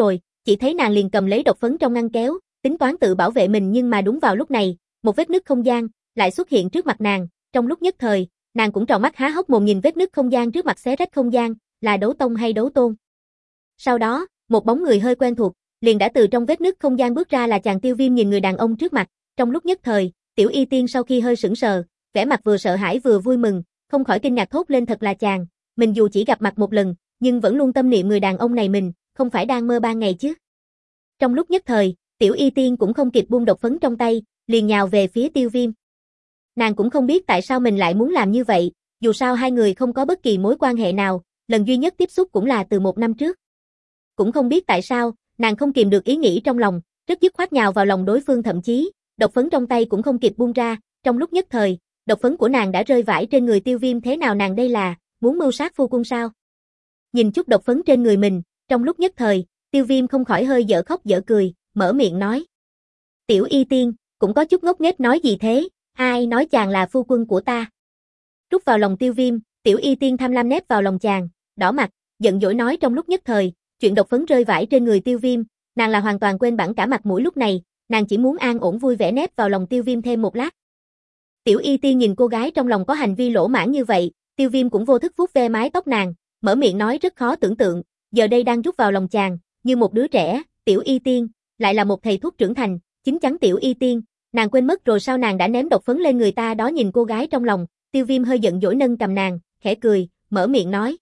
chỉ thấy nàng liền cầm lấy độc phấn trong ngăn kéo, tính toán tự bảo vệ mình nhưng mà đúng vào lúc này, một vết nứt không gian lại xuất hiện trước mặt nàng, trong lúc nhất thời, nàng cũng tròn mắt há hốc mồm nhìn vết nứt không gian trước mặt xé rách không gian, là đấu tông hay đấu tôn. Sau đó, một bóng người hơi quen thuộc, liền đã từ trong vết nứt không gian bước ra là chàng Tiêu Viêm nhìn người đàn ông trước mặt, trong lúc nhất thời, Tiểu Y Tiên sau khi hơi sững sờ, vẻ mặt vừa sợ hãi vừa vui mừng, không khỏi kinh ngạc thốt lên thật là chàng, mình dù chỉ gặp mặt một lần, nhưng vẫn luôn tâm niệm người đàn ông này mình, không phải đang mơ ban ngày chứ. Trong lúc nhất thời, Tiểu Y Tiên cũng không kịp buông độc phấn trong tay, liền nhào về phía Tiêu Viêm. Nàng cũng không biết tại sao mình lại muốn làm như vậy, dù sao hai người không có bất kỳ mối quan hệ nào, lần duy nhất tiếp xúc cũng là từ một năm trước. Cũng không biết tại sao, nàng không kìm được ý nghĩ trong lòng, rất dứt khoát nhào vào lòng đối phương thậm chí, độc phấn trong tay cũng không kịp buông ra, trong lúc nhất thời, độc phấn của nàng đã rơi vãi trên người Tiêu Viêm thế nào nàng đây là, muốn mưu sát phu quân sao? Nhìn chút độc phấn trên người mình, trong lúc nhất thời, Tiêu Viêm không khỏi hơi dở khóc dở cười, mở miệng nói. Tiểu Y Tiên, cũng có chút ngốc nghếch nói gì thế, ai nói chàng là phu quân của ta? Rút vào lòng Tiêu Viêm, Tiểu Y Tiên tham lam nép vào lòng chàng, đỏ mặt, giận dỗi nói trong lúc nhất thời, chuyện độc phấn rơi vãi trên người Tiêu Viêm, nàng là hoàn toàn quên bẵng cả mặt mũi lúc này, nàng chỉ muốn an ổn vui vẻ nép vào lòng Tiêu Viêm thêm một lát. Tiểu Y Tiên nhìn cô gái trong lòng có hành vi lỗ mãn như vậy, Tiêu Viêm cũng vô thức vuốt ve mái tóc nàng, mở miệng nói rất khó tưởng tượng, giờ đây đang rút vào lòng chàng, như một đứa trẻ, Tiểu Y Tiên, lại là một thầy thuốc trưởng thành, chính chắn Tiểu Y Tiên, nàng quên mất rồi sao nàng đã ném độc phấn lên người ta đó nhìn cô gái trong lòng, Tiêu Viêm hơi giận dỗi nâng cầm nàng, khẽ cười, mở miệng nói.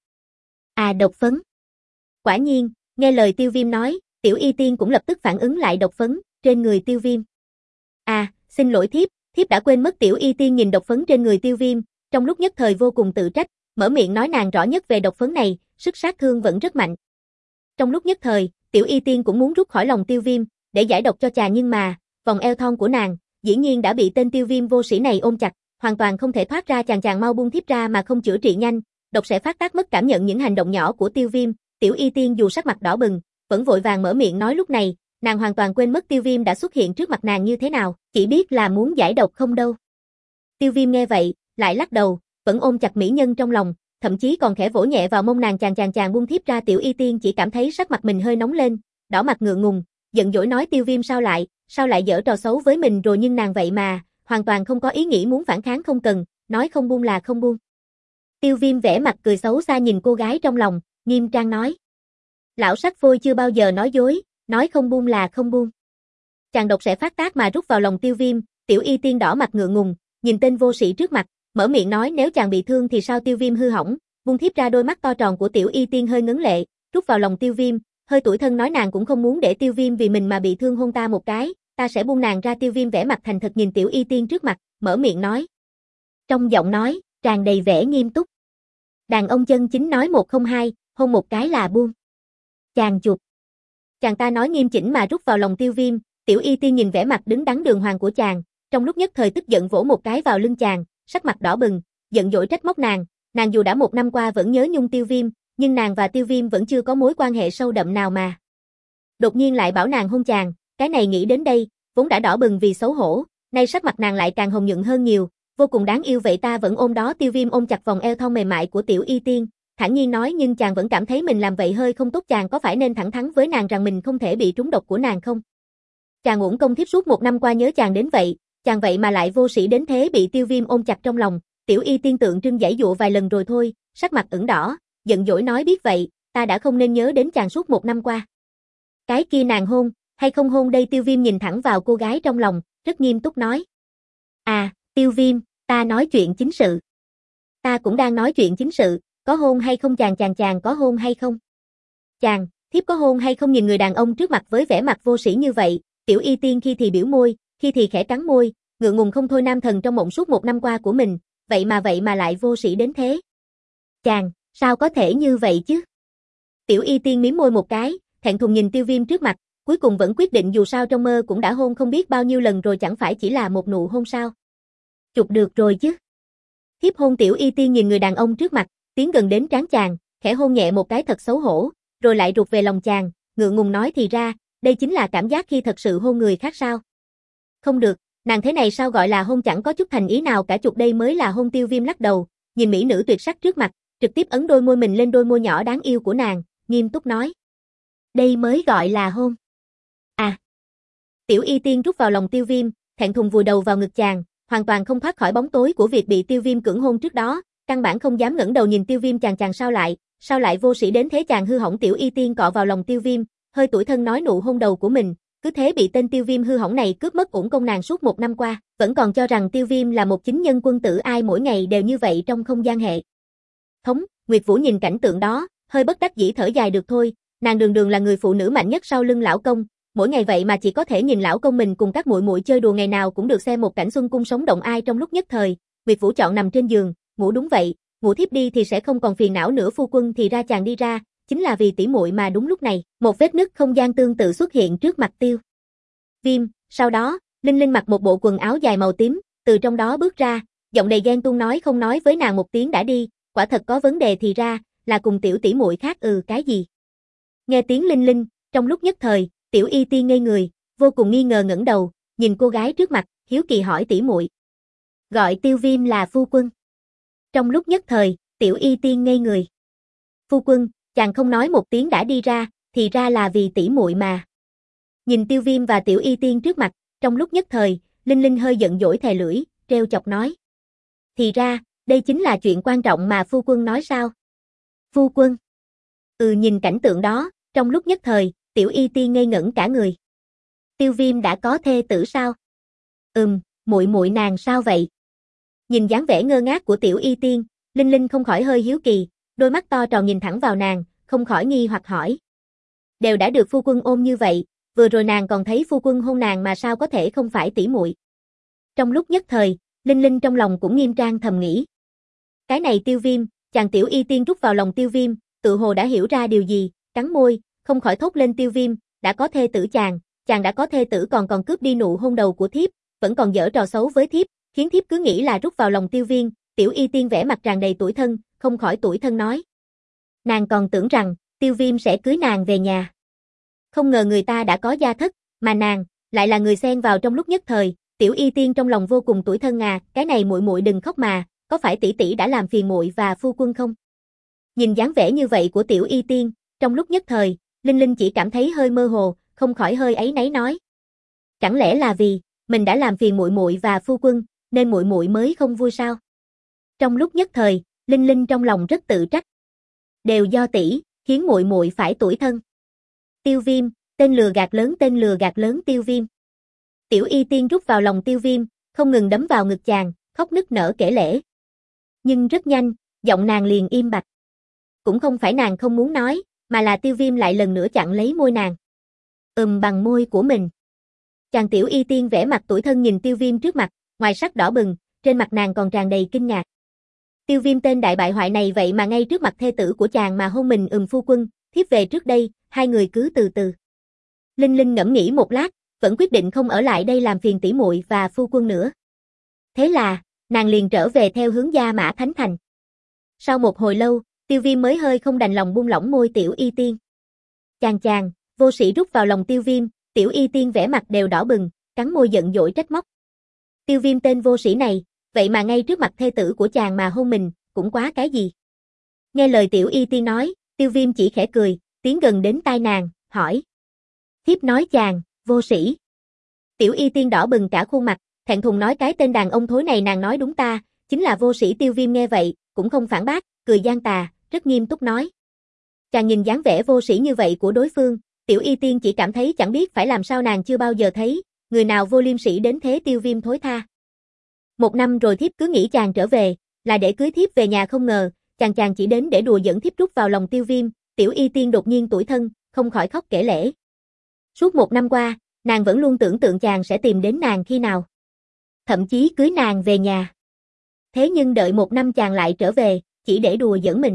À độc phấn. Quả nhiên, nghe lời Tiêu Viêm nói, Tiểu Y Tiên cũng lập tức phản ứng lại độc phấn trên người Tiêu Viêm. À, xin lỗi thiếp, thiếp đã quên mất. Tiểu Y Tiên nhìn độc phấn trên người Tiêu Viêm, trong lúc nhất thời vô cùng tự trách, mở miệng nói nàng rõ nhất về độc phấn này, sức sát thương vẫn rất mạnh. Trong lúc nhất thời, Tiểu Y Tiên cũng muốn rút khỏi lòng Tiêu Viêm, để giải độc cho chàng nhưng mà, vòng eo thon của nàng, dĩ nhiên đã bị tên Tiêu Viêm vô sĩ này ôm chặt, hoàn toàn không thể thoát ra chàng chàng mau buông thiếp ra mà không chữa trị nhanh, độc sẽ phát tác mất cảm nhận những hành động nhỏ của Tiêu Viêm. Tiểu Y Tiên dù sắc mặt đỏ bừng, vẫn vội vàng mở miệng nói lúc này, nàng hoàn toàn quên mất Tiêu Viêm đã xuất hiện trước mặt nàng như thế nào, chỉ biết là muốn giải độc không đâu. Tiêu Viêm nghe vậy, lại lắc đầu, vẫn ôm chặt mỹ nhân trong lòng, thậm chí còn khẽ vỗ nhẹ vào mông nàng chàng chàng chàng buông thiếp ra. Tiểu Y Tiên chỉ cảm thấy sắc mặt mình hơi nóng lên, đỏ mặt ngượng ngùng, giận dỗi nói Tiêu Viêm sao lại, sao lại giở trò xấu với mình rồi nhưng nàng vậy mà, hoàn toàn không có ý nghĩ muốn phản kháng không cần, nói không buông là không buông. Tiêu Viêm vẻ mặt cười xấu xa nhìn cô gái trong lòng, nghiêm trang nói. Lão sắc phôi chưa bao giờ nói dối, nói không buông là không buông. Chàng độc sẽ phát tác mà rút vào lòng Tiêu Viêm, Tiểu Y Tiên đỏ mặt ngượng ngùng, nhìn tên vô sĩ trước mặt, mở miệng nói nếu chàng bị thương thì sao. Tiêu Viêm hư hỏng, buông thiếp ra. Đôi mắt to tròn của Tiểu Y Tiên hơi ngấn lệ, rút vào lòng Tiêu Viêm, hơi tủi thân nói nàng cũng không muốn để Tiêu Viêm vì mình mà bị thương, hôn ta một cái, ta sẽ buông nàng ra. Tiêu Viêm vẻ mặt thành thật nhìn Tiểu Y Tiên trước mặt, mở miệng nói. Trong giọng nói, tràn đầy vẻ nghiêm túc. Đàn ông chân chính nói một không hai, hôn một cái là buông. Chàng chụp. Chàng ta nói nghiêm chỉnh mà rút vào lòng Tiêu Viêm, Tiểu Y Tiên nhìn vẻ mặt đứng đắn đường hoàng của chàng, trong lúc nhất thời tức giận vỗ một cái vào lưng chàng, sắc mặt đỏ bừng, giận dỗi trách móc nàng, nàng dù đã một năm qua vẫn nhớ nhung Tiêu Viêm, nhưng nàng và Tiêu Viêm vẫn chưa có mối quan hệ sâu đậm nào mà. Đột nhiên lại bảo nàng hôn chàng, cái này nghĩ đến đây, vốn đã đỏ bừng vì xấu hổ, nay sắc mặt nàng lại càng hồng nhuận hơn nhiều, vô cùng đáng yêu vậy ta vẫn ôm đó. Tiêu Viêm ôm chặt vòng eo thon mềm mại của Tiểu Y Tiên, thản nhiên nói nhưng chàng vẫn cảm thấy mình làm vậy hơi không tốt, chàng có phải nên thẳng thắn với nàng rằng mình không thể bị trúng độc của nàng không? Chàng uổng công thiếp suốt một năm qua nhớ chàng đến vậy, chàng vậy mà lại vô sĩ đến thế. Bị Tiêu Viêm ôm chặt trong lòng, Tiểu Y Tiên tượng trưng giãy dụa vài lần rồi thôi, sắc mặt ửng đỏ, giận dỗi nói biết vậy, ta đã không nên nhớ đến chàng suốt một năm qua. Cái kia nàng hôn, hay không hôn đây? Tiêu Viêm nhìn thẳng vào cô gái trong lòng, rất nghiêm túc nói. À, Tiêu Viêm, ta nói chuyện chính sự. Ta cũng đang nói chuyện chính sự, có hôn hay không chàng chàng chàng có hôn hay không? Chàng, thiếp có hôn hay không? Nhìn người đàn ông trước mặt với vẻ mặt vô sĩ như vậy, Tiểu Y Tiên khi thì biểu môi, khi thì khẽ cắn môi, ngượng ngùng không thôi. Nam thần trong mộng suốt một năm qua của mình, vậy mà vậy mà lại vô sĩ đến thế. Chàng, sao có thể như vậy chứ? Tiểu Y Tiên mím môi một cái, thẹn thùng nhìn Tiêu Viêm trước mặt, cuối cùng vẫn quyết định dù sao trong mơ cũng đã hôn không biết bao nhiêu lần rồi, chẳng phải chỉ là một nụ hôn sao? Chụp được rồi chứ? Thiếp hôn. Tiểu Y Tiên nhìn người đàn ông trước mặt, tiến gần đến trán chàng, khẽ hôn nhẹ một cái thật xấu hổ, rồi lại rụt về lòng chàng, ngượng ngùng nói thì ra, đây chính là cảm giác khi thật sự hôn người khác sao? Không được, nàng thế này sao gọi là hôn, chẳng có chút thành ý nào cả, chụp đây mới là hôn. Tiêu Viêm lắc đầu, nhìn mỹ nữ tuyệt sắc trước mặt, trực tiếp ấn đôi môi mình lên đôi môi nhỏ đáng yêu của nàng, nghiêm túc nói. Đây mới gọi là hôn. À. Tiểu Y Tiên rút vào lòng Tiêu Viêm, thẹn thùng vùi đầu vào ngực chàng, hoàn toàn không thoát khỏi bóng tối của việc bị Tiêu Viêm cưỡng hôn trước đó, căn bản không dám ngẩng đầu nhìn Tiêu Viêm. Chàng chàng sao lại, sao lại vô sĩ đến thế? Chàng hư hỏng. Tiểu Y Tiên cọ vào lòng Tiêu Viêm, hơi tủi thân nói nụ hôn đầu của mình, cứ thế bị tên Tiêu Viêm hư hỏng này cướp mất uổng công nàng suốt một năm qua, vẫn còn cho rằng Tiêu Viêm là một chính nhân quân tử ai mỗi ngày đều như vậy trong không gian hệ thống. Nguyệt Vũ nhìn cảnh tượng đó, hơi bất đắc dĩ thở dài được thôi, nàng đường đường là người phụ nữ mạnh nhất sau lưng lão công, mỗi ngày vậy mà chỉ có thể nhìn lão công mình cùng các muội muội chơi đùa ngày nào cũng được xem một cảnh xuân cung sống động. Ai trong lúc nhất thời, Nguyệt Vũ chọn nằm trên giường, ngủ. Đúng vậy, ngủ thiếp đi thì sẽ không còn phiền não nữa. Phu quân thì ra chàng đi ra, chính là vì tỷ muội mà. Đúng lúc này, một vết nứt không gian tương tự xuất hiện trước mặt Tiêu Viêm, sau đó, Linh Linh mặc một bộ quần áo dài màu tím, từ trong đó bước ra, giọng đầy ghen tuông nói không nói với nàng một tiếng đã đi, quả thật có vấn đề thì ra là cùng tiểu tỷ muội khác. Ừ cái gì? Nghe tiếng Linh Linh, trong lúc nhất thời, Tiểu Y Tiên ngây người, vô cùng nghi ngờ ngẩng đầu, nhìn cô gái trước mặt, hiếu kỳ hỏi tỷ muội gọi Tiêu Viêm là phu quân. Trong lúc nhất thời, Tiểu Y Tiên ngây người. Phu quân, chàng không nói một tiếng đã đi ra, thì ra là vì tỷ muội mà. Nhìn Tiêu Viêm và Tiểu Y Tiên trước mặt, trong lúc nhất thời, Linh Linh hơi giận dỗi thè lưỡi, trêu chọc nói. Thì ra, đây chính là chuyện quan trọng mà phu quân nói sao? Phu quân. Ừ nhìn cảnh tượng đó, trong lúc nhất thời, Tiểu Y Tiên ngây ngẩn cả người. Tiêu Viêm đã có thê tử sao? Ừm, muội muội nàng sao vậy? Nhìn dáng vẻ ngơ ngác của Tiểu Y Tiên, Linh Linh không khỏi hơi hiếu kỳ, đôi mắt to tròn nhìn thẳng vào nàng, không khỏi nghi hoặc hỏi. Đều đã được phu quân ôm như vậy, vừa rồi nàng còn thấy phu quân hôn nàng mà sao có thể không phải tỷ muội? Trong lúc nhất thời, Linh Linh trong lòng cũng nghiêm trang thầm nghĩ. Cái này Tiêu Viêm, chàng. Tiểu Y Tiên rút vào lòng Tiêu Viêm, tự hồ đã hiểu ra điều gì, cắn môi, không khỏi thốt lên. Tiêu Viêm, đã có thê tử chàng, chàng đã có thê tử còn còn cướp đi nụ hôn đầu của thiếp, vẫn còn giở trò xấu với thiếp, khiến thiếp cứ nghĩ là rút vào lòng Tiêu Viêm. Tiểu Y Tiên vẻ mặt tràn đầy tủi thân, không khỏi tủi thân nói. Nàng còn tưởng rằng, Tiêu Viêm sẽ cưới nàng về nhà. Không ngờ người ta đã có gia thất, mà nàng, lại là người xen vào. Trong lúc nhất thời, Tiểu Y Tiên trong lòng vô cùng tủi thân. À, cái này muội muội đừng khóc mà, có phải tỷ tỷ đã làm phiền muội và phu quân không? Nhìn dáng vẻ như vậy của Tiểu Y Tiên, trong lúc nhất thời, Linh Linh chỉ cảm thấy hơi mơ hồ, không khỏi hơi áy náy nói. Chẳng lẽ là vì mình đã làm phiền muội muội và phu quân, nên muội muội mới không vui sao? Trong lúc nhất thời, Linh Linh trong lòng rất tự trách. Đều do tỷ, khiến muội muội phải tủi thân. Tiêu Viêm, tên lừa gạt lớn, tên lừa gạt lớn. Tiêu Viêm. Tiểu Y Tiên rút vào lòng Tiêu Viêm, không ngừng đấm vào ngực chàng, khóc nức nở kể lể. Nhưng rất nhanh, giọng nàng liền im bặt. Cũng không phải nàng không muốn nói, mà là Tiêu Viêm lại lần nữa chặn lấy môi nàng. Ừm bằng môi của mình. Chàng. Tiểu Y Tiên vẻ mặt tủi thân nhìn Tiêu Viêm trước mặt, ngoài sắc đỏ bừng, trên mặt nàng còn tràn đầy kinh ngạc. Tiêu Viêm tên đại bại hoại này vậy mà ngay trước mặt thê tử của chàng mà hôn mình. Ừm phu quân, thiếp về trước đây, hai người cứ từ từ. Linh Linh ngẫm nghĩ một lát, vẫn quyết định không ở lại đây làm phiền tỷ muội và phu quân nữa. Thế là, nàng liền trở về theo hướng Gia Mã Thánh Thành. Sau một hồi lâu, Tiêu Viêm mới hơi không đành lòng buông lỏng môi Tiểu Y Tiên. Chàng chàng, vô sĩ rút vào lòng Tiêu Viêm, Tiểu Y Tiên vẻ mặt đều đỏ bừng, cắn môi giận dỗi trách móc. Tiêu Viêm tên vô sĩ này, vậy mà ngay trước mặt thê tử của chàng mà hôn mình, cũng quá cái gì. Nghe lời Tiểu Y Tiên nói, Tiêu Viêm chỉ khẽ cười, tiến gần đến tai nàng, hỏi. Thiếp nói chàng, vô sĩ. Tiểu Y Tiên đỏ bừng cả khuôn mặt, thẹn thùng nói cái tên đàn ông thối này nàng nói đúng ta, chính là vô sĩ. Tiêu Viêm nghe vậy, cũng không phản bác, cười gian tà, rất nghiêm túc nói. Chàng nhìn dáng vẻ vô sĩ như vậy của đối phương, Tiểu Y Tiên chỉ cảm thấy chẳng biết phải làm sao. Nàng chưa bao giờ thấy người nào vô liêm sỉ đến thế. Tiêu Viêm thối tha. Một năm rồi thiếp cứ nghĩ chàng trở về là để cưới thiếp về nhà, không ngờ chàng chàng chỉ đến để đùa giỡn thiếp. Rút vào lòng Tiêu Viêm, Tiểu Y Tiên đột nhiên tủi thân, không khỏi khóc kể lể. Suốt một năm qua, nàng vẫn luôn tưởng tượng chàng sẽ tìm đến nàng khi nào, thậm chí cưới nàng về nhà. Thế nhưng đợi một năm chàng lại trở về, chỉ để đùa giỡn mình.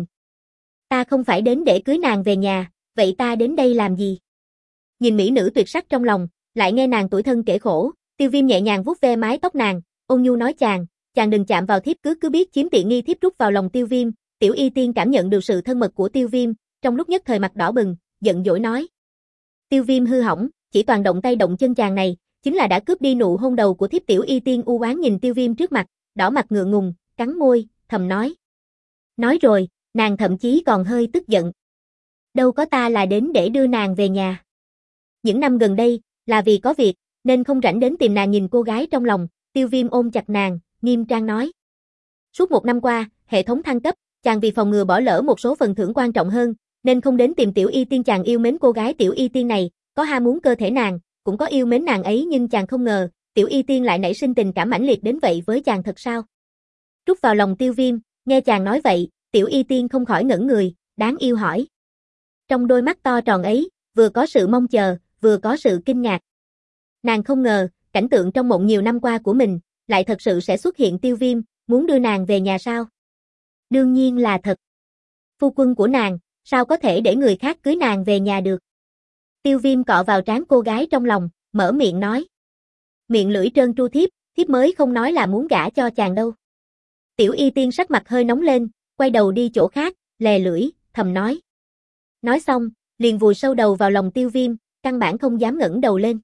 Ta không phải đến để cưới nàng về nhà, vậy ta đến đây làm gì? Nhìn mỹ nữ tuyệt sắc trong lòng, lại nghe nàng tủi thân kể khổ, Tiêu Viêm nhẹ nhàng vuốt ve mái tóc nàng, ôn nhu nói chàng, chàng đừng chạm vào thiếp, cứ cứ biết chiếm tiện nghi. Thiếp rút vào lòng Tiêu Viêm. Tiểu Y Tiên cảm nhận được sự thân mật của Tiêu Viêm, trong lúc nhất thời mặt đỏ bừng, giận dỗi nói. Tiêu Viêm hư hỏng, chỉ toàn động tay động chân chàng này, chính là đã cướp đi nụ hôn đầu của thiếp. Tiểu Y Tiên u oán nhìn Tiêu Viêm trước mặt, đỏ mặt ngượng ngùng, cắn môi, thầm nói. Nói rồi, nàng thậm chí còn hơi tức giận. Đâu có, ta là đến để đưa nàng về nhà. Những năm gần đây, là vì có việc, nên không rảnh đến tìm nàng. Nhìn cô gái trong lòng, Tiêu Viêm ôm chặt nàng, nghiêm trang nói. Suốt một năm qua, hệ thống thăng cấp, chàng vì phòng ngừa bỏ lỡ một số phần thưởng quan trọng hơn, nên không đến tìm Tiểu Y Tiên. Chàng yêu mến cô gái Tiểu Y Tiên này, có ham muốn cơ thể nàng, cũng có yêu mến nàng ấy, nhưng chàng không ngờ, Tiểu Y Tiên lại nảy sinh tình cảm mãnh liệt đến vậy với chàng thật sao? Trút vào lòng Tiêu Viêm, nghe chàng nói vậy, Tiểu Y Tiên không khỏi ngẩn người, đáng yêu hỏi. Trong đôi mắt to tròn ấy, vừa có sự mong chờ, vừa có sự kinh ngạc. Nàng không ngờ, cảnh tượng trong mộng nhiều năm qua của mình, lại thật sự sẽ xuất hiện. Tiêu Viêm, muốn đưa nàng về nhà sao? Đương nhiên là thật. Phu quân của nàng, sao có thể để người khác cưới nàng về nhà được? Tiêu Viêm cọ vào trán cô gái trong lòng, mở miệng nói. Miệng lưỡi trơn tru, thiếp, thiếp mới không nói là muốn gả cho chàng đâu. Tiểu Y Tiên sắc mặt hơi nóng lên, quay đầu đi chỗ khác, lè lưỡi, thầm nói. Nói xong, liền vùi sâu đầu vào lòng Tiêu Viêm, căn bản không dám ngẩng đầu lên.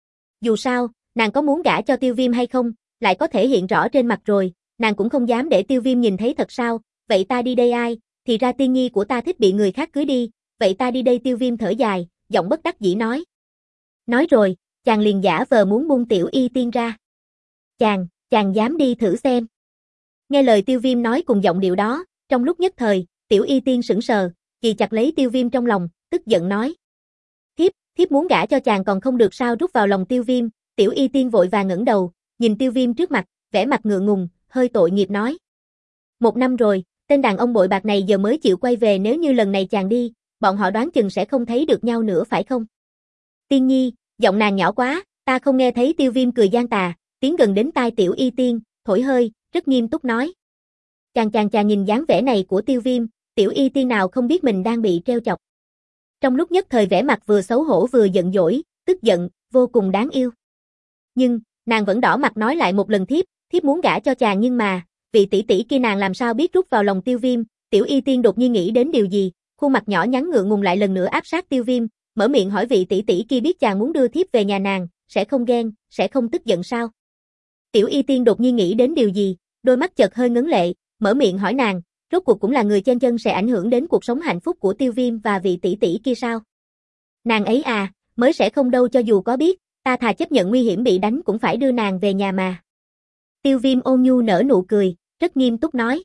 Dù sao, nàng có muốn gả cho Tiêu Viêm hay không, lại có thể hiện rõ trên mặt rồi, nàng cũng không dám để Tiêu Viêm nhìn thấy thật sao. Vậy ta đi đây ai? Thì ra Tiên Nhi của ta thích bị người khác cưới đi, vậy ta đi đây. Tiêu Viêm thở dài, giọng bất đắc dĩ nói. Nói rồi, chàng liền giả vờ muốn buông Tiểu Y Tiên ra. Chàng, chàng dám đi thử xem. Nghe lời Tiêu Viêm nói cùng giọng điệu đó, trong lúc nhất thời, Tiểu Y Tiên sững sờ, chì chặt lấy Tiêu Viêm trong lòng, tức giận nói. Thiếp, thiếp muốn gả cho chàng còn không được sao? Rút vào lòng Tiêu Viêm, Tiểu Y Tiên vội vàng ngẩng đầu, nhìn Tiêu Viêm trước mặt, vẻ mặt ngượng ngùng, hơi tội nghiệp nói. Một năm rồi, tên đàn ông bội bạc này giờ mới chịu quay về, nếu như lần này chàng đi, bọn họ đoán chừng sẽ không thấy được nhau nữa phải không? Tiên Nhi, giọng nàng nhỏ quá, ta không nghe thấy. Tiêu Viêm cười gian tà, tiến gần đến tai Tiểu Y Tiên, thổi hơi, rất nghiêm túc nói. Chàng chàng chàng nhìn dáng vẻ này của Tiêu Viêm, Tiểu Y Tiên nào không biết mình đang bị trêu chọc. Trong lúc nhất thời vẻ mặt vừa xấu hổ vừa giận dỗi, tức giận, vô cùng đáng yêu. Nhưng, nàng vẫn đỏ mặt nói lại một lần. Thiếp, thiếp muốn gả cho chàng, nhưng mà, vị tỷ tỷ kia nàng làm sao biết? Rút vào lòng Tiêu Viêm, Tiểu Y Tiên đột nhiên nghĩ đến điều gì, khuôn mặt nhỏ nhắn ngượng ngùng lại lần nữa áp sát Tiêu Viêm, mở miệng hỏi. Vị tỷ tỷ kia biết chàng muốn đưa thiếp về nhà nàng, sẽ không ghen, sẽ không tức giận sao? Tiểu Y Tiên đột nhiên nghĩ đến điều gì, đôi mắt chợt hơi ngấn lệ, mở miệng hỏi nàng, rốt cuộc cũng là người chen chân sẽ ảnh hưởng đến cuộc sống hạnh phúc của Tiêu Viêm và vị tỷ tỷ kia sao? Nàng ấy à, mới sẽ không đâu, cho dù có biết, ta thà chấp nhận nguy hiểm bị đánh cũng phải đưa nàng về nhà mà. Tiêu Viêm ôn nhu nở nụ cười, rất nghiêm túc nói.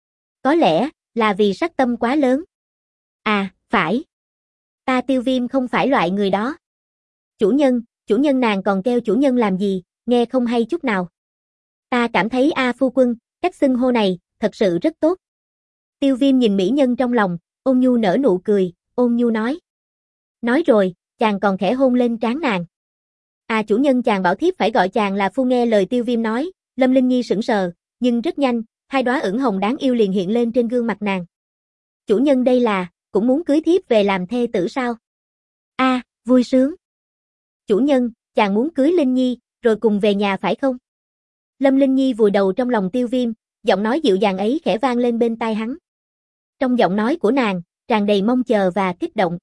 Có lẽ, là vì sắc tâm quá lớn. À, phải. Ta Tiêu Viêm không phải loại người đó. Chủ nhân, chủ nhân. Nàng còn kêu chủ nhân làm gì, nghe không hay chút nào. Ta cảm thấy a phu quân, cách xưng hô này, thật sự rất tốt. Tiêu Viêm nhìn mỹ nhân trong lòng, ôn nhu nở nụ cười, ôn nhu nói. Nói rồi, chàng còn khẽ hôn lên trán nàng. À chủ nhân, chàng bảo thiếp phải gọi chàng là phu. Nghe lời Tiêu Viêm nói, Lâm Linh Nhi sững sờ, nhưng rất nhanh, hai đóa ửng hồng đáng yêu liền hiện lên trên gương mặt nàng. Chủ nhân đây là, cũng muốn cưới thiếp về làm thê tử sao? A, à, vui sướng. Chủ nhân, chàng muốn cưới Linh Nhi, rồi cùng về nhà phải không? Lâm Linh Nhi vùi đầu trong lòng Tiêu Viêm, giọng nói dịu dàng ấy khẽ vang lên bên tai hắn. Trong giọng nói của nàng, tràn đầy mong chờ và kích động.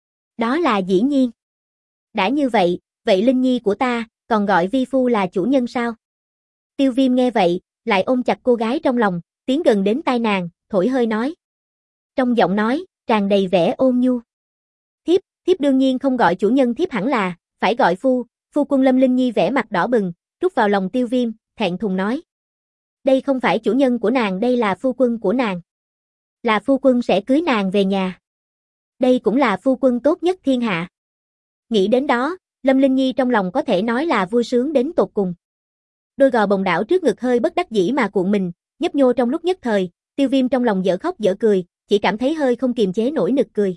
Đó là dĩ nhiên. Đã như vậy, vậy Linh Nhi của ta, còn gọi vi phu là chủ nhân sao? Tiêu Viêm nghe vậy, lại ôm chặt cô gái trong lòng, tiến gần đến tai nàng, thổi hơi nói. Trong giọng nói, tràn đầy vẻ ôn nhu. Thiếp, thiếp đương nhiên không gọi chủ nhân, thiếp hẳn là, phải gọi phu, phu quân. Lâm Linh Nhi vẻ mặt đỏ bừng, rút vào lòng Tiêu Viêm, thẹn thùng nói. Đây không phải chủ nhân của nàng, đây là phu quân của nàng. Là phu quân sẽ cưới nàng về nhà. Đây cũng là phu quân tốt nhất thiên hạ. Nghĩ đến đó, Lâm Linh Nhi trong lòng có thể nói là vui sướng đến tột cùng. Đôi gò bồng đảo trước ngực hơi bất đắc dĩ mà cuộn mình, nhấp nhô trong lúc nhất thời, Tiêu Viêm trong lòng dở khóc dở cười, chỉ cảm thấy hơi không kiềm chế nổi nực cười.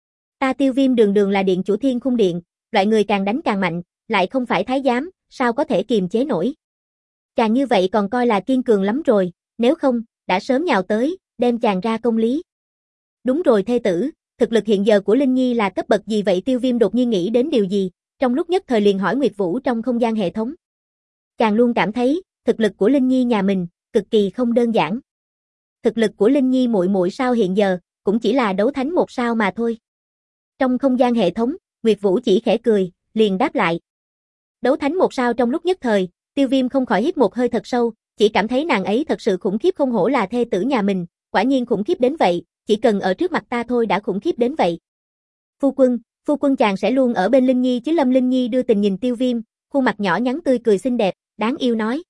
Ta Tiêu Viêm đường đường là điện chủ Thiên Khung Điện, loại người càng đánh càng mạnh, lại không phải thái giám, sao có thể kiềm chế nổi. Chàng như vậy còn coi là kiên cường lắm rồi, nếu không, đã sớm nhào tới, đem chàng ra công lý. Đúng rồi thê tử, thực lực hiện giờ của Linh Nhi là cấp bậc gì vậy? Tiêu Viêm đột nhiên nghĩ đến điều gì, trong lúc nhất thời liền hỏi Nguyệt Vũ trong không gian hệ thống. Chàng luôn cảm thấy, thực lực của Linh Nhi nhà mình, cực kỳ không đơn giản. Thực lực của Linh Nhi muội muội sao hiện giờ, cũng chỉ là đấu thánh một sao mà thôi. Trong không gian hệ thống, Nguyệt Vũ chỉ khẽ cười, liền đáp lại. Đấu thánh một sao. Trong lúc nhất thời, Tiêu Viêm không khỏi hít một hơi thật sâu, chỉ cảm thấy nàng ấy thật sự khủng khiếp, không hổ là thê tử nhà mình, quả nhiên khủng khiếp đến vậy, chỉ cần ở trước mặt ta thôi đã khủng khiếp đến vậy. Phu quân, phu quân chàng sẽ luôn ở bên Linh Nhi chứ? Lâm Linh Nhi đưa tình nhìn Tiêu Viêm, khuôn mặt nhỏ nhắn tươi cười xinh đẹp, đáng yêu nói.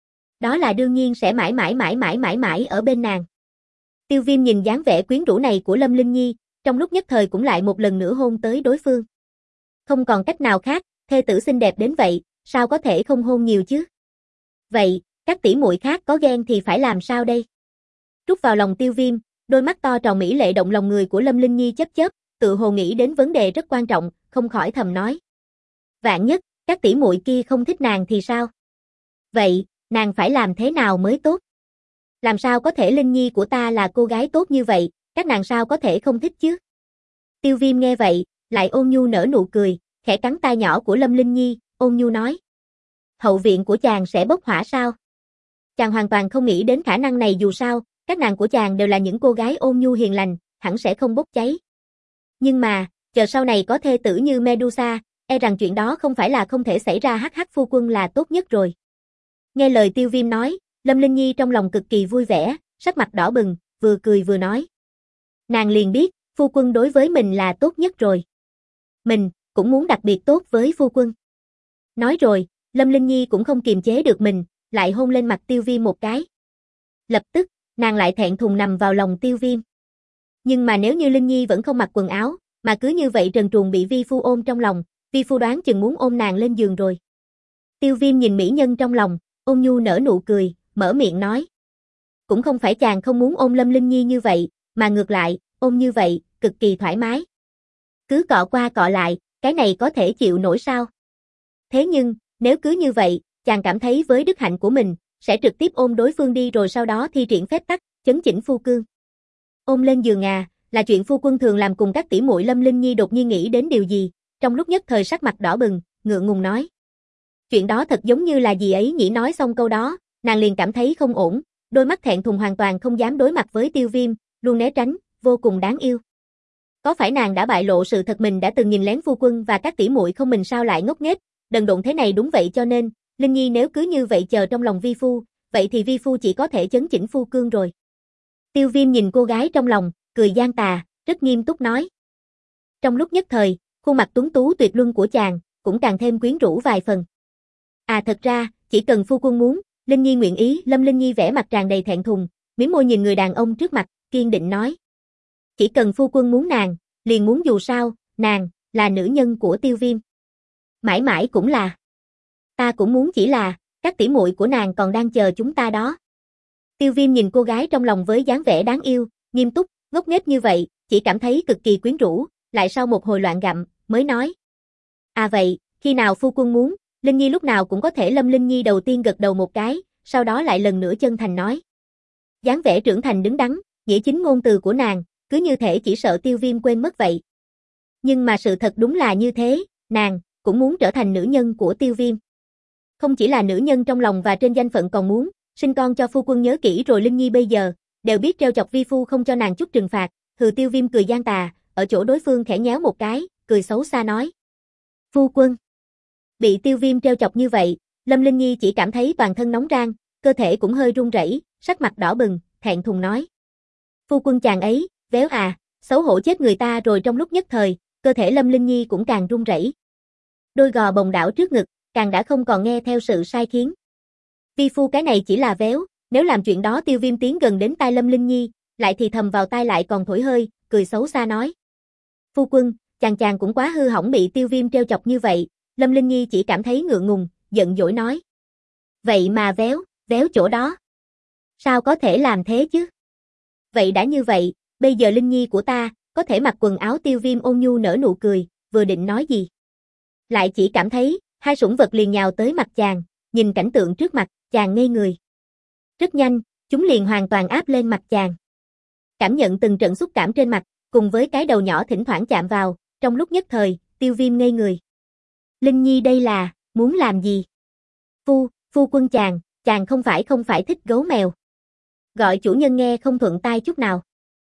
Đó là đương nhiên sẽ mãi mãi mãi mãi mãi mãi ở bên nàng. Tiêu Viêm nhìn dáng vẻ quyến rũ này của Lâm Linh Nhi, trong lúc nhất thời cũng lại một lần nữa hôn tới đối phương. Không còn cách nào khác, thê tử xinh đẹp đến vậy, sao có thể không hôn nhiều chứ? Vậy, các tỷ muội khác có ghen thì phải làm sao đây? Trút vào lòng Tiêu Viêm, đôi mắt to tròn mỹ lệ động lòng người của Lâm Linh Nhi chớp chớp, tự hồ nghĩ đến vấn đề rất quan trọng, không khỏi thầm nói. Vạn nhất, các tỷ muội kia không thích nàng thì sao? Vậy, nàng phải làm thế nào mới tốt? Làm sao có thể? Linh Nhi của ta là cô gái tốt như vậy, các nàng sao có thể không thích chứ? Tiêu Viêm nghe vậy, lại ôn nhu nở nụ cười, khẽ cắn tai nhỏ của Lâm Linh Nhi, ôn nhu nói. Hậu viện của chàng sẽ bốc hỏa sao? Chàng hoàn toàn không nghĩ đến khả năng này, dù sao, các nàng của chàng đều là những cô gái ôn nhu hiền lành, hẳn sẽ không bốc cháy. Nhưng mà, chờ sau này có thê tử như Medusa, e rằng chuyện đó không phải là không thể xảy ra. Hắc hắc, phu quân là tốt nhất rồi. Nghe lời Tiêu Viêm nói, Lâm Linh Nhi trong lòng cực kỳ vui vẻ, sắc mặt đỏ bừng, vừa cười vừa nói. Nàng liền biết, phu quân đối với mình là tốt nhất rồi. Mình, cũng muốn đặc biệt tốt với phu quân. Nói rồi, Lâm Linh Nhi cũng không kiềm chế được mình, lại hôn lên mặt Tiêu Viêm một cái. Lập tức, nàng lại thẹn thùng nằm vào lòng Tiêu Viêm. Nhưng mà nếu như Linh Nhi vẫn không mặc quần áo, mà cứ như vậy trần truồng bị vi phu ôm trong lòng, vi phu đoán chừng muốn ôm nàng lên giường rồi. Tiêu Viêm nhìn mỹ nhân trong lòng, ôn nhu nở nụ cười, mở miệng nói. Cũng không phải chàng không muốn ôm Lâm Linh Nhi như vậy, mà ngược lại, ôm như vậy, cực kỳ thoải mái. Cứ cọ qua cọ lại, cái này có thể chịu nổi sao? Thế nhưng, nếu cứ như vậy, chàng cảm thấy với đức hạnh của mình, sẽ trực tiếp ôm đối phương đi rồi sau đó thi triển phép tắc, chấn chỉnh phu cương. Ôm lên giường à, là chuyện phu quân thường làm cùng các tỷ muội. Lâm Linh Nhi đột nhiên nghĩ đến điều gì, trong lúc nhất thời sắc mặt đỏ bừng, ngượng ngùng nói. Chuyện đó thật giống như là gì ấy nhỉ? Nói xong câu đó, nàng liền cảm thấy không ổn, đôi mắt thẹn thùng hoàn toàn không dám đối mặt với Tiêu Viêm, luôn né tránh, vô cùng đáng yêu. Có phải nàng đã bại lộ sự thật mình đã từng nhìn lén phu quân và các tỷ muội không? Mình sao lại ngốc nghếch, đần độn thế này? Đúng vậy, cho nên, Linh Nhi nếu cứ như vậy chờ trong lòng vi phu, vậy thì vi phu chỉ có thể chấn chỉnh phu cương rồi. Tiêu Viêm nhìn cô gái trong lòng, cười gian tà, rất nghiêm túc nói. Trong lúc nhất thời, khuôn mặt tuấn tú tuyệt luân của chàng, cũng càng thêm quyến rũ vài phần. À thật ra, chỉ cần phu quân muốn, Linh Nhi nguyện ý. Lâm Linh Nhi vẻ mặt tràn đầy thẹn thùng, mím môi nhìn người đàn ông trước mặt, kiên định nói. Chỉ cần phu quân muốn nàng, liền muốn, dù sao, nàng, là nữ nhân của Tiêu Viêm. Mãi mãi cũng là. Ta cũng muốn, chỉ là, các tỷ muội của nàng còn đang chờ chúng ta đó. Tiêu Viêm nhìn cô gái trong lòng với dáng vẻ đáng yêu, nghiêm túc, ngốc nghếch như vậy, chỉ cảm thấy cực kỳ quyến rũ, lại sau một hồi loạn gặm, mới nói. À vậy, khi nào phu quân muốn, Linh Nhi lúc nào cũng có thể. Lâm Linh Nhi đầu tiên gật đầu một cái, sau đó lại lần nữa chân thành nói. Dáng vẻ trưởng thành đứng đắn, nghĩa chính ngôn từ của nàng, cứ như thể chỉ sợ Tiêu Viêm quên mất vậy. Nhưng mà sự thật đúng là như thế, nàng cũng muốn trở thành nữ nhân của Tiêu Viêm. Không chỉ là nữ nhân trong lòng và trên danh phận, còn muốn sinh con cho phu quân. Nhớ kỹ rồi, Linh Nhi bây giờ đều biết trêu chọc vi phu không cho nàng chút trừng phạt. Hừ. Tiêu Viêm cười gian tà, ở chỗ đối phương khẽ nhéo một cái, cười xấu xa nói. Phu quân. Bị Tiêu Viêm trêu chọc như vậy, Lâm Linh Nhi chỉ cảm thấy toàn thân nóng rang, cơ thể cũng hơi run rẩy, sắc mặt đỏ bừng, thẹn thùng nói. Phu quân chàng ấy, véo à, xấu hổ chết người ta rồi. Trong lúc nhất thời, cơ thể Lâm Linh Nhi cũng càng run rẩy. Đôi gò bồng đảo trước ngực, càng đã không còn nghe theo sự sai khiến. Vi phu cái này chỉ là véo, nếu làm chuyện đó. Tiêu Viêm tiến gần đến tai Lâm Linh Nhi, lại thì thầm vào tai lại còn thổi hơi, cười xấu xa nói. Phu quân, chàng chàng cũng quá hư hỏng. Bị Tiêu Viêm trêu chọc như vậy, Lâm Linh Nhi chỉ cảm thấy ngượng ngùng, giận dỗi nói. Vậy mà véo, véo chỗ đó. Sao có thể làm thế chứ? Vậy đã như vậy, bây giờ Linh Nhi của ta, có thể mặc quần áo. Tiêu Viêm ôn nhu nở nụ cười, vừa định nói gì. Lại chỉ cảm thấy, hai sủng vật liền nhào tới mặt chàng, nhìn cảnh tượng trước mặt, chàng ngây người. Rất nhanh, chúng liền hoàn toàn áp lên mặt chàng. Cảm nhận từng trận xúc cảm trên mặt, cùng với cái đầu nhỏ thỉnh thoảng chạm vào, trong lúc nhất thời, Tiêu Viêm ngây người. Linh Nhi đây là, muốn làm gì? Phu, phu quân chàng, chàng không phải không phải thích gấu mèo. Gọi chủ nhân nghe không thuận tai chút nào.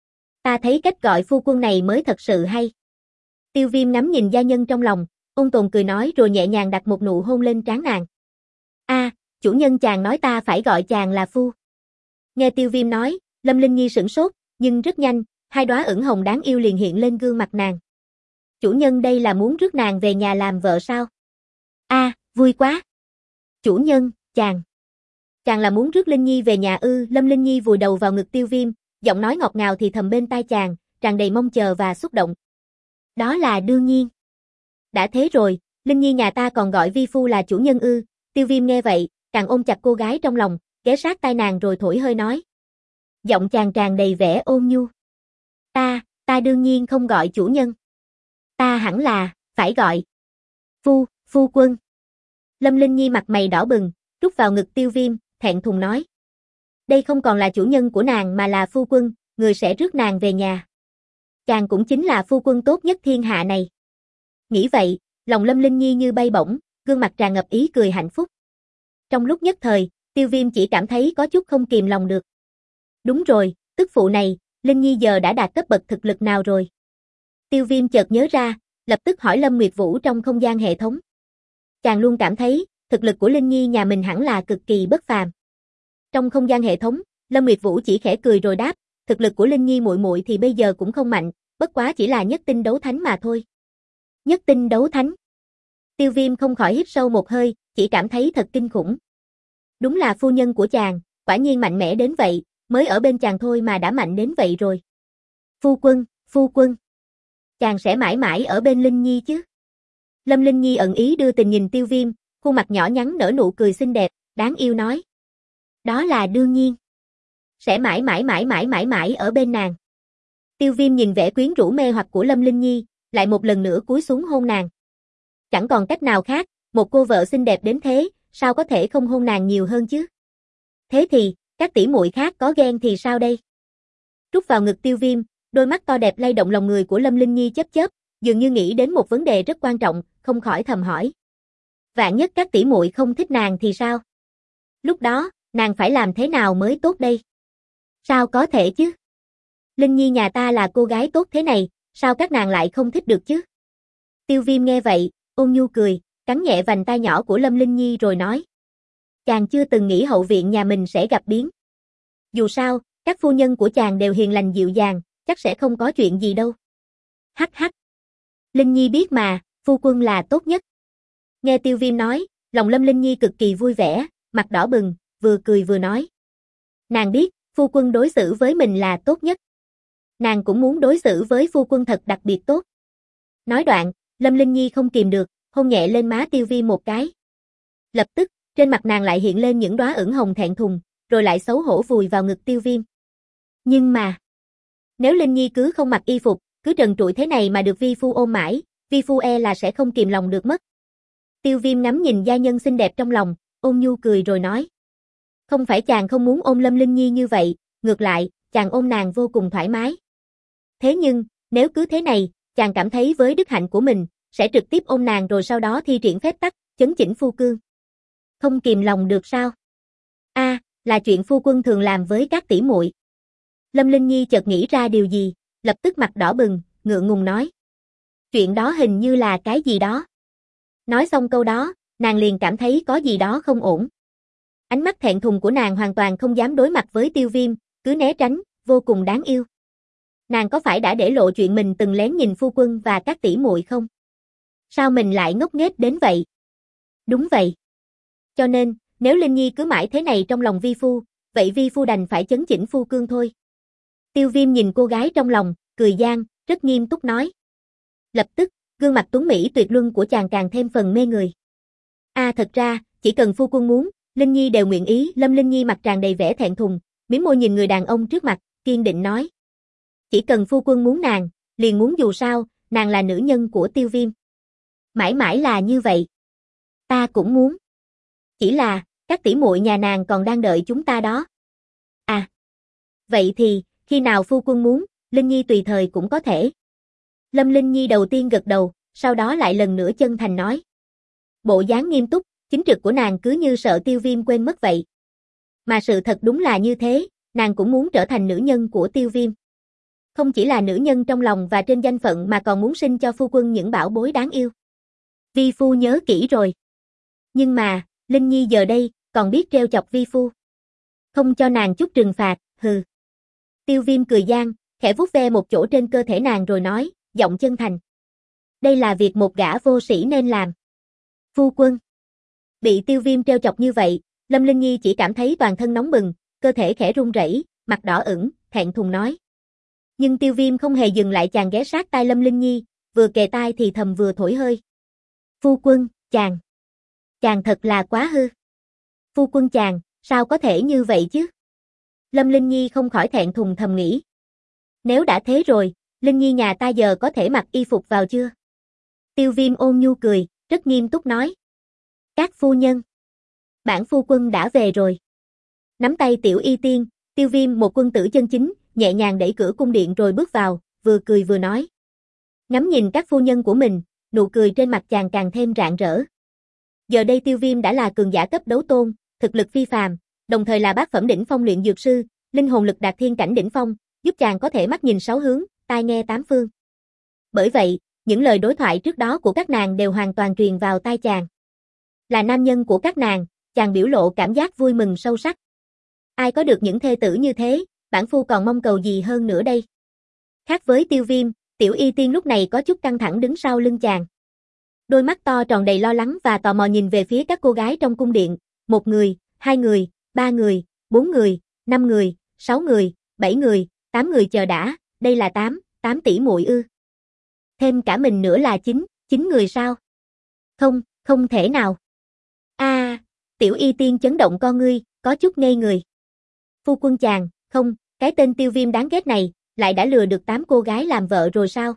Ta thấy cách gọi phu quân này mới thật sự hay. Tiêu Viêm ngắm nhìn gia nhân trong lòng, ôn tồn cười nói rồi nhẹ nhàng đặt một nụ hôn lên trán nàng. A, à, chủ nhân chàng nói ta phải gọi chàng là phu. Nghe Tiêu Viêm nói, Lâm Linh Nhi sửng sốt, nhưng rất nhanh, hai đóa ửng hồng đáng yêu liền hiện lên gương mặt nàng. Chủ nhân đây là muốn rước nàng về nhà làm vợ sao? A, à, vui quá. Chủ nhân, chàng. Chàng là muốn rước Linh Nhi về nhà ư? Lâm Linh Nhi vùi đầu vào ngực Tiêu Viêm, giọng nói ngọt ngào thì thầm bên tai chàng, tràn đầy mong chờ và xúc động. Đó là đương nhiên. Đã thế rồi, Linh Nhi nhà ta còn gọi vi phu là chủ nhân ư? Tiêu Viêm nghe vậy, càng ôm chặt cô gái trong lòng, ghé sát tai nàng rồi thổi hơi nói. Giọng chàng tràn đầy vẻ ôn nhu. Ta, ta đương nhiên không gọi chủ nhân. Ta hẳn là, phải gọi. Phu, phu quân. Lâm Linh Nhi mặt mày đỏ bừng, rút vào ngực Tiêu Viêm, thẹn thùng nói. Đây không còn là chủ nhân của nàng mà là phu quân, người sẽ rước nàng về nhà. Chàng cũng chính là phu quân tốt nhất thiên hạ này. Nghĩ vậy, lòng Lâm Linh Nhi như bay bổng, gương mặt tràn ngập ý cười hạnh phúc. Trong lúc nhất thời, Tiêu Viêm chỉ cảm thấy có chút không kìm lòng được. Đúng rồi, tức phụ này, Linh Nhi giờ đã đạt cấp bậc thực lực nào rồi? Tiêu Viêm chợt nhớ ra, lập tức hỏi Lâm Nguyệt Vũ trong không gian hệ thống. Chàng luôn cảm thấy, thực lực của Linh Nhi nhà mình hẳn là cực kỳ bất phàm. Trong không gian hệ thống, Lâm Nguyệt Vũ chỉ khẽ cười rồi đáp, thực lực của Linh Nhi muội muội thì bây giờ cũng không mạnh, bất quá chỉ là nhất tinh đấu thánh mà thôi. Nhất tinh đấu thánh. Tiêu Viêm không khỏi hít sâu một hơi, chỉ cảm thấy thật kinh khủng. Đúng là phu nhân của chàng, quả nhiên mạnh mẽ đến vậy, mới ở bên chàng thôi mà đã mạnh đến vậy rồi. Phu quân, phu quân. Chàng sẽ mãi mãi ở bên Linh Nhi chứ? Lâm Linh Nhi ẩn ý đưa tình nhìn Tiêu Viêm, khuôn mặt nhỏ nhắn nở nụ cười xinh đẹp, đáng yêu nói. Đó là đương nhiên. Sẽ mãi mãi mãi mãi mãi mãi ở bên nàng. Tiêu Viêm nhìn vẻ quyến rũ mê hoặc của Lâm Linh Nhi, lại một lần nữa cúi xuống hôn nàng. Chẳng còn cách nào khác, một cô vợ xinh đẹp đến thế, sao có thể không hôn nàng nhiều hơn chứ? Thế thì, các tỷ muội khác có ghen thì sao đây? Rút vào ngực Tiêu Viêm, đôi mắt to đẹp lay động lòng người của Lâm Linh Nhi chớp chớp, dường như nghĩ đến một vấn đề rất quan trọng, không khỏi thầm hỏi. Vạn nhất các tỷ muội không thích nàng thì sao? Lúc đó, nàng phải làm thế nào mới tốt đây? Sao có thể chứ? Linh Nhi nhà ta là cô gái tốt thế này, sao các nàng lại không thích được chứ? Tiêu Viêm nghe vậy, ôn nhu cười, cắn nhẹ vành tai nhỏ của Lâm Linh Nhi rồi nói. Chàng chưa từng nghĩ hậu viện nhà mình sẽ gặp biến. Dù sao, các phu nhân của chàng đều hiền lành dịu dàng, chắc sẽ không có chuyện gì đâu. Hắc hắc. Linh Nhi biết mà, phu quân là tốt nhất. Nghe Tiêu Viêm nói, lòng Lâm Linh Nhi cực kỳ vui vẻ, mặt đỏ bừng, vừa cười vừa nói. Nàng biết, phu quân đối xử với mình là tốt nhất. Nàng cũng muốn đối xử với phu quân thật đặc biệt tốt. Nói đoạn, Lâm Linh Nhi không kìm được, hôn nhẹ lên má Tiêu Viêm một cái. Lập tức, trên mặt nàng lại hiện lên những đóa ửng hồng thẹn thùng, rồi lại xấu hổ vùi vào ngực Tiêu Viêm. Nhưng mà, nếu Linh Nhi cứ không mặc y phục, cứ trần trụi thế này mà được vi phu ôm mãi, vi phu e là sẽ không kìm lòng được mất. Tiêu Viêm ngắm nhìn gia nhân xinh đẹp trong lòng, ôn nhu cười rồi nói. Không phải chàng không muốn ôm Lâm Linh Nhi như vậy, ngược lại, chàng ôm nàng vô cùng thoải mái. Thế nhưng, nếu cứ thế này, chàng cảm thấy với đức hạnh của mình, sẽ trực tiếp ôm nàng rồi sau đó thi triển phép tắc, chấn chỉnh phu cương. Không kìm lòng được sao? A, à, là chuyện phu quân thường làm với các tỷ muội. Lâm Linh Nhi chợt nghĩ ra điều gì, lập tức mặt đỏ bừng, ngượng ngùng nói. Chuyện đó hình như là cái gì đó. Nói xong câu đó, nàng liền cảm thấy có gì đó không ổn. Ánh mắt thẹn thùng của nàng hoàn toàn không dám đối mặt với Tiêu Viêm, cứ né tránh, vô cùng đáng yêu. Nàng có phải đã để lộ chuyện mình từng lén nhìn phu quân và các tỷ muội không? Sao mình lại ngốc nghếch đến vậy? Đúng vậy. Cho nên, nếu Linh Nhi cứ mãi thế này trong lòng vi phu, vậy vi phu đành phải chấn chỉnh phu cương thôi. Tiêu Viêm nhìn cô gái trong lòng, cười gian, rất nghiêm túc nói. Lập tức, gương mặt tuấn mỹ tuyệt luân của chàng càng thêm phần mê người. À thật ra, chỉ cần phu quân muốn, Linh Nhi đều nguyện ý. Lâm Linh Nhi mặt tràn đầy vẻ thẹn thùng, mím môi nhìn người đàn ông trước mặt, kiên định nói. Chỉ cần phu quân muốn nàng, liền muốn dù sao, nàng là nữ nhân của Tiêu Viêm. Mãi mãi là như vậy. Ta cũng muốn. Chỉ là, các tỷ muội nhà nàng còn đang đợi chúng ta đó. À. Vậy thì, khi nào phu quân muốn, Linh Nhi tùy thời cũng có thể. Lâm Linh Nhi đầu tiên gật đầu, sau đó lại lần nữa chân thành nói. Bộ dáng nghiêm túc, chính trực của nàng cứ như sợ Tiêu Viêm quên mất vậy. Mà sự thật đúng là như thế, nàng cũng muốn trở thành nữ nhân của Tiêu Viêm. Không chỉ là nữ nhân trong lòng và trên danh phận mà còn muốn sinh cho phu quân những bảo bối đáng yêu. Vi phu nhớ kỹ rồi. Nhưng mà, Linh Nhi giờ đây, còn biết trêu chọc vi phu. Không cho nàng chút trừng phạt, hừ. Tiêu Viêm cười gian, khẽ vuốt ve một chỗ trên cơ thể nàng rồi nói, giọng chân thành. Đây là việc một gã vô sĩ nên làm. Phu quân. Bị Tiêu Viêm trêu chọc như vậy, Lâm Linh Nhi chỉ cảm thấy toàn thân nóng bừng, cơ thể khẽ run rẩy, mặt đỏ ửng, thẹn thùng nói. Nhưng Tiêu Viêm không hề dừng lại, chàng ghé sát tai Lâm Linh Nhi, vừa kề tai thì thầm vừa thổi hơi. Phu quân, chàng. Chàng thật là quá hư. Phu quân chàng, sao có thể như vậy chứ? Lâm Linh Nhi không khỏi thẹn thùng thầm nghĩ. Nếu đã thế rồi, Linh Nhi nhà ta giờ có thể mặc y phục vào chưa? Tiêu Viêm ôn nhu cười, rất nghiêm túc nói. Các phu nhân. Bản phu quân đã về rồi. Nắm tay Tiểu Y Tiên, Tiêu Viêm một quân tử chân chính, nhẹ nhàng đẩy cửa cung điện rồi bước vào, vừa cười vừa nói. Ngắm nhìn các phu nhân của mình, nụ cười trên mặt chàng càng thêm rạng rỡ. Giờ đây Tiêu Viêm đã là cường giả cấp đấu tôn, thực lực phi phàm, đồng thời là bát phẩm đỉnh phong luyện dược sư, linh hồn lực đạt thiên cảnh đỉnh phong, giúp chàng có thể mắt nhìn sáu hướng, tai nghe tám phương. Bởi vậy, những lời đối thoại trước đó của các nàng đều hoàn toàn truyền vào tai chàng. Là nam nhân của các nàng, chàng biểu lộ cảm giác vui mừng sâu sắc. Ai có được những thê tử như thế, bản phu còn mong cầu gì hơn nữa đây. Khác với Tiêu Viêm, Tiểu Y Tiên lúc này có chút căng thẳng đứng sau lưng chàng. Đôi mắt to tròn đầy lo lắng và tò mò nhìn về phía các cô gái trong cung điện, một người, hai người, ba người, bốn người, năm người, sáu người, bảy người, tám người chờ đã, đây là tám, tám tỷ muội ư. Thêm cả mình nữa là chín, chín người sao? Không, không thể nào. A, à, Tiểu Y Tiên chấn động con ngươi, có chút ngây người. Phu quân chàng, không, cái tên Tiêu Viêm đáng ghét này, lại đã lừa được tám cô gái làm vợ rồi sao?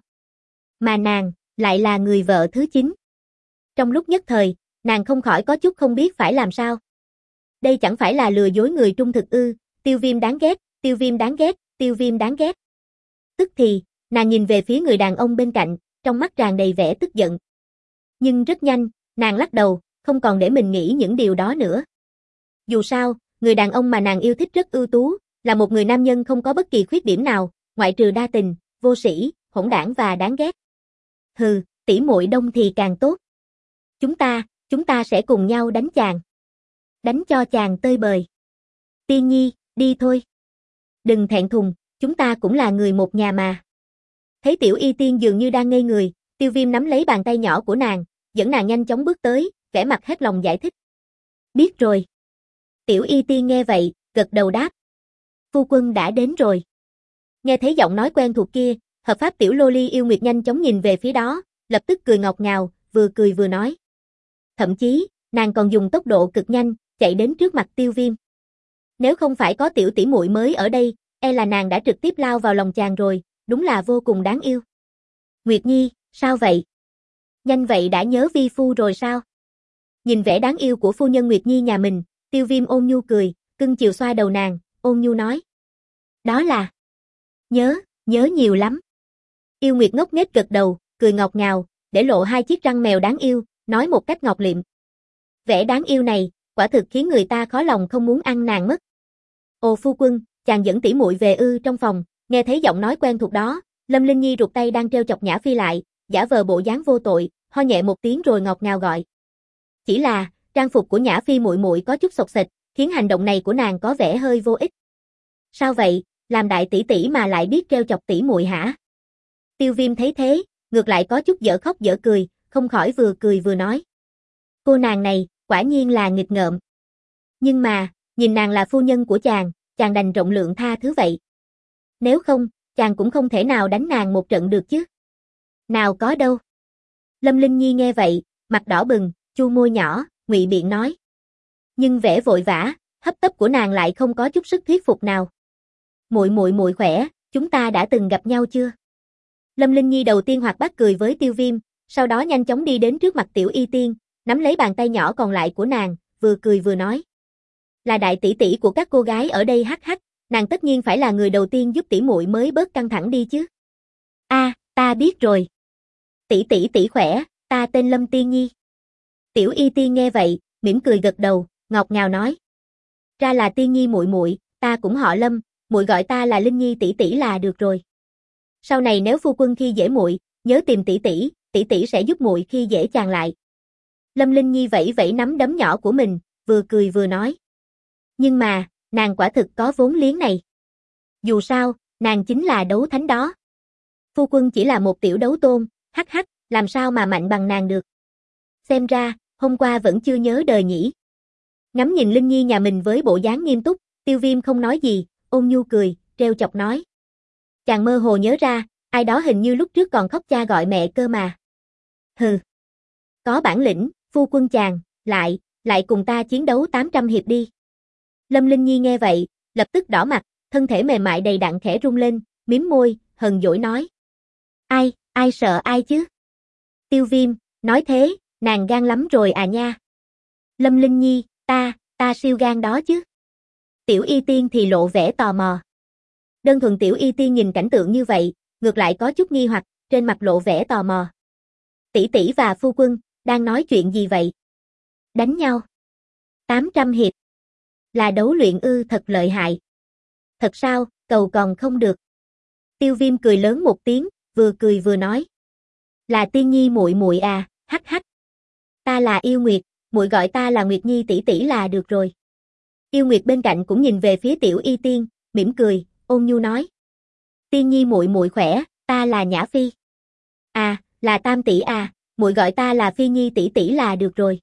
Mà nàng, lại là người vợ thứ chín. Trong lúc nhất thời, nàng không khỏi có chút không biết phải làm sao. Đây chẳng phải là lừa dối người trung thực ư? Tiêu Viêm đáng ghét, Tiêu Viêm đáng ghét, Tiêu Viêm đáng ghét. Tức thì, nàng nhìn về phía người đàn ông bên cạnh, trong mắt tràn đầy vẻ tức giận. Nhưng rất nhanh, nàng lắc đầu, không còn để mình nghĩ những điều đó nữa. Dù sao, người đàn ông mà nàng yêu thích rất ưu tú, là một người nam nhân không có bất kỳ khuyết điểm nào, ngoại trừ đa tình, vô sĩ, hỗn đảng và đáng ghét. Hừ, tỷ muội đông thì càng tốt. Chúng ta, chúng ta sẽ cùng nhau đánh chàng. Đánh cho chàng tơi bời. Tiên Nhi, đi thôi. Đừng thẹn thùng, chúng ta cũng là người một nhà mà. Thấy Tiểu Y Tiên dường như đang ngây người, Tiêu Viêm nắm lấy bàn tay nhỏ của nàng, dẫn nàng nhanh chóng bước tới, vẻ mặt hết lòng giải thích. Biết rồi. Tiểu Y Tiên nghe vậy, gật đầu đáp. Phu quân đã đến rồi. Nghe thấy giọng nói quen thuộc kia, hợp pháp tiểu lô ly yêu nguyệt nhanh chóng nhìn về phía đó, lập tức cười ngọt ngào, vừa cười vừa nói. Thậm chí, nàng còn dùng tốc độ cực nhanh, chạy đến trước mặt Tiêu Viêm. Nếu không phải có tiểu tỷ muội mới ở đây, e là nàng đã trực tiếp lao vào lòng chàng rồi, đúng là vô cùng đáng yêu. Nguyệt Nhi, sao vậy? Nhanh vậy đã nhớ vi phu rồi sao? Nhìn vẻ đáng yêu của phu nhân Nguyệt Nhi nhà mình, Tiêu Viêm ôn nhu cười, cưng chiều xoa đầu nàng, ôn nhu nói. Đó là... Nhớ, nhớ nhiều lắm. Yêu Nguyệt ngốc nghếch gật đầu, cười ngọt ngào, để lộ hai chiếc răng mèo đáng yêu, nói một cách ngọt liệm. Vẻ đáng yêu này, quả thực khiến người ta khó lòng không muốn ăn nàng mất. Ồ phu quân, chàng dẫn tỷ muội về ư? Trong phòng, nghe thấy giọng nói quen thuộc đó, Lâm Linh Nhi rụt tay đang trêu chọc Nhã Phi lại, giả vờ bộ dáng vô tội, ho nhẹ một tiếng rồi ngọt ngào gọi. Chỉ là, trang phục của Nhã Phi muội muội có chút xộc xệch, khiến hành động này của nàng có vẻ hơi vô ích. Sao vậy, làm đại tỷ tỷ mà lại biết trêu chọc tỷ muội hả? Tiêu Viêm thấy thế, ngược lại có chút dở khóc dở cười, không khỏi vừa cười vừa nói. Cô nàng này, quả nhiên là nghịch ngợm. Nhưng mà, nhìn nàng là phu nhân của chàng, chàng đành rộng lượng tha thứ vậy. Nếu không, chàng cũng không thể nào đánh nàng một trận được chứ. Nào có đâu. Lâm Linh Nhi nghe vậy, mặt đỏ bừng, chu môi nhỏ, ngụy biện nói. Nhưng vẻ vội vã, hấp tấp của nàng lại không có chút sức thuyết phục nào. Muội muội muội khỏe, chúng ta đã từng gặp nhau chưa? Lâm Linh Nhi đầu tiên hoạt bát cười với Tiêu Viêm, sau đó nhanh chóng đi đến trước mặt Tiểu Y Tiên, nắm lấy bàn tay nhỏ còn lại của nàng, vừa cười vừa nói. Là đại tỷ tỷ của các cô gái ở đây hắc hắc, nàng tất nhiên phải là người đầu tiên giúp tỷ muội mới bớt căng thẳng đi chứ. A, à, ta biết rồi. Tỷ tỷ tỷ khỏe, ta tên Lâm Tiên Nhi. Tiểu Y Tiên nghe vậy, mỉm cười gật đầu, ngọt ngào nói. Ra là Tiên Nhi muội muội, ta cũng họ Lâm, muội gọi ta là Linh Nhi tỷ tỷ là được rồi. Sau này nếu phu quân khi dễ muội, nhớ tìm tỷ tỷ, tỷ tỷ sẽ giúp muội khi dễ chàng lại. Lâm Linh Nhi vẫy vẫy nắm đấm nhỏ của mình, vừa cười vừa nói. Nhưng mà, nàng quả thực có vốn liếng này. Dù sao, nàng chính là đấu thánh đó. Phu quân chỉ là một tiểu đấu tôn, hắc hắc, làm sao mà mạnh bằng nàng được. Xem ra, hôm qua vẫn chưa nhớ đời nhỉ. Ngắm nhìn Linh Nhi nhà mình với bộ dáng nghiêm túc, Tiêu Viêm không nói gì, ôn nhu cười, trêu chọc nói. Chàng mơ hồ nhớ ra, ai đó hình như lúc trước còn khóc cha gọi mẹ cơ mà. Hừ. Có bản lĩnh, phu quân chàng, lại, lại cùng ta chiến đấu tám trăm hiệp đi. Lâm Linh Nhi nghe vậy, lập tức đỏ mặt, thân thể mềm mại đầy đặn khẽ rung lên, mím môi, hờn dỗi nói. Ai, ai sợ ai chứ? Tiêu Viêm, nói thế, nàng gan lắm rồi à nha. Lâm Linh Nhi, ta, ta siêu gan đó chứ. Tiểu Y Tiên thì lộ vẻ tò mò. Đơn thuần Tiểu Y Tiên nhìn cảnh tượng như vậy, ngược lại có chút nghi hoặc, trên mặt lộ vẻ tò mò. Tỷ tỷ và phu quân, đang nói chuyện gì vậy? Đánh nhau. tám trăm hiệp. Là đấu luyện ư, thật lợi hại. Thật sao, cầu còn không được. Tiêu Viêm cười lớn một tiếng, vừa cười vừa nói. Là Tiên Nhi muội muội à, hắc hắc. Ta là Yêu Nguyệt, muội gọi ta là Nguyệt Nhi tỷ tỷ là được rồi. Yêu Nguyệt bên cạnh cũng nhìn về phía Tiểu Y Tiên, mỉm cười, ôn nhu nói. Tiên Nhi muội muội khỏe, ta là Nhã Phi. À, là Tam tỷ à, muội gọi ta là Phi Nhi tỷ tỷ là được rồi.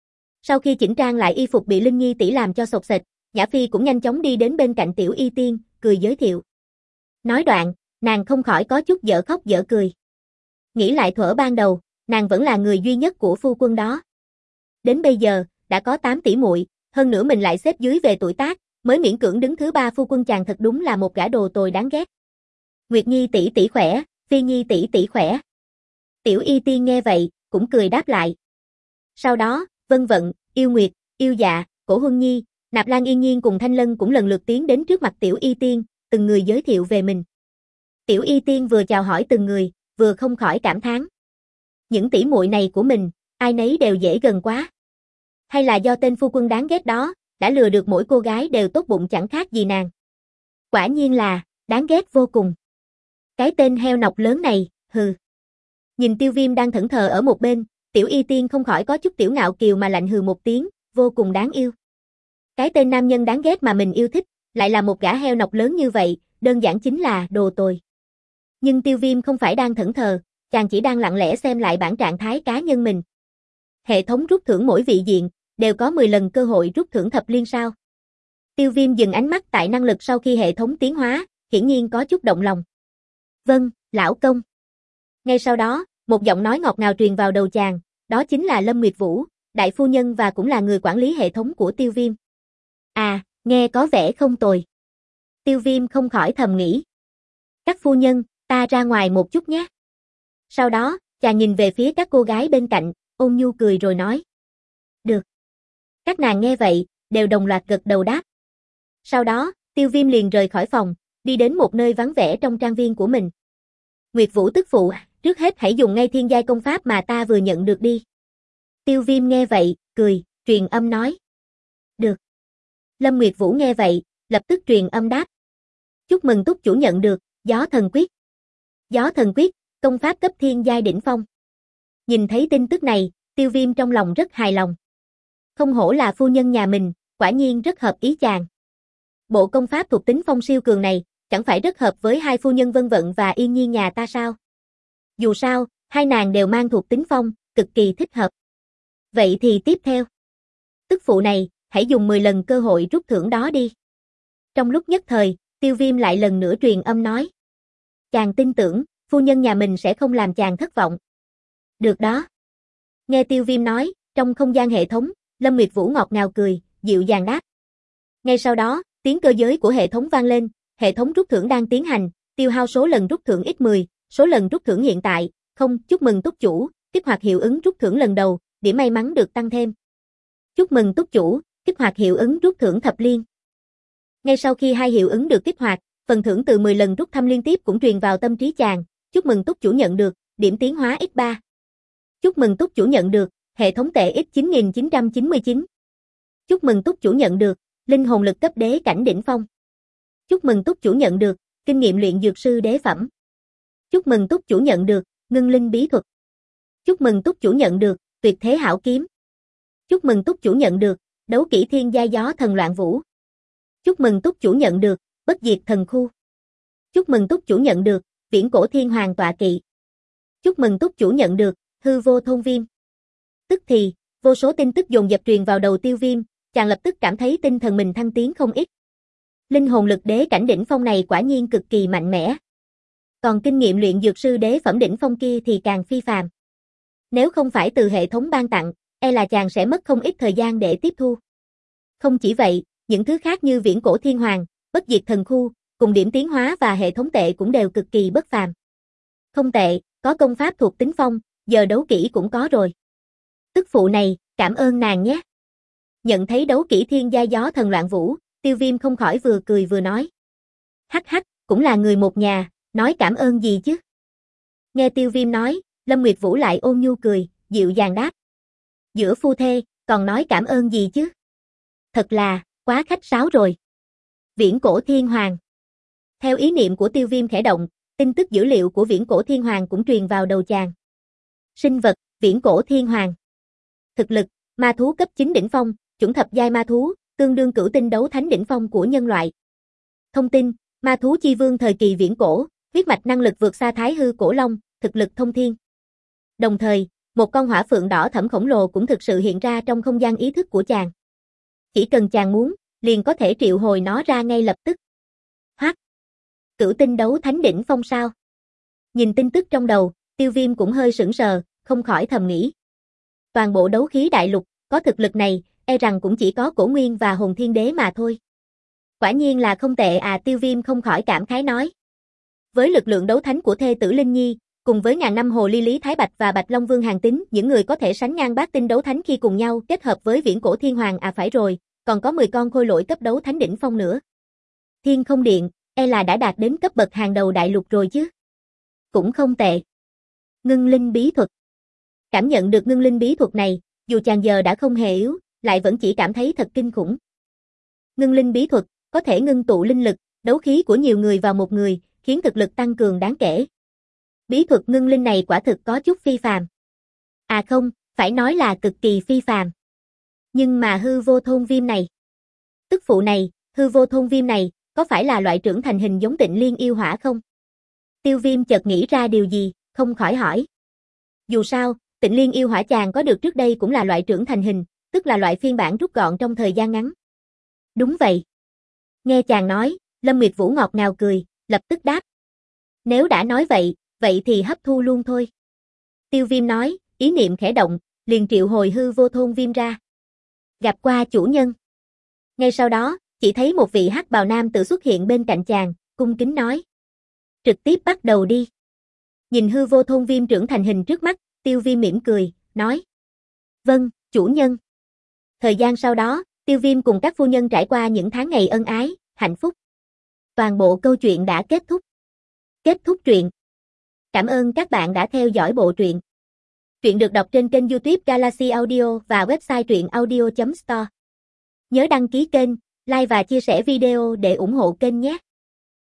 Sau khi chỉnh trang lại y phục bị Linh Nhi tỷ làm cho xộc xệch, Nhã Phi cũng nhanh chóng đi đến bên cạnh Tiểu Y Tiên, cười giới thiệu. Nói đoạn, nàng không khỏi có chút dở khóc dở cười. Nghĩ lại thuở ban đầu, nàng vẫn là người duy nhất của phu quân đó. Đến bây giờ, đã có tám tỷ muội, hơn nữa mình lại xếp dưới về tuổi tác, mới miễn cưỡng đứng thứ ba phu quân chàng thật đúng là một gã đồ tồi đáng ghét. Nguyệt Nhi tỷ tỷ khỏe, Phi Nhi tỷ tỷ khỏe. Tiểu Y Tiên nghe vậy, cũng cười đáp lại. Sau đó, Vân Vận, Yêu Nguyệt, Yêu Dạ, Cổ Huân Nhi, Nạp Lan Yên Nhiên cùng Thanh Lân cũng lần lượt tiến đến trước mặt Tiểu Y Tiên, từng người giới thiệu về mình. Tiểu Y Tiên vừa chào hỏi từng người, vừa không khỏi cảm thán. Những tỷ muội này của mình, ai nấy đều dễ gần quá. Hay là do tên phu quân đáng ghét đó, đã lừa được mỗi cô gái đều tốt bụng chẳng khác gì nàng. Quả nhiên là, đáng ghét vô cùng. Cái tên heo nọc lớn này, hừ. Nhìn Tiêu Viêm đang thẫn thờ ở một bên, Tiểu Y Tiên không khỏi có chút tiểu ngạo kiều mà lạnh hừ một tiếng, vô cùng đáng yêu. Cái tên nam nhân đáng ghét mà mình yêu thích, lại là một gã heo nọc lớn như vậy, đơn giản chính là đồ tồi. Nhưng Tiêu Viêm không phải đang thẫn thờ, chàng chỉ đang lặng lẽ xem lại bản trạng thái cá nhân mình. Hệ thống rút thưởng mỗi vị diện, đều có mười lần cơ hội rút thưởng thập liên sao. Tiêu Viêm dừng ánh mắt tại năng lực sau khi hệ thống tiến hóa, hiển nhiên có chút động lòng. Vâng, lão công. Ngay sau đó, một giọng nói ngọt ngào truyền vào đầu chàng, đó chính là Lâm Nguyệt Vũ, đại phu nhân và cũng là người quản lý hệ thống của Tiêu Viêm. À, nghe có vẻ không tồi. Tiêu Viêm không khỏi thầm nghĩ. Các phu nhân, ta ra ngoài một chút nhé. Sau đó, chàng nhìn về phía các cô gái bên cạnh, ôn nhu cười rồi nói. Được. Các nàng nghe vậy, đều đồng loạt gật đầu đáp. Sau đó, Tiêu Viêm liền rời khỏi phòng, đi đến một nơi vắng vẻ trong trang viên của mình. Nguyệt Vũ tức phụ, trước hết hãy dùng ngay thiên giai công pháp mà ta vừa nhận được đi. Tiêu Viêm nghe vậy, cười, truyền âm nói. Được. Lâm Nguyệt Vũ nghe vậy, lập tức truyền âm đáp. Chúc mừng túc chủ nhận được, Gió Thần Quyết. Gió Thần Quyết, công pháp cấp thiên giai đỉnh phong. Nhìn thấy tin tức này, Tiêu Viêm trong lòng rất hài lòng. Không hổ là phu nhân nhà mình, quả nhiên rất hợp ý chàng. Bộ công pháp thuộc tính phong siêu cường này, chẳng phải rất hợp với hai phu nhân Vân Vận và Yên Nhiên nhà ta sao? Dù sao, hai nàng đều mang thuộc tính phong, cực kỳ thích hợp. Vậy thì tiếp theo. Tức phụ này, hãy dùng mười lần cơ hội rút thưởng đó đi. Trong lúc nhất thời, Tiêu Viêm lại lần nữa truyền âm nói. Chàng tin tưởng, phu nhân nhà mình sẽ không làm chàng thất vọng. Được đó. Nghe Tiêu Viêm nói, trong không gian hệ thống, Lâm Nguyệt Vũ ngọt ngào cười, dịu dàng đáp. Ngay sau đó, tiếng cơ giới của hệ thống vang lên, hệ thống rút thưởng đang tiến hành, tiêu hao số lần rút thưởng x mười, số lần rút thưởng hiện tại, không, chúc mừng túc chủ, kích hoạt hiệu ứng rút thưởng lần đầu, điểm may mắn được tăng thêm. Chúc mừng túc chủ, kích hoạt hiệu ứng rút thưởng thập liên. Ngay sau khi hai hiệu ứng được kích hoạt, phần thưởng từ mười lần rút thăm liên tiếp cũng truyền vào tâm trí chàng, chúc mừng túc chủ nhận được, điểm tiến hóa x ba. Chúc mừng túc chủ nhận được, hệ thống tệ x chín nghìn chín trăm chín mươi chín. Chúc mừng túc chủ nhận được, linh hồn lực cấp đế cảnh đỉnh phong. Chúc mừng túc chủ nhận được, kinh nghiệm luyện dược sư đế phẩm. Chúc mừng túc chủ nhận được, ngưng linh bí thuật. Chúc mừng túc chủ nhận được, tuyệt thế hảo kiếm. Chúc mừng túc chủ nhận được, đấu kỹ thiên giai gió thần loạn vũ. Chúc mừng túc chủ nhận được, bất diệt thần khu. Chúc mừng túc chủ nhận được, viễn cổ thiên hoàng tọa kỵ. Chúc mừng túc chủ nhận được, hư vô thôn viêm. Tức thì, vô số tin tức dồn dập truyền vào đầu Tiêu Viêm, chàng lập tức cảm thấy tinh thần mình thăng tiến không ít. Linh hồn lực đế cảnh đỉnh phong này quả nhiên cực kỳ mạnh mẽ. Còn kinh nghiệm luyện dược sư đế phẩm đỉnh phong kia thì càng phi phàm. Nếu không phải từ hệ thống ban tặng, e là chàng sẽ mất không ít thời gian để tiếp thu. Không chỉ vậy, những thứ khác như viễn cổ thiên hoàng, bất diệt thần khu, cùng điểm tiến hóa và hệ thống tệ cũng đều cực kỳ bất phàm. Không tệ, có công pháp thuộc tính phong, giờ đấu kỹ cũng có rồi. Tức phụ này, cảm ơn nàng nhé. Nhận thấy đấu kỹ thiên gia gió thần loạn vũ, Tiêu Viêm không khỏi vừa cười vừa nói. Hắc hắc, cũng là người một nhà, nói cảm ơn gì chứ? Nghe Tiêu Viêm nói, Lâm Nguyệt Vũ lại ôn nhu cười, dịu dàng đáp. Giữa phu thê, còn nói cảm ơn gì chứ? Thật là, quá khách sáo rồi. Viễn cổ thiên hoàng. Theo ý niệm của Tiêu Viêm khẽ động, tin tức dữ liệu của viễn cổ thiên hoàng cũng truyền vào đầu chàng. Sinh vật, viễn cổ thiên hoàng. Thực lực, ma thú cấp chín đỉnh phong, chuẩn thập giai ma thú, tương đương cửu tinh đấu thánh đỉnh phong của nhân loại. Thông tin, ma thú chi vương thời kỳ viễn cổ, huyết mạch năng lực vượt xa thái hư cổ long, thực lực thông thiên. Đồng thời, một con hỏa phượng đỏ thẫm khổng lồ cũng thực sự hiện ra trong không gian ý thức của chàng. Chỉ cần chàng muốn, liền có thể triệu hồi nó ra ngay lập tức. Hoắc, cửu tinh đấu thánh đỉnh phong sao? Nhìn tin tức trong đầu, Tiêu Viêm cũng hơi sững sờ, không khỏi thầm nghĩ. Toàn bộ đấu khí đại lục, có thực lực này, e rằng cũng chỉ có Cổ Nguyên và Hồn Thiên Đế mà thôi. Quả nhiên là không tệ à, Tiêu Viêm không khỏi cảm khái nói. Với lực lượng đấu thánh của thê tử Linh Nhi, cùng với ngàn năm hồ ly Lý Thái Bạch và Bạch Long Vương Hàn Tín, những người có thể sánh ngang bát tinh đấu thánh khi cùng nhau kết hợp với viễn cổ thiên hoàng à phải rồi, còn có mười con khôi lỗi cấp đấu thánh đỉnh phong nữa. Thiên Không Điện, e là đã đạt đến cấp bậc hàng đầu đại lục rồi chứ. Cũng không tệ. Ngưng linh bí thuật. Cảm nhận được ngưng linh bí thuật này, dù chàng giờ đã không hề yếu, lại vẫn chỉ cảm thấy thật kinh khủng. Ngưng linh bí thuật, có thể ngưng tụ linh lực, đấu khí của nhiều người vào một người, khiến thực lực tăng cường đáng kể. Bí thuật ngưng linh này quả thực có chút phi phàm. À không, phải nói là cực kỳ phi phàm. Nhưng mà hư vô thôn viêm này, tức phụ này, hư vô thôn viêm này, có phải là loại trưởng thành hình giống Tịnh Liên yêu hỏa không? Tiêu Viêm chợt nghĩ ra điều gì, không khỏi hỏi. Dù sao, Tịnh Liên yêu hỏa chàng có được trước đây cũng là loại trưởng thành hình, tức là loại phiên bản rút gọn trong thời gian ngắn. Đúng vậy. Nghe chàng nói, Lâm Nguyệt Vũ ngọt ngào cười, lập tức đáp. Nếu đã nói vậy, vậy thì hấp thu luôn thôi. Tiêu Viêm nói, ý niệm khẽ động, liền triệu hồi hư vô thôn viêm ra. Gặp qua chủ nhân. Ngay sau đó, chỉ thấy một vị hắc bào nam tự xuất hiện bên cạnh chàng, cung kính nói. Trực tiếp bắt đầu đi. Nhìn hư vô thôn viêm trưởng thành hình trước mắt, Tiêu Viêm mỉm cười, nói. Vâng, chủ nhân. Thời gian sau đó, Tiêu Viêm cùng các phu nhân trải qua những tháng ngày ân ái, hạnh phúc. Toàn bộ câu chuyện đã kết thúc. Kết thúc truyện. Cảm ơn các bạn đã theo dõi bộ truyện. Truyện được đọc trên kênh YouTube Galaxy Audio và website truyện audio chấm store. Nhớ đăng ký kênh, like và chia sẻ video để ủng hộ kênh nhé.